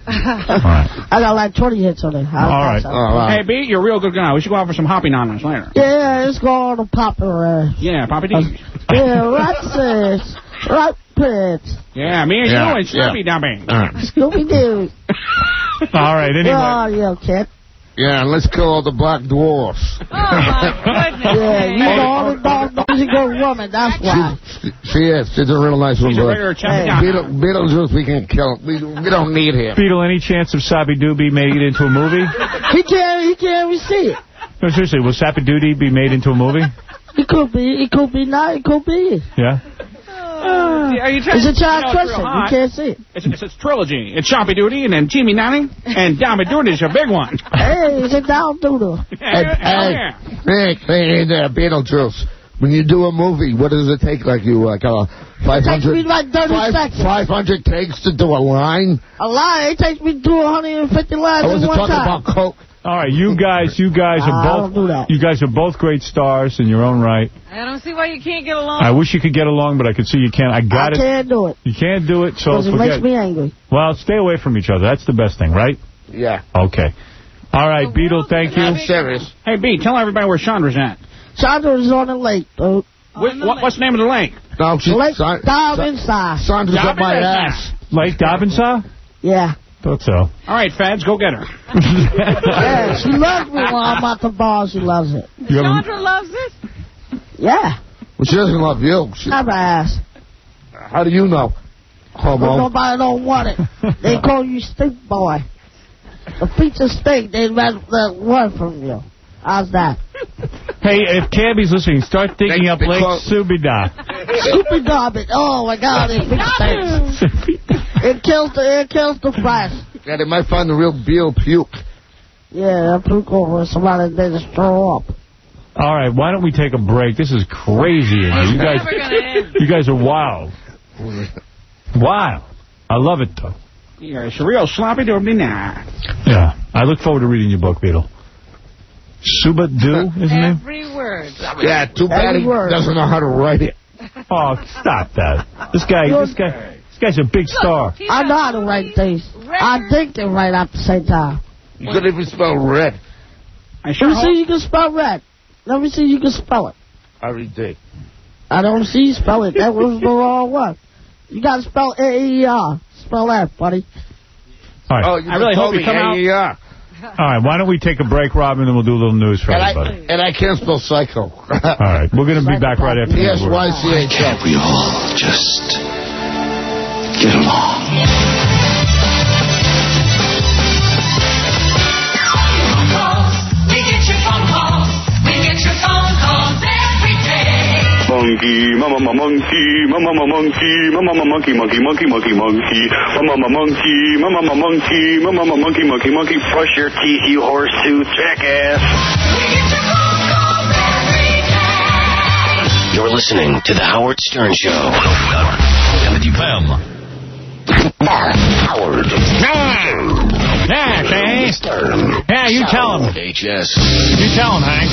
I got like twenty hits on it. I All right. so. Oh, wow. Hey, B, you're a real good guy. We should go out for some hoppy nanas later. Yeah, it's going to popular. Uh, Yeah, Papa D. yeah, what's this? Right, pits. Yeah, me and Yeah, you and Snoopy yeah. Dumpy. Scooby-Doo. All right, anyway. Where are you, kid? Yeah, and let's kill all the black dwarfs. Oh, my goodness. Yeah, you the only dog knows a good woman. That's why. She is. She's a real nice She's woman. a regular Hey, champion. Beetle, Beetlejuice, we can't kill him. We, we don't need him. Beetle, any chance of Sappy Doobie made it into a movie? He can't, he can't even see it. No, seriously, will Sappy Doobie be made into a movie? It could be, it could be not, it could be. Yeah? Are you trying It's a to- child you know, it's question. real You hot. can't see it. It's, it's, it's trilogy. It's Choppy Doody and then Jimmy Nanny and Dommy Doody is a big one. Hey, it's a down doodle. Hey, Hell hey, yeah. hey, hey, there, Beetlejuice. When you do a movie, what does it take? Like you, like uh, five It takes me hundred, like thirty seconds. five hundred takes to do a line. A lie, it takes me two hundred fifty lines I in wasn't one talking time. about coke. All right, you guys, you guys I are don't do both, that. you guys are both great stars in your own right. I don't see why you can't get along. I wish you could get along, but I can see you can't. I got I it. can't do it. You can't do it, so Because it forget. makes me angry. Well, stay away from each other. That's the best thing, right? Yeah. Okay. All right, Beetle, thank you. I'm serious. Hey, B, tell everybody where Chandra's at. Chandra's on the lake, dude. What, what, what's the name of the lake? No, she's Lake Sa- down Sa- inside. Sandra's up my Dobbins ass. Lake Dobinsaw? Yeah. Thought so. All right, Fads, go get her. Yeah, she loves me when I'm at the bar. She loves it. You ever, Chandra loves it? Yeah. Well, she doesn't love you. She, Have her ass. how do you know? But Homo. nobody don't want it. They call you stink boy. The pizza stink. They let that word from you. How's that? hey, if Cabby's listening, start digging They- up they Lake call- Subida. Stupid garbage. Oh my God, it stinks. It kills the it kills the flesh. Yeah, they might find the real Beetle puke. Yeah, I puke over somebody they just throw up. All right, why don't we take a break? This is crazy. in here. You guys, Never gonna end. you guys are wild. Wild. I love it, though. You're a real sloppy doobie now. Yeah. I look forward to reading your book, Beetle. Suba Do, isn't it? Every word. Yeah, too bad he Every word. doesn't know how to write it. Oh, stop that. This guy, this guy, this guy's a big star. I know how to write things. I think they right at the same time. You couldn't even spell red. I sure Let me hope. see you can spell red. Let me see you can spell it. R E D. I don't see you spell it. That was the wrong one. You got to spell A E R. Spell that, buddy. All right. Oh, you I really hope told you me come out. A E R. All right, why don't we take a break, Robin, and we'll do a little news for And I, everybody. and I can't spell psycho. All right, we're going to be back right after P this. S Y C H O. Can't we all just get along? We get your phone calls. We get your phone calls every day. Monkey, mama, mama, monkey, mama, mama, monkey, mama, mama, monkey, monkey, monkey, monkey, monkey, mama, mama, monkey, mama, mama, monkey, mama, mama, monkey, monkey, monkey. Brush your teeth, you horseshoe jackass. You're listening to The Howard Stern Show. seventy F M. Howard. Yeah, see? Stern. Yeah, you tell him. H S. You tell him, Hank.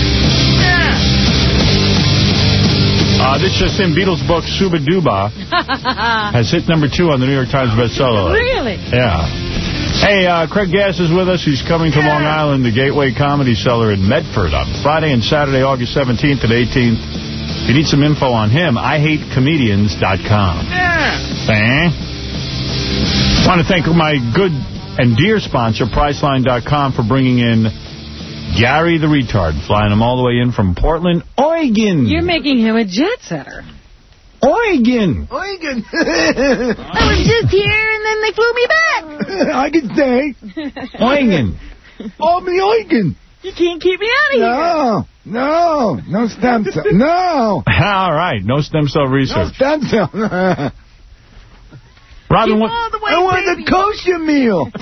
Uh, this just in, Beatles' book, Suba Duba, has hit number two on the New York Times bestseller list. Really? Yeah. Hey, uh, Craig Gass is with us. He's coming to Long Island, the Gateway Comedy Cellar in Medford on Friday and Saturday, August seventeenth and eighteenth. If you need some info on him, I hate comedians dot com. Yeah. I want to thank my good and dear sponsor, Priceline dot com, for bringing in Gary the Retard, flying him all the way in from Portland, Oregon. You're making him a jet setter. Oregon. Oregon. I was just here, and then they flew me back. I can stay. Oregon. Oh, me Oregon. You can't keep me out of here. No, no, no stem cell. No. All right, no stem cell No research. stem cell. Robin, what, I want the kosher meal.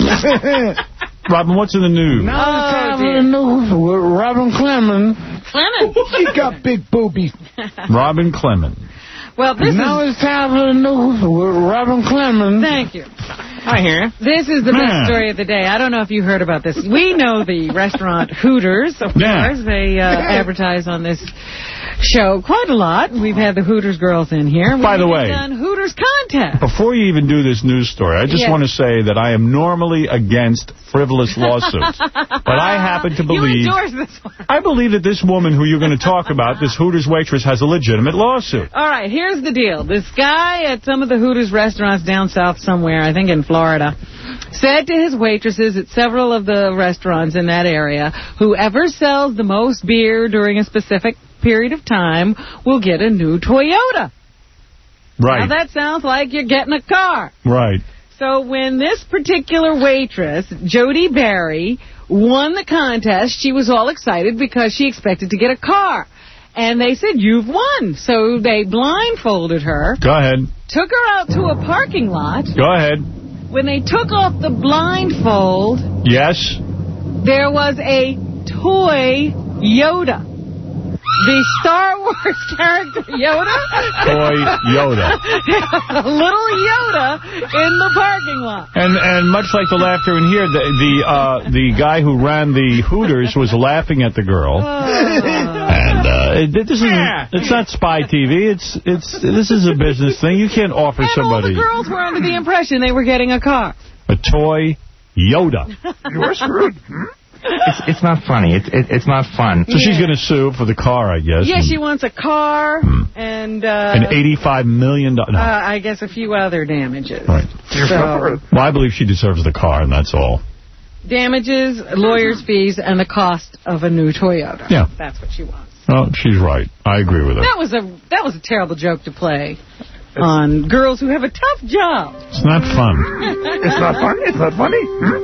Robin, what's in the news? Now it's Oh, time for dear. the news with Robin Clemens. Clement. She got big boobies. Robin Clemens. Well, this Now is... it's time for the news with Robin Clemens. Thank you. I hear you. This is the Man. best story of the day. I don't know if you heard about this. We know the restaurant Hooters, of Yeah. course. They uh, advertise on this show quite a lot. We've had the Hooters girls in here. By the We've way- done Hooters contest. Before you even do this news story, I just Yeah. want to say that I am normally against frivolous lawsuits. But I happen to believe... You endorse this one. I believe that this woman who you're going to talk about, this Hooters waitress, has a legitimate lawsuit. All right, here's the deal. This guy at some of the Hooters restaurants down south somewhere, I think in Florida, said to his waitresses at several of the restaurants in that area, whoever sells the most beer during a specific period of time will get a new Toyota. Right. Now that sounds like you're getting a car. Right. So when this particular waitress, Jody Barry, won the contest, she was all excited because she expected to get a car. And they said, you've won. So they blindfolded her, Go ahead. took her out to a parking lot. Go ahead. When they took off the blindfold, Yes. there was a toy Yoda. The Star Wars character Yoda. Toy Yoda. A little Yoda in the parking lot. And and much like the laughter in here, the the uh, the guy who ran the Hooters was laughing at the girl. And uh, it, this isn't, it's not spy T V. It's it's this is a business thing. You can't offer And all somebody the girls were under the impression they were getting a car. a toy Yoda. You're screwed. It's it's not funny. It's it, it's not fun. So she's going to sue for the car, I guess. Yeah, and, she wants a car and uh, and eighty-five million dollars. uh, No. I guess a few other damages. Right. So, Well, I believe she deserves the car, and that's all. damages, lawyers' fees, and the cost of a new Toyota. Yeah. That's what she wants. Well, she's right. I agree with her. That was a that was a terrible joke to play on girls who have a tough job. It's not fun. It's not funny. It's not funny.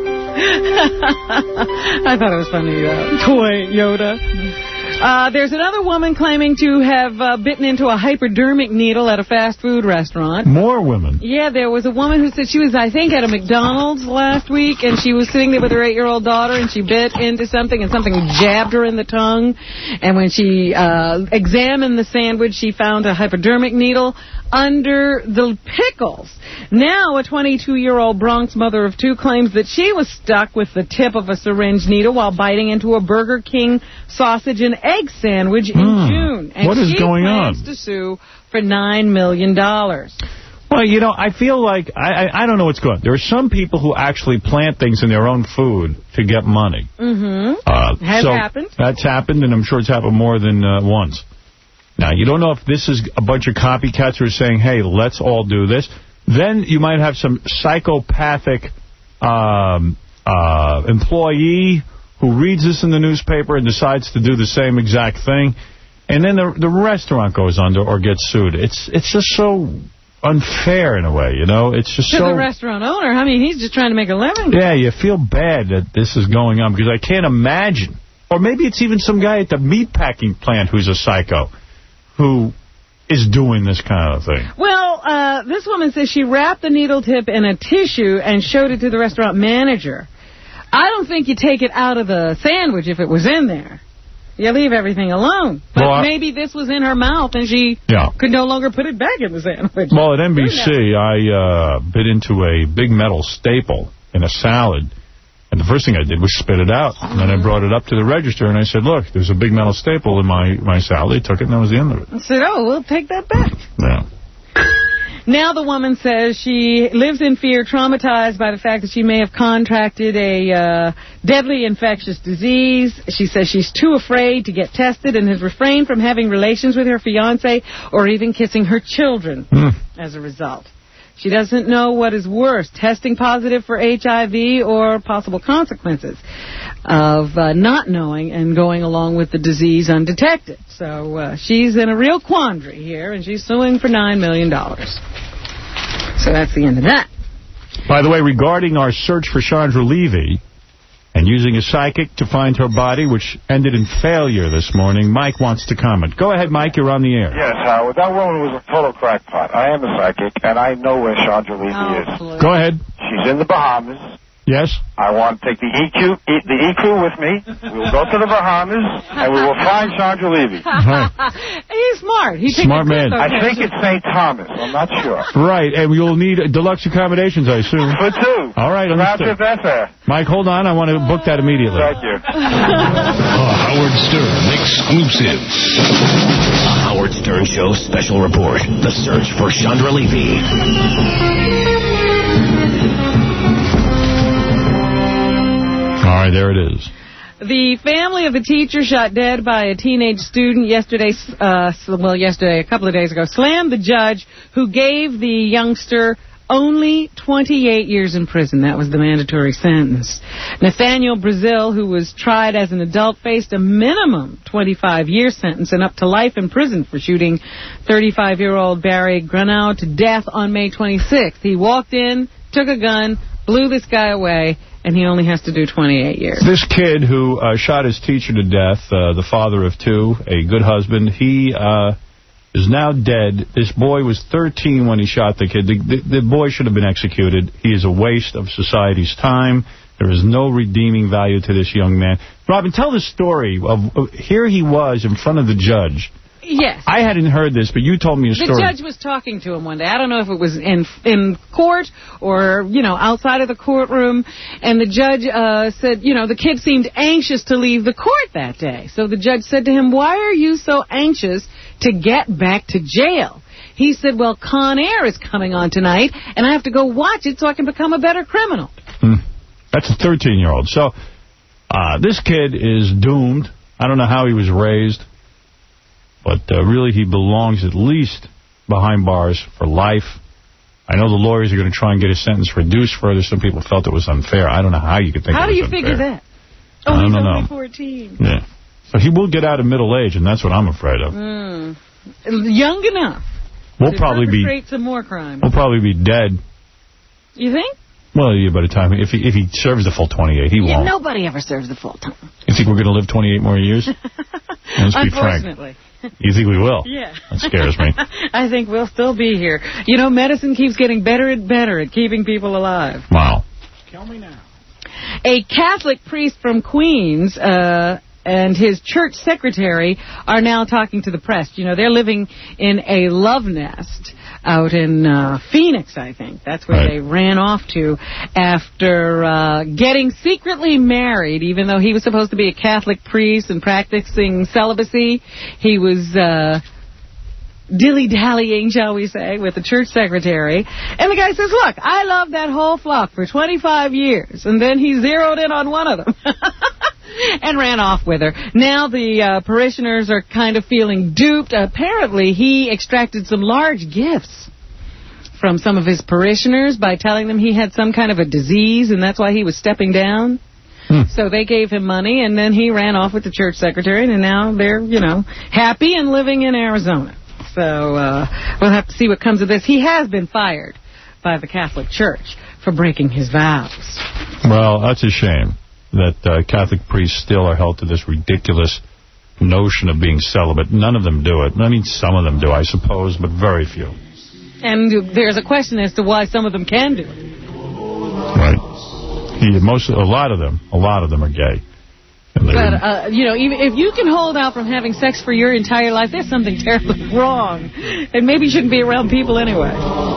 I thought it was funny. Uh, toy Yoda. Uh, there's another woman claiming to have uh, bitten into a hypodermic needle at a fast food restaurant. More women. Yeah, there was a woman who said she was, I think, at a McDonald's last week, and she was sitting there with her eight-year-old daughter, and she bit into something, and something jabbed her in the tongue. And when she uh, examined the sandwich, she found a hypodermic needle under the pickles. Now, a twenty-two-year-old Bronx mother of two claims that she was stuck with the tip of a syringe needle while biting into a Burger King sausage and egg sandwich in Hmm. June. And What is she going plans on? to sue for nine million dollars. Well, you know, I feel like, I, I I don't know what's going on. There are some people who actually plant things in their own food to get money. Mm-hmm. Uh, Has so happened. That's happened, and I'm sure it's happened more than uh, once. Now, you don't know if this is a bunch of copycats who are saying, hey, let's all do this. Then you might have some psychopathic um, uh, employee who reads this in the newspaper and decides to do the same exact thing. And then the, the restaurant goes under or gets sued. It's it's just so unfair in a way, you know? It's just to so... the restaurant owner. I mean, he's just trying to make a living. Yeah, you feel bad that this is going on because I can't imagine. Or maybe it's even some guy at the meatpacking plant who's a psycho who is doing this kind of thing. Well, uh, this woman says she wrapped the needle tip in a tissue and showed it to the restaurant manager. I don't think you take it out of the sandwich if it was in there. You leave everything alone. But well, maybe this was in her mouth and she yeah. could no longer put it back in the sandwich. Well, at N B C, I uh, bit into a big metal staple in a salad. And the first thing I did was spit it out. And then I brought it up to the register and I said, look, there's a big metal staple in my, my salad. They took it and that was the end of it. I said, oh, we'll take that back. Yeah. Now the woman says she lives in fear, traumatized by the fact that she may have contracted a uh, deadly infectious disease. She says she's too afraid to get tested and has refrained from having relations with her fiancé or even kissing her children mm. as a result. She doesn't know what is worse, testing positive for H I V or possible consequences of uh, not knowing and going along with the disease undetected. So uh, she's in a real quandary here, and she's suing for nine million dollars. So that's the end of that. By the way, regarding our search for Chandra Levy and using a psychic to find her body, which ended in failure this morning, Mike wants to comment. Go ahead, Mike. You're on the air. Yes, Howard. That woman was a total crackpot. I am a psychic, and I know where Chandra Levy oh, is. Please. Go ahead. She's in the Bahamas. Yes? I want to take the E Q, e, the E Q with me. We will go to the Bahamas, and we will find Chandra Levy. Right. He's smart. He smart man. I think it's Saint Thomas. I'm not sure. Right, and you'll need deluxe accommodations, I assume. For two. All right, understood. Mike, hold on. I want to book that immediately. Thank you. A Howard Stern exclusive. A Howard Stern Show special report. The search for Chandra Levy. All right, there it is. The family of the teacher shot dead by a teenage student yesterday, uh, well, yesterday, a couple of days ago, slammed the judge who gave the youngster only twenty-eight years in prison. That was the mandatory sentence. Nathaniel Brazil, who was tried as an adult, faced a minimum twenty-five year sentence and up to life in prison for shooting thirty-five-year-old Barry Grunau to death on May twenty-sixth. He walked in, took a gun, blew this guy away, and he only has to do twenty-eight years. This kid who uh, shot his teacher to death, uh, the father of two, a good husband, he uh, is now dead. This boy was thirteen when he shot the kid. The, the, the boy should have been executed. He is a waste of society's time. There is no redeeming value to this young man. Robin, tell the story of, of here he was in front of the judge. Yes. I hadn't heard this, but you told me a story. The judge was talking to him one day. I don't know if it was in in court or, you know, outside of the courtroom. And the judge uh, said, you know, the kid seemed anxious to leave the court that day. So the judge said to him, why are you so anxious to get back to jail? He said, well, Con Air is coming on tonight, and I have to go watch it so I can become a better criminal. Hmm. That's a thirteen-year-old. So uh, this kid is doomed. I don't know how he was raised. But uh, really, he belongs at least behind bars for life. I know the lawyers are going to try and get his sentence reduced further. Some people felt it was unfair. I don't know how you could think how it was unfair. How do you unfair. figure that? Oh, I he's don't only know. fourteen. Yeah. So he will get out of middle age, and that's what I'm afraid of. Mm. Young enough we'll to probably perpetrate be, some more crime. We'll probably be dead. You think? Well, yeah, by the time, if he, if he serves the full twenty-eight, he yeah, won't. Nobody ever serves the full time. You think we're going to live twenty-eight more years? Let's be frank. Unfortunately. You think we will? Yeah. That scares me. I think we'll still be here. You know, medicine keeps getting better and better at keeping people alive. Wow. Kill me now. A Catholic priest from Queens uh, and his church secretary are now talking to the press. You know, they're living in a love nest out in uh, Phoenix, I think. That's where right. they ran off to after uh, getting secretly married, even though he was supposed to be a Catholic priest and practicing celibacy. He was uh, dilly-dallying, shall we say, with the church secretary. And the guy says, look, I loved that whole flock for twenty-five years. And then he zeroed in on one of them and ran off with her. Now the uh, parishioners are kind of feeling duped. Apparently, he extracted some large gifts from some of his parishioners by telling them he had some kind of a disease, and that's why he was stepping down. Hmm. So they gave him money, and then he ran off with the church secretary, and now they're, you know, happy and living in Arizona. So uh, we'll have to see what comes of this. He has been fired by the Catholic Church for breaking his vows. Well, that's a shame that uh, Catholic priests still are held to this ridiculous notion of being celibate. None of them do it. I mean, some of them do, I suppose, but very few. And there's a question as to why some of them can do it. Right. He, most, a lot of them, a lot of them are gay. But, uh, you know, even if you can hold out from having sex for your entire life, there's something terribly wrong. And maybe you shouldn't be around people anyway.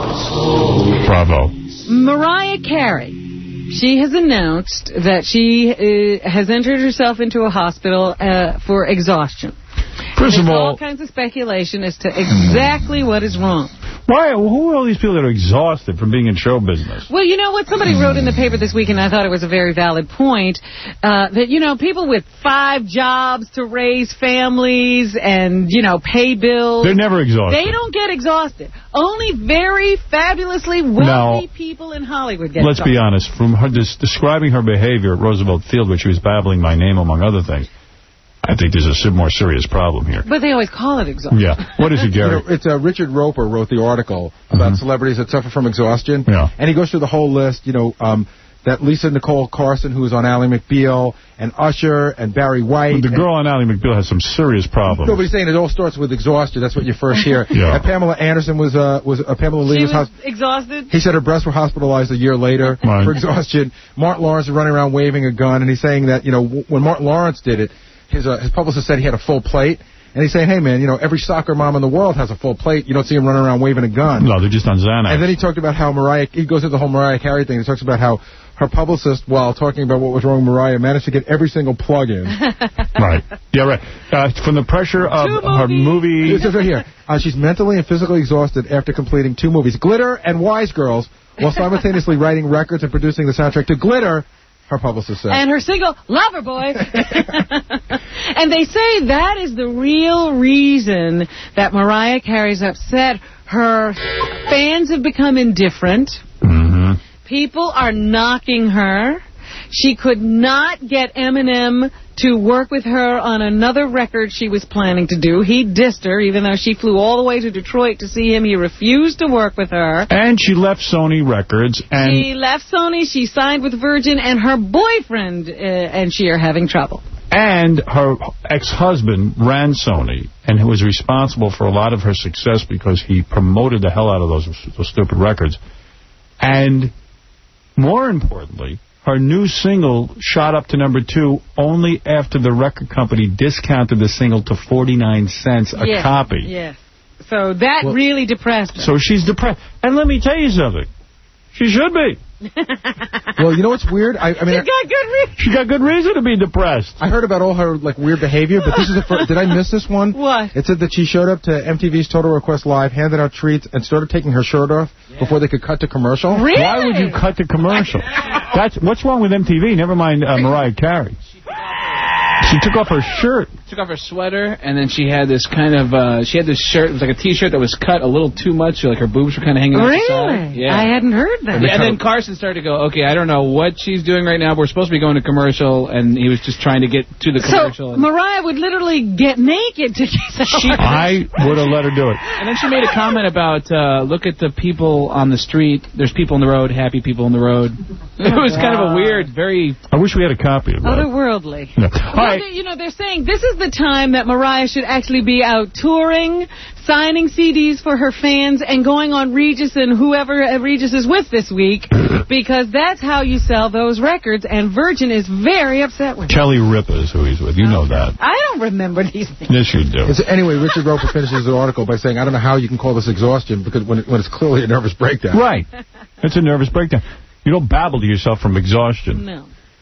Bravo. Mariah Carey. She has announced that she uh, has entered herself into a hospital uh, for exhaustion. First There's of all, all kinds of speculation as to exactly what is wrong. Why? Who are all these people that are exhausted from being in show business? Well, you know what? Somebody wrote in the paper this week, and I thought it was a very valid point, uh, that, you know, people with five jobs to raise families and, you know, pay bills. They're never exhausted. They don't get exhausted. Only very fabulously wealthy now, people in Hollywood get let's exhausted. Let's be honest. From her des describing her behavior at Roosevelt Field, where she was babbling my name, among other things, I think there's a more serious problem here. But they always call it exhaustion. Yeah. What is it, Gary? You know, it's uh, Richard Roper wrote the article about mm-hmm. celebrities that suffer from exhaustion. Yeah. And he goes through the whole list, you know, um, that Lisa Nicole Carson, who was on Ally McBeal, and Usher, and Barry White. But the girl on Ally McBeal has some serious problems. Nobody's saying it all starts with exhaustion. That's what you first hear. Yeah. And Pamela Anderson was, uh, was uh, Pamela Lee she was, was exhausted? He said her breasts were hospitalized a year later right. for exhaustion. Martin Lawrence is running around waving a gun, and he's saying that, you know, w when Martin Lawrence did it, His, uh, his publicist said he had a full plate. And he's saying, hey, man, you know, every soccer mom in the world has a full plate. You don't see him running around waving a gun. No, they're just on Xanax. And then he talked about how Mariah, he goes into the whole Mariah Carey thing. He talks about how her publicist, while talking about what was wrong with Mariah, managed to get every single plug in. Right. Yeah, right. Uh, from the pressure of two her movie. This is right here. Uh, she's mentally and physically exhausted after completing two movies, Glitter and Wise Girls, while simultaneously writing records and producing the soundtrack to Glitter. Her publicist said. And her single, Lover Boy. And they say that is the real reason that Mariah Carey's upset. Her fans have become indifferent. Mm-hmm. People are knocking her. She could not get Eminem to work with her on another record she was planning to do. He dissed her, even though she flew all the way to Detroit to see him. He refused to work with her. And she left Sony Records. And she left Sony. She signed with Virgin, and her boyfriend uh, and she are having trouble. And her ex-husband ran Sony and was responsible for a lot of her success because he promoted the hell out of those, those stupid records. And more importantly, her new single shot up to number two only after the record company discounted the single to forty-nine cents a yes, copy. Yes. So that well, really depressed her. So she's depressed. And let me tell you something. She should be. Well, you know what's weird? I, I mean, she got good reason. She got good reason to be depressed. I heard about all her like weird behavior, but this is the first. Did I miss this one? What? It said that she showed up to M T V's Total Request Live, handed out treats, and started taking her shirt off yeah. before they could cut to commercial. Really? Why would you cut to commercial? That's what's wrong with M T V. Never mind uh, Mariah Carey. She took off her shirt. Took off her sweater, and then she had this kind of, uh, she had this shirt, it was like a T-shirt that was cut a little too much, so like her boobs were kind of hanging out really? the side. Yeah. I hadn't heard that. Yeah, and then Carson started to go, okay, I don't know what she's doing right now, but we're supposed to be going to commercial, and he was just trying to get to the commercial. So Mariah would literally get naked to get she, I would have let her do it. And then she made a comment about, uh, look at the people on the street. There's people on the road, happy people on the road. It was kind of a weird, very... I wish we had a copy of that. Otherworldly. Yeah. Well, right. they, you know, they're saying this is the time that Mariah should actually be out touring, signing C Ds for her fans, and going on Regis and whoever Regis is with this week, because that's how you sell those records, and Virgin is very upset with Kelly Ripa is who he's with. You know that. I don't remember these things. Yes, you do. It's, anyway, Richard Roper finishes the article by saying, I don't know how you can call this exhaustion, because when, it, when it's clearly a nervous breakdown. Right. It's a nervous breakdown. You don't babble to yourself from exhaustion. No.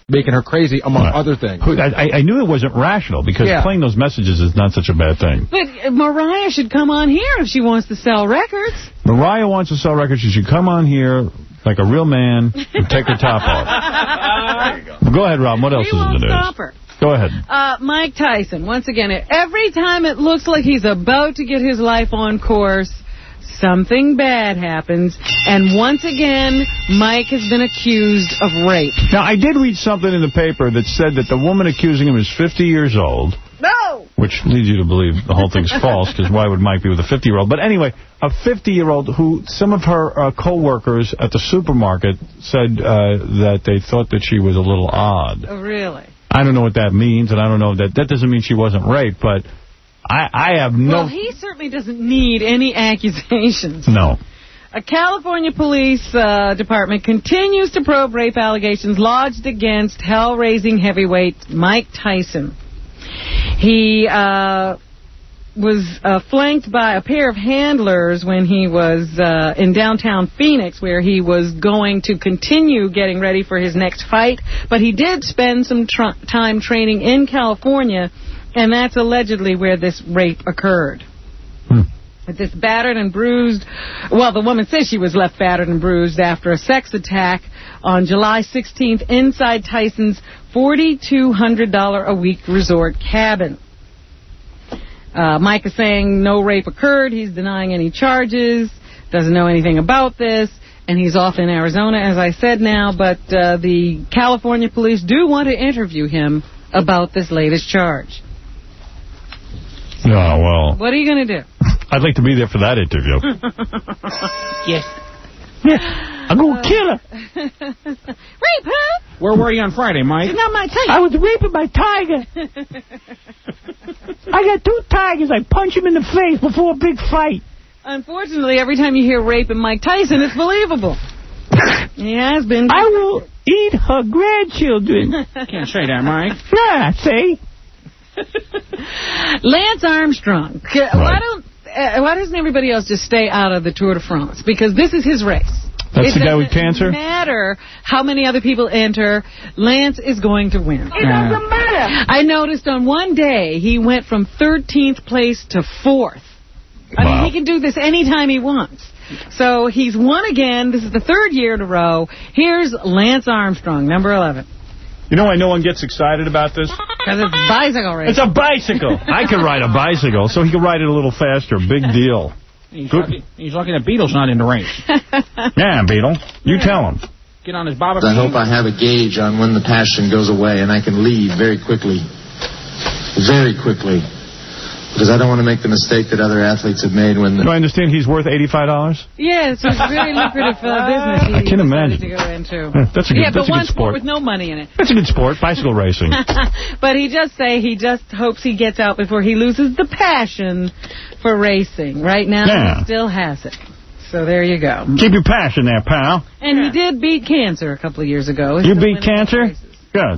making her crazy, among right. other things. I, I knew it wasn't rational, because yeah. playing those messages is not such a bad thing. But Mariah should come on here if she wants to sell records. Mariah wants to sell records. She should come on here like a real man and take her top off. There you go. Go ahead, Rob. What else we is in the news? Stop her. Go ahead. Uh, Mike Tyson, once again, every time it looks like he's about to get his life on course, something bad happens, and once again, Mike has been accused of rape. Now, I did read something in the paper that said that the woman accusing him is fifty years old. No! Which leads you to believe the whole thing's false, because why would Mike be with a fifty-year-old? But anyway, a fifty-year-old who some of her uh, co-workers at the supermarket said uh, that they thought that she was a little odd. Oh, really? I don't know what that means, and I don't know that that doesn't mean she wasn't raped, but I, I have no... Well, he certainly doesn't need any accusations. No. A California police uh, department continues to probe rape allegations lodged against hell-raising heavyweight Mike Tyson. He uh, was uh, flanked by a pair of handlers when he was uh, in downtown Phoenix, where he was going to continue getting ready for his next fight. But he did spend some tr time training in California, and that's allegedly where this rape occurred. Hmm. This battered and bruised, well, the woman says she was left battered and bruised after a sex attack on July sixteenth inside Tyson's four thousand two hundred dollars a week resort cabin. Uh, Mike is saying no rape occurred. He's denying any charges, doesn't know anything about this, and he's off in Arizona, as I said now, but uh, the California police do want to interview him about this latest charge. Oh, well. What are you going to do? I'd like to be there for that interview. Yes. Yeah, I'm going to uh, kill her. Rape her? Where were you on Friday, Mike? It's not my tiger. I was raping my tiger. I got two tigers. I punch him in the face before a big fight. Unfortunately, every time you hear rape in Mike Tyson, it's believable. He has been. I will eat her grandchildren. Can't say that, Mike. Yeah, say. Lance Armstrong. Right. Why don't uh, why doesn't everybody else just stay out of the Tour de France? Because this is his race. That's it the guy with cancer? It doesn't matter how many other people enter. Lance is going to win. It doesn't matter. I noticed on one day he went from thirteenth place to fourth. I wow. mean, he can do this anytime he wants. So he's won again. This is the third year in a row. Here's Lance Armstrong, number eleven. You know why no one gets excited about this? Because it's a bicycle race. It's a bicycle. I can ride a bicycle, so he can ride it a little faster. Big deal. He's lucky, he's lucky that Beetle's not in the race. Yeah, Beetle. You tell him. Get on his bobber. I hope I have a gauge on when the passion goes away and I can leave very quickly. Very quickly. Because I don't want to make the mistake that other athletes have made when... The Do I understand he's worth eighty-five dollars? Yes, it's a very lucrative uh, business he I can imagine. to go into. Yeah, that's a good, yeah, that's but a one good sport. with no money in it. That's a good sport, bicycle racing. But he just say he just hopes he gets out before he loses the passion for racing. Right now, yeah. he still has it. So there you go. Keep your passion there, pal. And yeah. he did beat cancer a couple of years ago. You beat cancer? Good.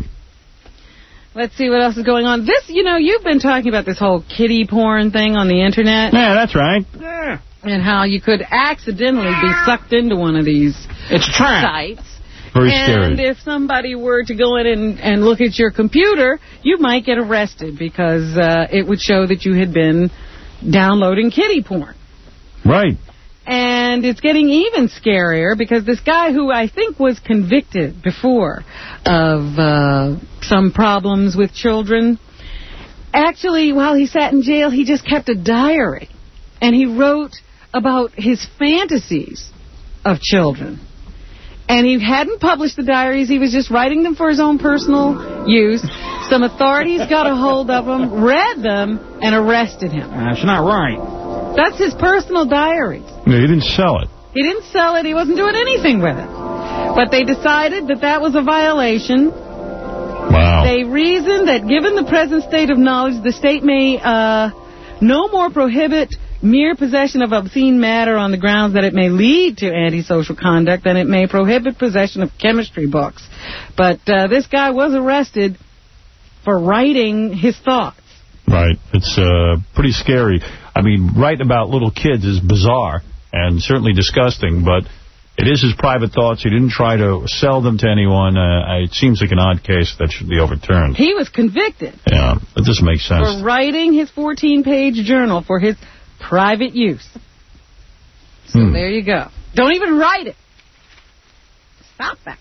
Let's see what else is going on. This, you know, you've been talking about this whole kiddie porn thing on the Internet. Yeah, that's right. Yeah. And how you could accidentally be sucked into one of these it's sites. Very and scary. And if somebody were to go in and, and look at your computer, you might get arrested because uh, it would show that you had been downloading kiddie porn. Right. And it's getting even scarier because this guy who I think was convicted before of uh, some problems with children, actually, while he sat in jail, he just kept a diary. And he wrote about his fantasies of children. And he hadn't published the diaries. He was just writing them for his own personal use. Some authorities got a hold of him, read them, and arrested him. That's not right. That's his personal diaries. No, he didn't sell it. He didn't sell it. He wasn't doing anything with it. But they decided that that was a violation. Wow. They reasoned that given the present state of knowledge, the state may uh, no more prohibit mere possession of obscene matter on the grounds that it may lead to antisocial conduct than it may prohibit possession of chemistry books. But uh, this guy was arrested for writing his thoughts. Right. It's uh, pretty scary. I mean, writing about little kids is bizarre and certainly disgusting, but It is his private thoughts. He didn't try to sell them to anyone. Uh, it seems like an odd case that should be overturned. He was convicted. Yeah, it doesn't make sense. For writing his fourteen-page journal for his private use. So hmm. there you go. Don't even write it. Stop that.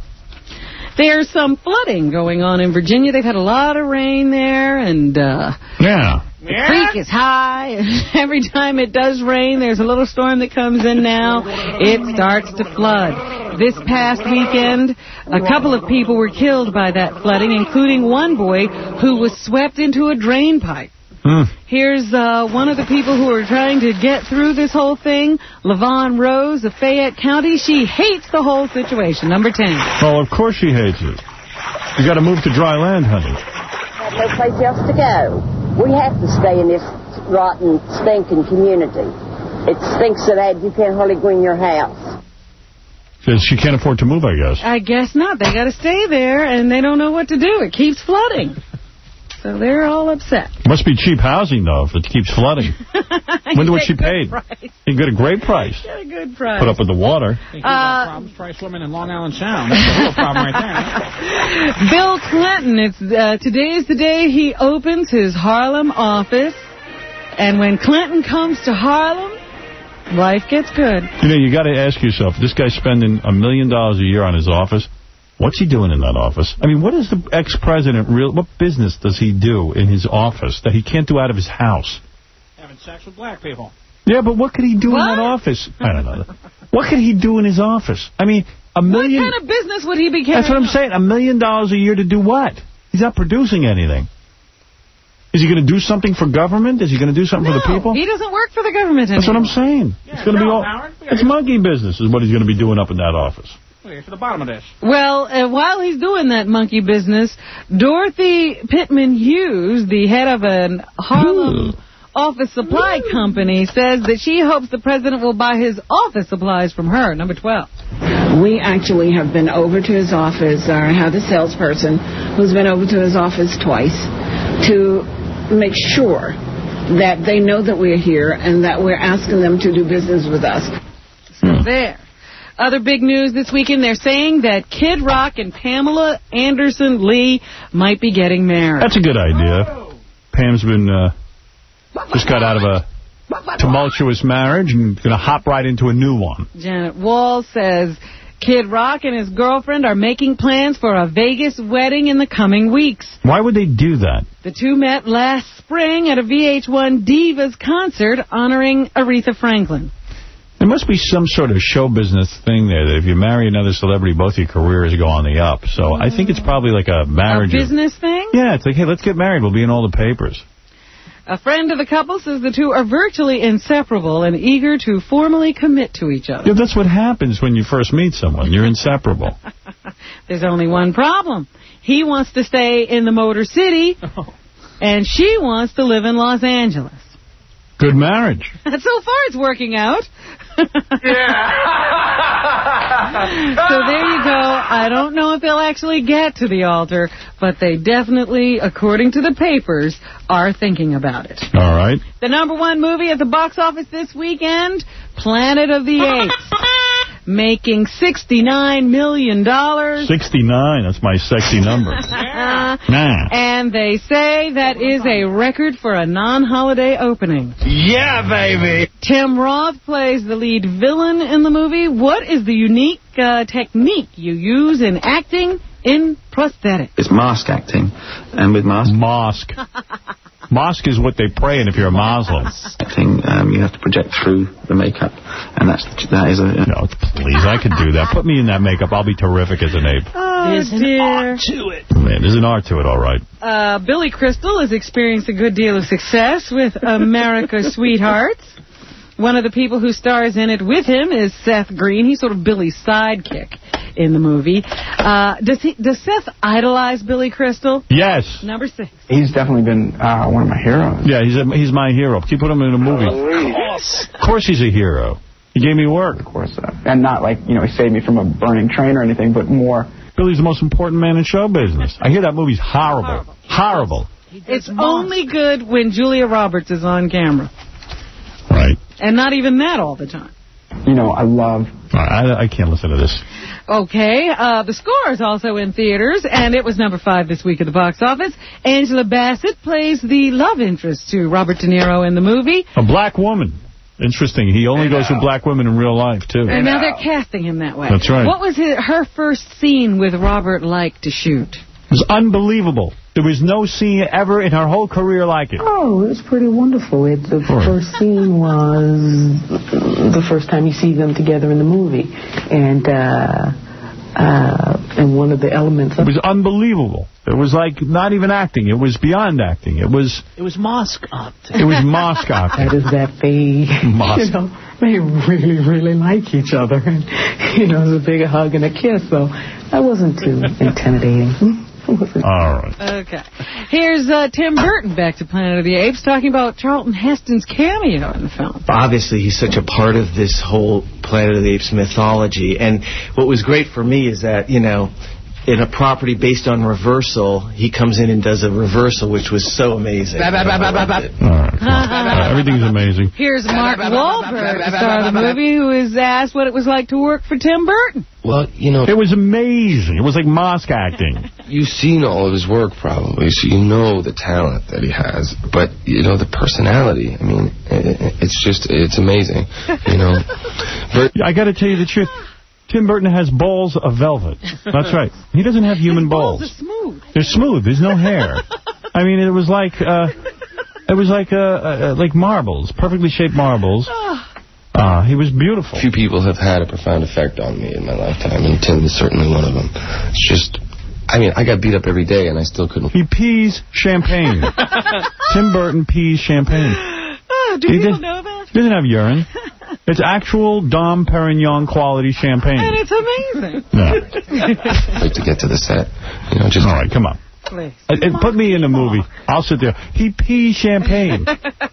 There's some flooding going on in Virginia. They've had a lot of rain there, and uh, yeah. the creek is high. And every time it does rain, there's a little storm that comes in now. It starts to flood. This past weekend, a couple of people were killed by that flooding, including one boy who was swept into a drain pipe. Hmm. Here's uh, one of the people who are trying to get through this whole thing, LaVon Rose of Fayette County. She hates the whole situation. Number ten. Well, of course she hates it. You got to move to dry land, honey. Have no place else to go. We have to stay in this rotten, stinking community. It stinks so bad you can't hardly go in your house. Because she can't afford to move, I guess. I guess not. They got to stay there, and they don't know what to do. It keeps flooding. So they're all upset. Must be cheap housing, though, if it keeps flooding. Wonder what she paid. Price. You get a great price. Get a good price. Put up with the water. Thinking about problems, try swimming in Long Island Sound. That's a real problem right there. Bill Clinton, it's uh, today is the day he opens his Harlem office. And when Clinton comes to Harlem, life gets good. You know, you got to ask yourself, this guy's spending a million dollars a year on his office. What's he doing in that office? I mean, what is the ex-president real? What business does he do in his office that he can't do out of his house? Having sex with black people. Yeah, but what could he do what? in that office? I don't know. What could he do in his office? I mean, a million... What kind of business would he be carrying? That's what I'm saying. A million dollars a year to do what? He's not producing anything. Is he going to do something for government? Is he going to do something no, for the people? He doesn't work for the government anymore. That's what I'm saying. Yeah, it's going to no, be all... Howard. It's monkey business is what he's going to be doing up in that office. We'll get to the bottom of this. Well, uh, while he's doing that monkey business, Dorothy Pittman Hughes, the head of an Harlem office supply company, says that she hopes the president will buy his office supplies from her. Number twelve. We actually have been over to his office, or have a salesperson who's been over to his office twice to make sure that they know that we're here and that we're asking them to do business with us. So there. Other big news this weekend, they're saying that Kid Rock and Pamela Anderson Lee might be getting married. That's a good idea. Pam's been uh, just got out of a tumultuous marriage and going to hop right into a new one. Janet Wall says Kid Rock and his girlfriend are making plans for a Vegas wedding in the coming weeks. Why would they do that? The two met last spring at a V H one Divas concert honoring Aretha Franklin. There must be some sort of show business thing there that if you marry another celebrity, both your careers go on the up. So I think it's probably like a marriage. A business thing? Yeah, it's like, hey, let's get married. We'll be in all the papers. A friend of the couple says the two are virtually inseparable and eager to formally commit to each other. Yeah, that's what happens when you first meet someone. You're inseparable. There's only one problem. He wants to stay in the Motor City, and she wants to live in Los Angeles. Good marriage. So far, it's working out. Yeah. So there you go. I don't know if they'll actually get to the altar, but they definitely, according to the papers, are thinking about it. All right. The number one movie at the box office this weekend, Planet of the Apes, making sixty-nine million dollars. sixty-nine, that's my sexy number. Yeah. Nah. And they say that is a record for a non-holiday opening. Yeah, baby. Tim Roth plays the lead villain in the movie. What is the unique uh, technique you use in acting in prosthetics? It's mask acting, and with mask... Mosque. Mosque is what they pray in if you're a Muslim. Acting, um, you have to project through the makeup, and that's that is a... Uh, no, please, I could do that. Put me in that makeup. I'll be terrific as an ape. Oh, There's dear. an art to it. Man, there's an art to it, all right. Uh, Billy Crystal has experienced a good deal of success with America's Sweethearts. One of the people who stars in it with him is Seth Green. He's sort of Billy's sidekick in the movie. Uh, does he? Does Seth idolize Billy Crystal? Yes. Number six. He's definitely been uh, one of my heroes. Yeah, he's a, he's my hero. Keep putting him in a movie. Of course. Of course he's a hero. He gave me work. Of course. Uh, and not like, you know, he saved me from a burning train or anything, but more... Billy's the most important man in show business. I hear that movie's horrible. Horrible. It's only good when Julia Roberts is on camera. Right. And not even that all the time. You know, I love I, I can't listen to this. Okay, uh, The Score is also in theaters, and it was number five this week at the box office. Angela Bassett plays the love interest to Robert De Niro in the movie. A black woman. Interesting. He only goes with black women in real life, too. And now they're casting him that way. That's right. What was his, her first scene with Robert like to shoot? It was unbelievable. There was no scene ever in her whole career like it. Oh, it was pretty wonderful. It, the Right. first scene was the first time you see them together in the movie. And uh, uh, and one of the elements of It was unbelievable. It was like not even acting. It was beyond acting. It was It was mosque acting. It was mosque acting. that is that they, Mosque. you know, they really, really like each other. And, you know, it was a big hug and a kiss, so that wasn't too intimidating. All right. Okay. Here's uh, Tim Burton back to Planet of the Apes talking about Charlton Heston's cameo in the film. Obviously, he's such a part of this whole Planet of the Apes mythology. And what was great for me is that, you know, in a property based on reversal, he comes in and does a reversal, which was so amazing. All right. Uh, everything's amazing. Here's Mark Wahlberg, the star of the movie, who is asked what it was like to work for Tim Burton. Well, you know... It was amazing. It was like mosque acting. You've seen all of his work, probably, so you know the talent that he has. But, you know, the personality, I mean, it's just, it's amazing, you know. But I got to tell you the truth. Tim Burton has balls of velvet. That's right. He doesn't have human balls. Balls are smooth. They're smooth. There's no hair. I mean, it was like uh, it was like uh, uh, like marbles, perfectly shaped marbles. Uh, he was beautiful. few people have had a profound effect on me in my lifetime, and Tim is certainly one of them. It's just, I mean, I got beat up every day, and I still couldn't. He pees champagne. Tim Burton pees champagne. Oh, do he people did, know that? He doesn't have urine. It's actual Dom Perignon quality champagne. And it's amazing. Yeah. Like to get to the set, you know, just... All right, come on. Please. And, and put me in the movie. I'll sit there. He pees champagne.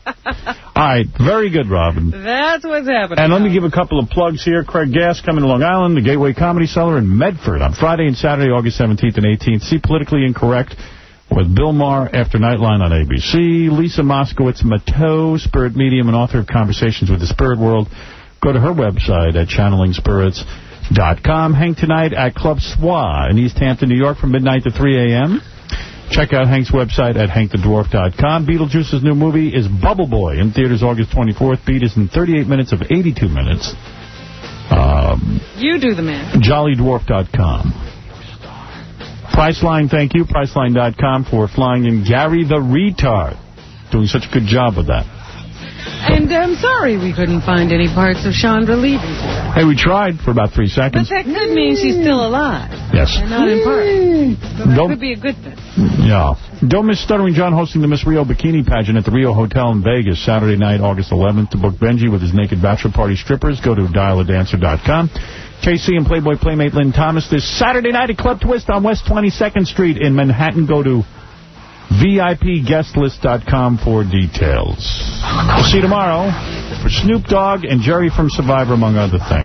All right, very good, Robin. That's what's happening. And let me give a couple of plugs here. Craig Gass coming to Long Island, the Gateway Comedy Cellar in Medford on Friday and Saturday, August seventeenth and eighteenth. See Politically Incorrect with Bill Maher after Nightline on A B C. Lisa Moskowitz Mateau, Spirit Medium and author of Conversations with the Spirit World. Go to her website at channeling spirits dot com. Hang tonight at Club Swa in East Hampton, New York from midnight to three A M Check out Hank's website at hank the dwarf dot com. Beetlejuice's new movie is Bubble Boy in theaters August twenty-fourth. Beat is in thirty-eight minutes of eighty-two minutes. Um, you do the math. jolly dwarf dot com. Priceline, thank you. Priceline dot com for flying in Gary the Retard. Doing such a good job with that. And I'm sorry we couldn't find any parts of Chandra Levy. Hey, we tried for about three But seconds. that could mean she's still alive. Yes. And not in parts. So that Don't- could be a good thing. Yeah. Don't miss Stuttering John hosting the Miss Rio Bikini Pageant at the Rio Hotel in Vegas Saturday night, August eleventh. To book Benji with his naked bachelor party strippers, go to dial a dancer dot com. K C and Playboy Playmate Lynn Thomas this Saturday night at Club Twist on West twenty-second Street in Manhattan. Go to V I P guest list dot com for details. We'll see you tomorrow for Snoop Dogg and Jerry from Survivor, among other things.